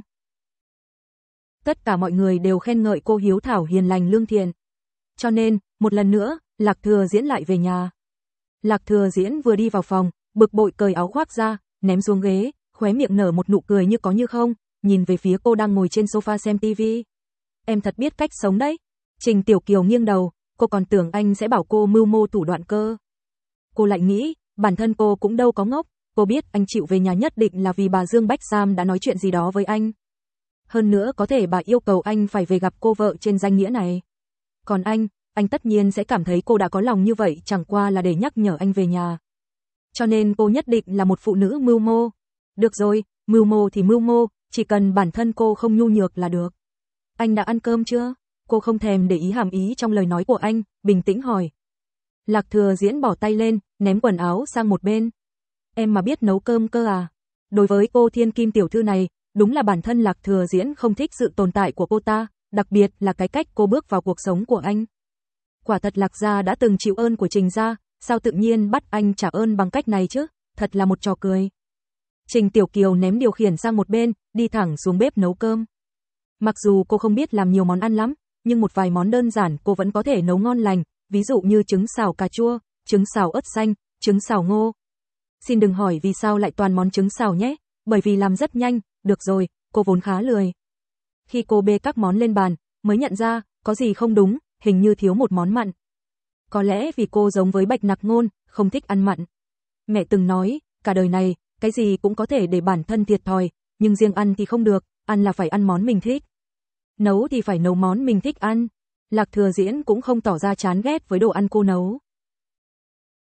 Tất cả mọi người đều khen ngợi cô hiếu thảo hiền lành lương thiện. Cho nên, một lần nữa, Lạc Thừa Diễn lại về nhà. Lạc Thừa Diễn vừa đi vào phòng, bực bội cởi áo khoác ra, ném xuống ghế, khóe miệng nở một nụ cười như có như không, nhìn về phía cô đang ngồi trên sofa xem tivi. Em thật biết cách sống đấy. Trình Tiểu Kiều nghiêng đầu, cô còn tưởng anh sẽ bảo cô mưu mô thủ đoạn cơ. Cô lại nghĩ, bản thân cô cũng đâu có ngốc, cô biết anh chịu về nhà nhất định là vì bà Dương Bách Sam đã nói chuyện gì đó với anh. Hơn nữa có thể bà yêu cầu anh phải về gặp cô vợ trên danh nghĩa này. Còn anh, anh tất nhiên sẽ cảm thấy cô đã có lòng như vậy chẳng qua là để nhắc nhở anh về nhà. Cho nên cô nhất định là một phụ nữ mưu mô. Được rồi, mưu mô thì mưu mô, chỉ cần bản thân cô không nhu nhược là được. Anh đã ăn cơm chưa? Cô không thèm để ý hàm ý trong lời nói của anh, bình tĩnh hỏi. Lạc Thừa Diễn bỏ tay lên, ném quần áo sang một bên. Em mà biết nấu cơm cơ à? Đối với cô thiên kim tiểu thư này, đúng là bản thân Lạc Thừa Diễn không thích sự tồn tại của cô ta, đặc biệt là cái cách cô bước vào cuộc sống của anh. Quả thật Lạc gia đã từng chịu ơn của Trình gia, sao tự nhiên bắt anh trả ơn bằng cách này chứ, thật là một trò cười. Trình Tiểu Kiều ném điều khiển sang một bên, đi thẳng xuống bếp nấu cơm. Mặc dù cô không biết làm nhiều món ăn lắm, nhưng một vài món đơn giản cô vẫn có thể nấu ngon lành, ví dụ như trứng xào cà chua, trứng xào ớt xanh, trứng xào ngô. Xin đừng hỏi vì sao lại toàn món trứng xào nhé, bởi vì làm rất nhanh, được rồi, cô vốn khá lười. Khi cô bê các món lên bàn, mới nhận ra, có gì không đúng, hình như thiếu một món mặn. Có lẽ vì cô giống với Bạch Nặc Ngôn, không thích ăn mặn. Mẹ từng nói, cả đời này, cái gì cũng có thể để bản thân thiệt thòi, nhưng riêng ăn thì không được, ăn là phải ăn món mình thích. Nấu thì phải nấu món mình thích ăn. Lạc Thừa Diễn cũng không tỏ ra chán ghét với đồ ăn cô nấu.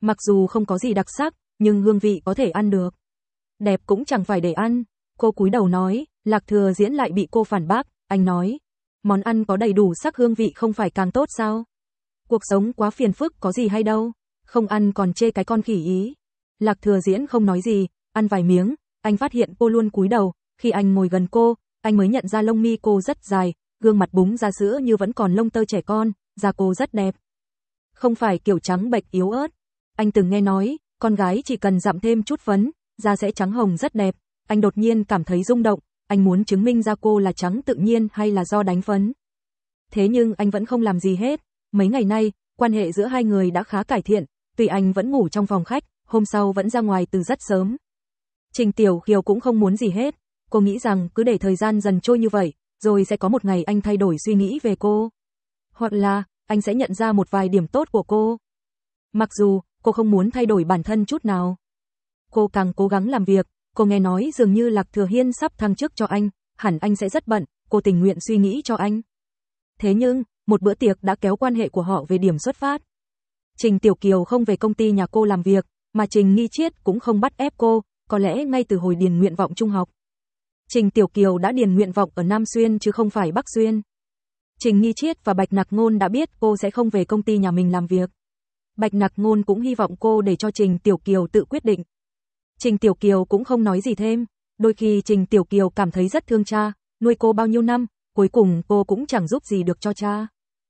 Mặc dù không có gì đặc sắc, nhưng hương vị có thể ăn được. Đẹp cũng chẳng phải để ăn. Cô cúi đầu nói, Lạc Thừa Diễn lại bị cô phản bác, anh nói. Món ăn có đầy đủ sắc hương vị không phải càng tốt sao? Cuộc sống quá phiền phức có gì hay đâu. Không ăn còn chê cái con khỉ ý. Lạc Thừa Diễn không nói gì, ăn vài miếng, anh phát hiện cô luôn cúi đầu. Khi anh ngồi gần cô, anh mới nhận ra lông mi cô rất dài, gương mặt búng ra sữa như vẫn còn lông tơ trẻ con, da cô rất đẹp. Không phải kiểu trắng bệch yếu ớt. Anh từng nghe nói, con gái chỉ cần dặm thêm chút phấn, da sẽ trắng hồng rất đẹp. Anh đột nhiên cảm thấy rung động, anh muốn chứng minh da cô là trắng tự nhiên hay là do đánh phấn. Thế nhưng anh vẫn không làm gì hết. Mấy ngày nay, quan hệ giữa hai người đã khá cải thiện, tuy anh vẫn ngủ trong phòng khách, hôm sau vẫn ra ngoài từ rất sớm. Trình Tiểu Kiều cũng không muốn gì hết, cô nghĩ rằng cứ để thời gian dần trôi như vậy, rồi sẽ có một ngày anh thay đổi suy nghĩ về cô. Hoặc là, anh sẽ nhận ra một vài điểm tốt của cô. Mặc dù, cô không muốn thay đổi bản thân chút nào. Cô càng cố gắng làm việc, cô nghe nói dường như Lạc Thừa Hiên sắp thăng chức cho anh, hẳn anh sẽ rất bận, cô tình nguyện suy nghĩ cho anh. Thế nhưng, một bữa tiệc đã kéo quan hệ của họ về điểm xuất phát. Trình Tiểu Kiều không về công ty nhà cô làm việc, mà Trình Nghi Chiết cũng không bắt ép cô, có lẽ ngay từ hồi điền nguyện vọng trung học. Trình Tiểu Kiều đã điền nguyện vọng ở Nam Xuyên chứ không phải Bắc Xuyên. Trình Nghi Chiết và Bạch Nặc Ngôn đã biết cô sẽ không về công ty nhà mình làm việc. Bạch Nặc Ngôn cũng hy vọng cô để cho Trình Tiểu Kiều tự quyết định. Trình Tiểu Kiều cũng không nói gì thêm, đôi khi Trình Tiểu Kiều cảm thấy rất thương cha, nuôi cô bao nhiêu năm, cuối cùng cô cũng chẳng giúp gì được cho cha.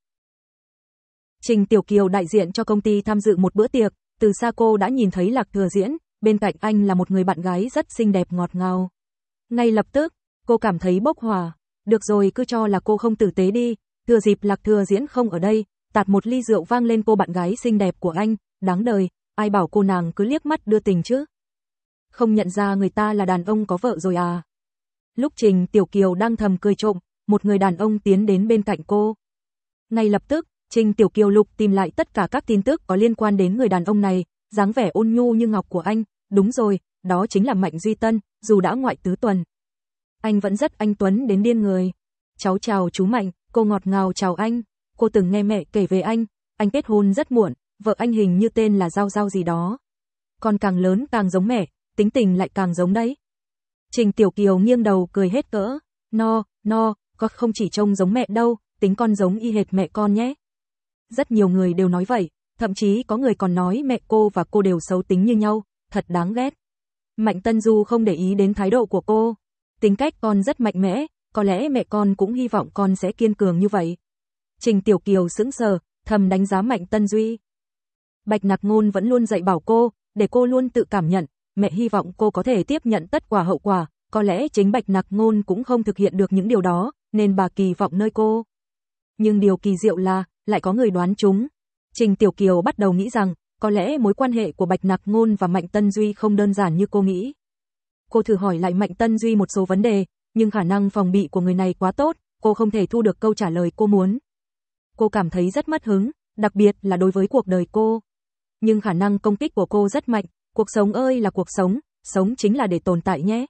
Trình Tiểu Kiều đại diện cho công ty tham dự một bữa tiệc, từ xa cô đã nhìn thấy Lạc Thừa Diễn, bên cạnh anh là một người bạn gái rất xinh đẹp ngọt ngào. Ngay lập tức, cô cảm thấy bốc hỏa, được rồi cứ cho là cô không tử tế đi, thừa dịp Lạc Thừa Diễn không ở đây, tạt một ly rượu vang lên cô bạn gái xinh đẹp của anh, đáng đời, ai bảo cô nàng cứ liếc mắt đưa tình chứ. Không nhận ra người ta là đàn ông có vợ rồi à. Lúc Trình Tiểu Kiều đang thầm cười trộm, một người đàn ông tiến đến bên cạnh cô. Ngay lập tức, Trình Tiểu Kiều lục tìm lại tất cả các tin tức có liên quan đến người đàn ông này, dáng vẻ ôn nhu như ngọc của anh, đúng rồi, đó chính là Mạnh Duy Tân, dù đã ngoại tứ tuần. Anh vẫn rất anh tuấn đến điên người. Cháu chào chú Mạnh, cô ngọt ngào chào anh, cô từng nghe mẹ kể về anh, anh kết hôn rất muộn, vợ anh hình như tên là Giao Giao gì đó. Con càng lớn càng giống mẹ, tính tình lại càng giống đấy. Trình Tiểu Kiều nghiêng đầu cười hết cỡ, no, no, có không chỉ trông giống mẹ đâu, tính con giống y hệt mẹ con nhé. Rất nhiều người đều nói vậy, thậm chí có người còn nói mẹ cô và cô đều xấu tính như nhau, thật đáng ghét. Mạnh Tân Du không để ý đến thái độ của cô, tính cách con rất mạnh mẽ, có lẽ mẹ con cũng hy vọng con sẽ kiên cường như vậy. Trình Tiểu Kiều sững sờ, thầm đánh giá Mạnh Tân Duy. Bạch Nặc Ngôn vẫn luôn dạy bảo cô, để cô luôn tự cảm nhận, mẹ hy vọng cô có thể tiếp nhận tất quả hậu quả, có lẽ chính Bạch Nặc Ngôn cũng không thực hiện được những điều đó, nên bà kỳ vọng nơi cô. Nhưng điều kỳ diệu là, lại có người đoán trúng. Trình Tiểu Kiều bắt đầu nghĩ rằng, có lẽ mối quan hệ của Bạch Nặc Ngôn và Mạnh Tân Duy không đơn giản như cô nghĩ. Cô thử hỏi lại Mạnh Tân Duy một số vấn đề, nhưng khả năng phòng bị của người này quá tốt, cô không thể thu được câu trả lời cô muốn. Cô cảm thấy rất mất hứng, đặc biệt là đối với cuộc đời cô. Nhưng khả năng công kích của cô rất mạnh, cuộc sống ơi là cuộc sống, sống chính là để tồn tại nhé.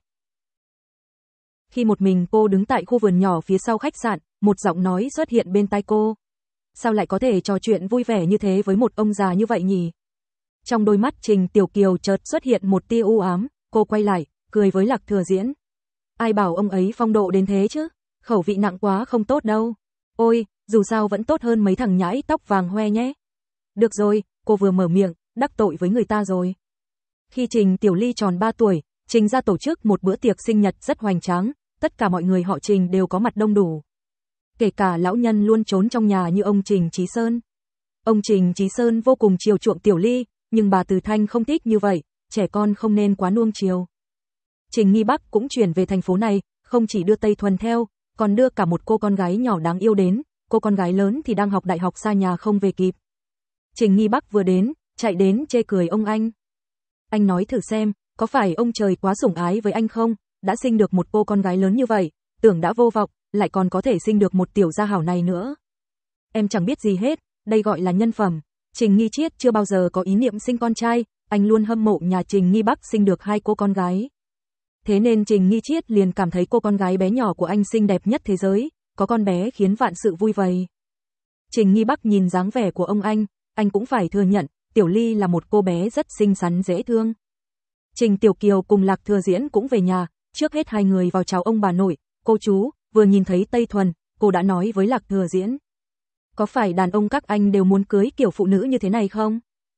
Khi một mình cô đứng tại khu vườn nhỏ phía sau khách sạn, một giọng nói xuất hiện bên tai cô. Sao lại có thể trò chuyện vui vẻ như thế với một ông già như vậy nhỉ? Trong đôi mắt Trình Tiểu Kiều chợt xuất hiện một tia u ám, cô quay lại, cười với Lạc Thừa Diễn. Ai bảo ông ấy phong độ đến thế chứ? Khẩu vị nặng quá không tốt đâu. Ôi, dù sao vẫn tốt hơn mấy thằng nhãi tóc vàng hoe nhé. Được rồi, cô vừa mở miệng, đắc tội với người ta rồi. Khi Trình Tiểu Ly tròn ba tuổi, Trình ra tổ chức một bữa tiệc sinh nhật rất hoành tráng, tất cả mọi người họ Trình đều có mặt đông đủ. Kể cả lão nhân luôn trốn trong nhà như ông Trình Chí Sơn. Ông Trình Chí Sơn vô cùng chiều chuộng Tiểu Ly, nhưng bà Từ Thanh không thích như vậy, trẻ con không nên quá nuông chiều. Trình Nghi Bắc cũng chuyển về thành phố này, không chỉ đưa Tây Thuần theo, còn đưa cả một cô con gái nhỏ đáng yêu đến, cô con gái lớn thì đang học đại học xa nhà không về kịp. Trình Nghi Bắc vừa đến, chạy đến chê cười ông anh. Anh nói thử xem, có phải ông trời quá sủng ái với anh không, đã sinh được một cô con gái lớn như vậy, tưởng đã vô vọng, lại còn có thể sinh được một tiểu gia hảo này nữa. Em chẳng biết gì hết, đây gọi là nhân phẩm. Trình Nghi Chiết chưa bao giờ có ý niệm sinh con trai, anh luôn hâm mộ nhà Trình Nghi Bắc sinh được hai cô con gái. Thế nên Trình Nghi Chiết liền cảm thấy cô con gái bé nhỏ của anh xinh đẹp nhất thế giới, có con bé khiến vạn sự vui vầy. Trình Nghi Bắc nhìn dáng vẻ của ông anh, anh cũng phải thừa nhận, Tiểu Ly là một cô bé rất xinh xắn dễ thương. Trình Tiểu Kiều cùng Lạc Thừa Diễn cũng về nhà, trước hết hai người vào chào ông bà nội, cô chú, vừa nhìn thấy Tây Thuần, cô đã nói với Lạc Thừa Diễn. Có phải đàn ông các anh đều muốn cưới kiểu phụ nữ như thế này không?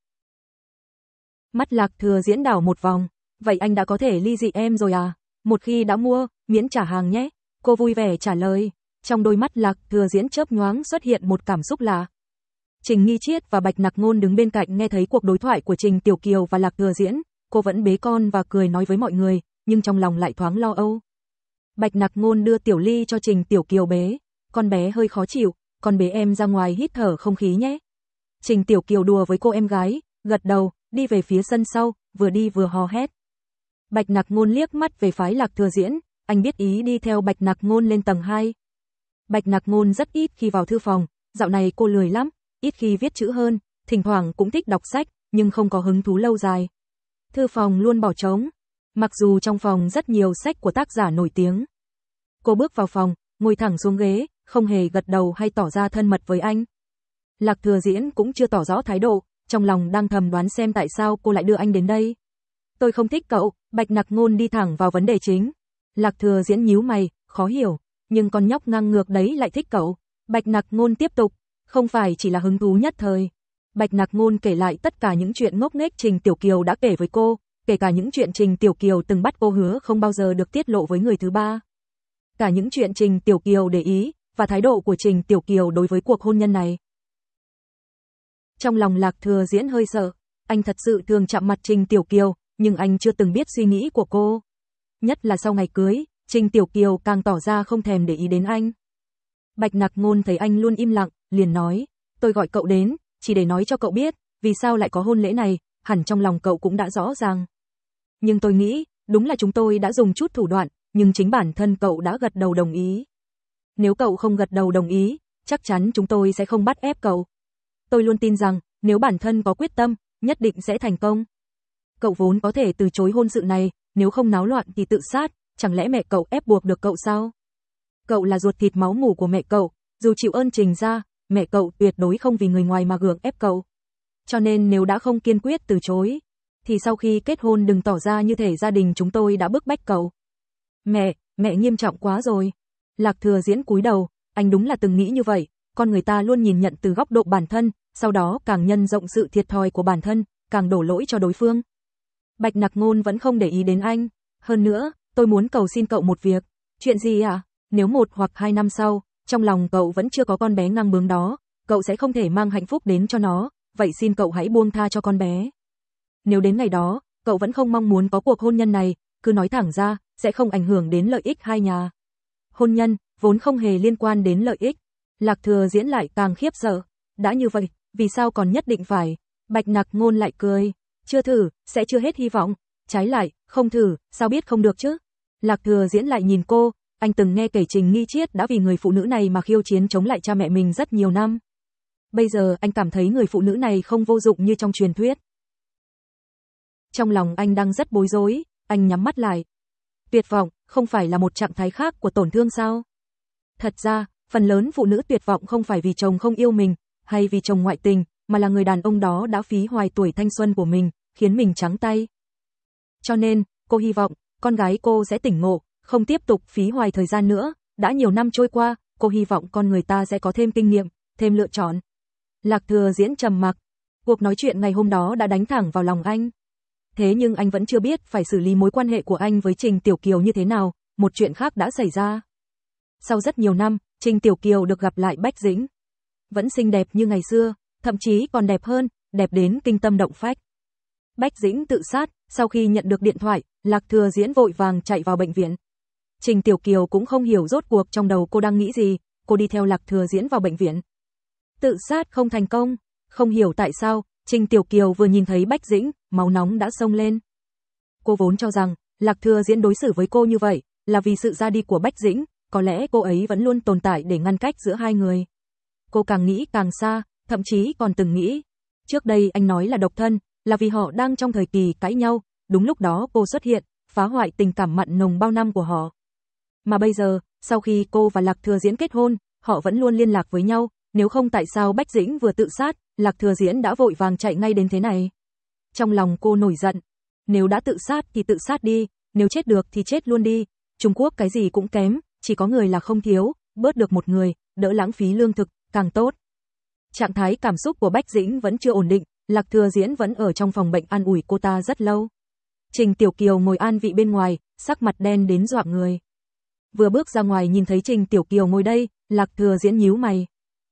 Mắt Lạc Thừa Diễn đảo một vòng, vậy anh đã có thể ly dị em rồi à? Một khi đã mua, miễn trả hàng nhé. Cô vui vẻ trả lời, trong đôi mắt Lạc Thừa Diễn chớp nhoáng xuất hiện một cảm xúc lạ. Trình Nghi Chiết và Bạch Nặc Ngôn đứng bên cạnh nghe thấy cuộc đối thoại của Trình Tiểu Kiều và Lạc Thừa Diễn, cô vẫn bế con và cười nói với mọi người, nhưng trong lòng lại thoáng lo âu. Bạch Nặc Ngôn đưa Tiểu Ly cho Trình Tiểu Kiều bế, con bé hơi khó chịu, con bế em ra ngoài hít thở không khí nhé. Trình Tiểu Kiều đùa với cô em gái, gật đầu, đi về phía sân sau, vừa đi vừa hò hét. Bạch Nặc Ngôn liếc mắt về phái Lạc Thừa Diễn, anh biết ý đi theo Bạch Nặc Ngôn lên tầng hai. Bạch Nặc Ngôn rất ít khi vào thư phòng, dạo này cô lười lắm, ít khi viết chữ hơn, thỉnh thoảng cũng thích đọc sách, nhưng không có hứng thú lâu dài. Thư phòng luôn bỏ trống, mặc dù trong phòng rất nhiều sách của tác giả nổi tiếng. Cô bước vào phòng, ngồi thẳng xuống ghế, không hề gật đầu hay tỏ ra thân mật với anh. Lạc Thừa Diễn cũng chưa tỏ rõ thái độ, trong lòng đang thầm đoán xem tại sao cô lại đưa anh đến đây. Tôi không thích cậu, Bạch Nặc Ngôn đi thẳng vào vấn đề chính. Lạc Thừa Diễn nhíu mày, khó hiểu, nhưng con nhóc ngang ngược đấy lại thích cậu. Bạch Nặc Ngôn tiếp tục, không phải chỉ là hứng thú nhất thời. Bạch Nặc Ngôn kể lại tất cả những chuyện ngốc nghếch Trình Tiểu Kiều đã kể với cô, kể cả những chuyện Trình Tiểu Kiều từng bắt cô hứa không bao giờ được tiết lộ với người thứ ba. Cả những chuyện Trình Tiểu Kiều để ý, và thái độ của Trình Tiểu Kiều đối với cuộc hôn nhân này. Trong lòng Lạc Thừa Diễn hơi sợ, anh thật sự thường chạm mặt Trình Tiểu Kiều, nhưng anh chưa từng biết suy nghĩ của cô. Nhất là sau ngày cưới, Trình Tiểu Kiều càng tỏ ra không thèm để ý đến anh. Bạch Nặc Ngôn thấy anh luôn im lặng, liền nói, tôi gọi cậu đến, chỉ để nói cho cậu biết, vì sao lại có hôn lễ này, hẳn trong lòng cậu cũng đã rõ ràng. Nhưng tôi nghĩ, đúng là chúng tôi đã dùng chút thủ đoạn, nhưng chính bản thân cậu đã gật đầu đồng ý. Nếu cậu không gật đầu đồng ý, chắc chắn chúng tôi sẽ không bắt ép cậu. Tôi luôn tin rằng, nếu bản thân có quyết tâm, nhất định sẽ thành công. Cậu vốn có thể từ chối hôn sự này, nếu không náo loạn thì tự sát, chẳng lẽ mẹ cậu ép buộc được cậu sao? Cậu là ruột thịt máu mủ của mẹ cậu, dù chịu ơn Trình gia, mẹ cậu tuyệt đối không vì người ngoài mà gượng ép cậu. Cho nên nếu đã không kiên quyết từ chối, thì sau khi kết hôn đừng tỏ ra như thể gia đình chúng tôi đã bức bách cậu. Mẹ, mẹ nghiêm trọng quá rồi. Lạc Thừa Diễn cúi đầu, anh đúng là từng nghĩ như vậy, con người ta luôn nhìn nhận từ góc độ bản thân, sau đó càng nhân rộng sự thiệt thòi của bản thân, càng đổ lỗi cho đối phương. Bạch Nặc Ngôn vẫn không để ý đến anh, hơn nữa, tôi muốn cầu xin cậu một việc. Chuyện gì ạ? À? Nếu một hoặc hai năm sau, trong lòng cậu vẫn chưa có con bé ngang bướng đó, cậu sẽ không thể mang hạnh phúc đến cho nó, vậy xin cậu hãy buông tha cho con bé. Nếu đến ngày đó, cậu vẫn không mong muốn có cuộc hôn nhân này, cứ nói thẳng ra, sẽ không ảnh hưởng đến lợi ích hai nhà. Hôn nhân, vốn không hề liên quan đến lợi ích. Lạc Thừa Diễn lại càng khiếp sợ. Đã như vậy, vì sao còn nhất định phải? Bạch Nặc Ngôn lại cười. Chưa thử, sẽ chưa hết hy vọng. Trái lại, không thử, sao biết không được chứ? Lạc Thừa Diễn lại nhìn cô, anh từng nghe kể Trình Nghi Chiết đã vì người phụ nữ này mà khiêu chiến chống lại cha mẹ mình rất nhiều năm. Bây giờ anh cảm thấy người phụ nữ này không vô dụng như trong truyền thuyết. Trong lòng anh đang rất bối rối, anh nhắm mắt lại. Tuyệt vọng, không phải là một trạng thái khác của tổn thương sao? Thật ra, phần lớn phụ nữ tuyệt vọng không phải vì chồng không yêu mình, hay vì chồng ngoại tình, mà là người đàn ông đó đã phí hoài tuổi thanh xuân của mình, khiến mình trắng tay. Cho nên, cô hy vọng, con gái cô sẽ tỉnh ngộ, không tiếp tục phí hoài thời gian nữa, đã nhiều năm trôi qua, cô hy vọng con người ta sẽ có thêm kinh nghiệm, thêm lựa chọn. Lạc Thừa Diễn trầm mặc, cuộc nói chuyện ngày hôm đó đã đánh thẳng vào lòng anh. Thế nhưng anh vẫn chưa biết phải xử lý mối quan hệ của anh với Trình Tiểu Kiều như thế nào, một chuyện khác đã xảy ra. Sau rất nhiều năm, Trình Tiểu Kiều được gặp lại Bách Dĩnh. Vẫn xinh đẹp như ngày xưa, thậm chí còn đẹp hơn, đẹp đến kinh tâm động phách. Bách Dĩnh tự sát, sau khi nhận được điện thoại, Lạc Thừa Diễn vội vàng chạy vào bệnh viện. Trình Tiểu Kiều cũng không hiểu rốt cuộc trong đầu cô đang nghĩ gì, cô đi theo Lạc Thừa Diễn vào bệnh viện. Tự sát không thành công, không hiểu tại sao, Trình Tiểu Kiều vừa nhìn thấy Bách Dĩnh, máu nóng đã xông lên. Cô vốn cho rằng, Lạc Thừa Diễn đối xử với cô như vậy, là vì sự ra đi của Bách Dĩnh, có lẽ cô ấy vẫn luôn tồn tại để ngăn cách giữa hai người. Cô càng nghĩ càng xa, thậm chí còn từng nghĩ. Trước đây anh nói là độc thân, là vì họ đang trong thời kỳ cãi nhau, đúng lúc đó cô xuất hiện, phá hoại tình cảm mặn nồng bao năm của họ. Mà bây giờ, sau khi cô và Lạc Thừa Diễn kết hôn, họ vẫn luôn liên lạc với nhau, nếu không tại sao Bách Dĩnh vừa tự sát, Lạc Thừa Diễn đã vội vàng chạy ngay đến thế này. Trong lòng cô nổi giận, nếu đã tự sát thì tự sát đi, nếu chết được thì chết luôn đi, Trung Quốc cái gì cũng kém, chỉ có người là không thiếu, bớt được một người, đỡ lãng phí lương thực, càng tốt. Trạng thái cảm xúc của Bách Dĩnh vẫn chưa ổn định, Lạc Thừa Diễn vẫn ở trong phòng bệnh an ủi cô ta rất lâu. Trình Tiểu Kiều ngồi an vị bên ngoài, sắc mặt đen đến dọa người. Vừa bước ra ngoài nhìn thấy Trình Tiểu Kiều ngồi đây, Lạc Thừa Diễn nhíu mày.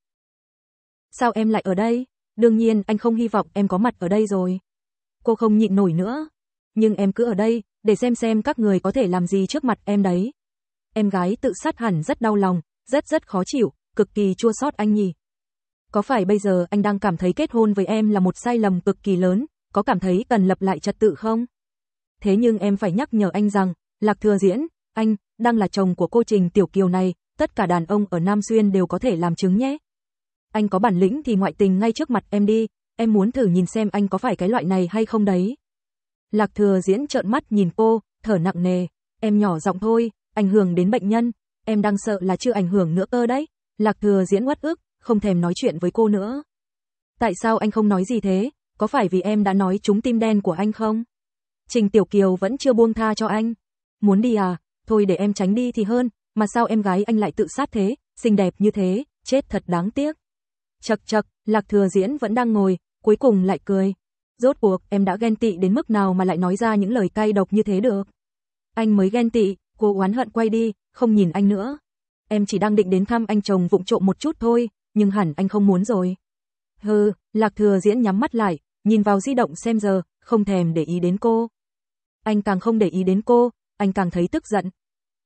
Sao em lại ở đây? Đương nhiên anh không hy vọng em có mặt ở đây rồi. Cô không nhịn nổi nữa. Nhưng em cứ ở đây, để xem xem các người có thể làm gì trước mặt em đấy. Em gái tự sát hẳn rất đau lòng, rất rất khó chịu, cực kỳ chua xót anh nhỉ. Có phải bây giờ anh đang cảm thấy kết hôn với em là một sai lầm cực kỳ lớn, có cảm thấy cần lập lại trật tự không? Thế nhưng em phải nhắc nhở anh rằng, Lạc Thừa Diễn, anh, đang là chồng của cô Trình Tiểu Kiều này, tất cả đàn ông ở Nam Xuyên đều có thể làm chứng nhé. Anh có bản lĩnh thì ngoại tình ngay trước mặt em đi, em muốn thử nhìn xem anh có phải cái loại này hay không đấy. Lạc Thừa Diễn trợn mắt nhìn cô, thở nặng nề, em nhỏ giọng thôi, ảnh hưởng đến bệnh nhân, em đang sợ là chưa ảnh hưởng nữa cơ đấy. Lạc Thừa Diễn uất ức, không thèm nói chuyện với cô nữa. Tại sao anh không nói gì thế, có phải vì em đã nói trúng tim đen của anh không? Trình Tiểu Kiều vẫn chưa buông tha cho anh. Muốn đi à, thôi để em tránh đi thì hơn, mà sao em gái anh lại tự sát thế, xinh đẹp như thế, chết thật đáng tiếc. Chậc chậc, Lạc Thừa Diễn vẫn đang ngồi, cuối cùng lại cười. Rốt cuộc em đã ghen tị đến mức nào mà lại nói ra những lời cay độc như thế được? Anh mới ghen tị, cô oán hận quay đi, không nhìn anh nữa. Em chỉ đang định đến thăm anh chồng vụng trộm một chút thôi, nhưng hẳn anh không muốn rồi. Hừ, Lạc Thừa Diễn nhắm mắt lại, nhìn vào di động xem giờ, không thèm để ý đến cô. Anh càng không để ý đến cô, anh càng thấy tức giận.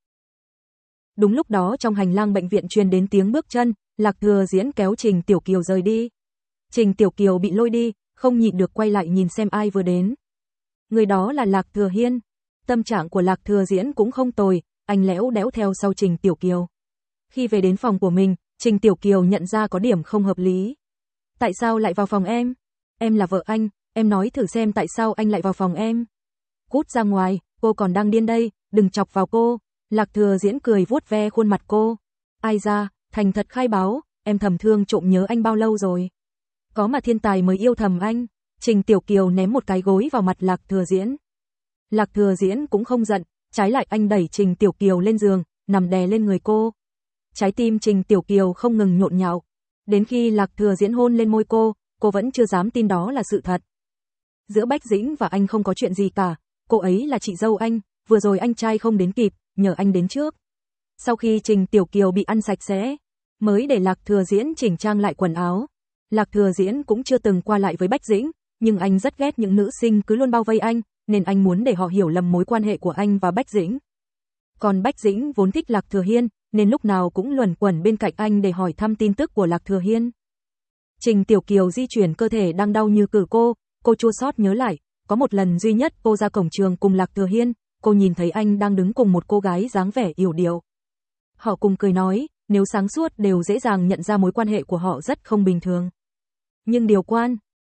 Đúng lúc đó trong hành lang bệnh viện truyền đến tiếng bước chân, Lạc Thừa Diễn kéo Trình Tiểu Kiều rời đi. Trình Tiểu Kiều bị lôi đi, không nhịn được quay lại nhìn xem ai vừa đến. Người đó là Lạc Thừa Hiên. Tâm trạng của Lạc Thừa Diễn cũng không tồi, anh lẽo đẽo theo sau Trình Tiểu Kiều. Khi về đến phòng của mình, Trình Tiểu Kiều nhận ra có điểm không hợp lý. Tại sao lại vào phòng em? Em là vợ anh, em nói thử xem tại sao anh lại vào phòng em. Cút ra ngoài, cô còn đang điên đây, đừng chọc vào cô. Lạc Thừa Diễn cười vuốt ve khuôn mặt cô. Ai ra, thành thật khai báo, em thầm thương trộm nhớ anh bao lâu rồi? Có mà thiên tài mới yêu thầm anh. Trình Tiểu Kiều ném một cái gối vào mặt Lạc Thừa Diễn. Lạc Thừa Diễn cũng không giận, trái lại anh đẩy Trình Tiểu Kiều lên giường, nằm đè lên người cô. Trái tim Trình Tiểu Kiều không ngừng nhộn nhạo. Đến khi Lạc Thừa Diễn hôn lên môi cô, cô vẫn chưa dám tin đó là sự thật. Giữa Bách Dĩnh và anh không có chuyện gì cả, cô ấy là chị dâu anh, vừa rồi anh trai không đến kịp, nhờ anh đến trước. Sau khi Trình Tiểu Kiều bị ăn sạch sẽ, mới để Lạc Thừa Diễn chỉnh trang lại quần áo. Lạc Thừa Diễn cũng chưa từng qua lại với Bách Dĩnh, nhưng anh rất ghét những nữ sinh cứ luôn bao vây anh, nên anh muốn để họ hiểu lầm mối quan hệ của anh và Bách Dĩnh. Còn Bách Dĩnh vốn thích Lạc Thừa Hiên, nên lúc nào cũng luẩn quẩn bên cạnh anh để hỏi thăm tin tức của Lạc Thừa Hiên. Trình Tiểu Kiều di chuyển cơ thể đang đau như cử cô, cô chua xót nhớ lại, có một lần duy nhất cô ra cổng trường cùng Lạc Thừa Hiên, cô nhìn thấy anh đang đứng cùng một cô gái dáng vẻ yểu điệu. Họ cùng cười nói, nếu sáng suốt đều dễ dàng nhận ra mối quan hệ của họ rất không bình thường. Nhưng điều quan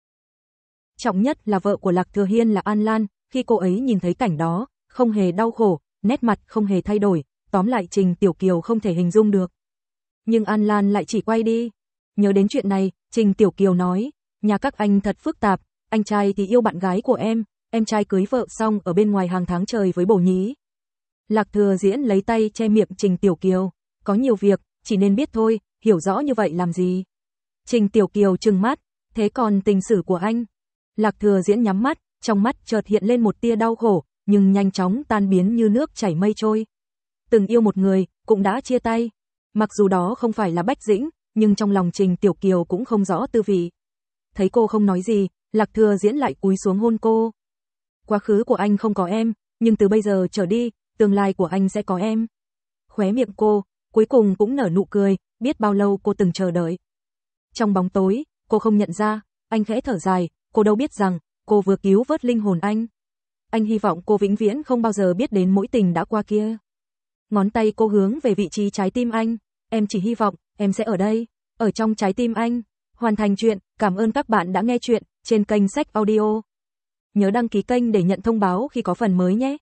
trọng nhất là vợ của Lạc Thừa Hiên là An Lan, khi cô ấy nhìn thấy cảnh đó, không hề đau khổ, nét mặt không hề thay đổi, tóm lại Trình Tiểu Kiều không thể hình dung được. Nhưng An Lan lại chỉ quay đi. Nhớ đến chuyện này, Trình Tiểu Kiều nói, nhà các anh thật phức tạp, anh trai thì yêu bạn gái của em, em trai cưới vợ xong ở bên ngoài hàng tháng trời với bổ nhí. Lạc Thừa Diễn lấy tay che miệng Trình Tiểu Kiều, có nhiều việc, chỉ nên biết thôi, hiểu rõ như vậy làm gì. Trình Tiểu Kiều trừng mắt, thế còn tình sử của anh? Lạc Thừa Diễn nhắm mắt, trong mắt chợt hiện lên một tia đau khổ, nhưng nhanh chóng tan biến như nước chảy mây trôi. Từng yêu một người, cũng đã chia tay. Mặc dù đó không phải là Bách Dĩnh, nhưng trong lòng Trình Tiểu Kiều cũng không rõ tư vị. Thấy cô không nói gì, Lạc Thừa Diễn lại cúi xuống hôn cô. Quá khứ của anh không có em, nhưng từ bây giờ trở đi, tương lai của anh sẽ có em. Khóe miệng cô, cuối cùng cũng nở nụ cười, biết bao lâu cô từng chờ đợi. Trong bóng tối, cô không nhận ra, anh khẽ thở dài, cô đâu biết rằng, cô vừa cứu vớt linh hồn anh. Anh hy vọng cô vĩnh viễn không bao giờ biết đến mối tình đã qua kia. Ngón tay cô hướng về vị trí trái tim anh, em chỉ hy vọng, em sẽ ở đây, ở trong trái tim anh. Hoàn thành chuyện, cảm ơn các bạn đã nghe chuyện trên kênh Sách Audio. Nhớ đăng ký kênh để nhận thông báo khi có phần mới nhé.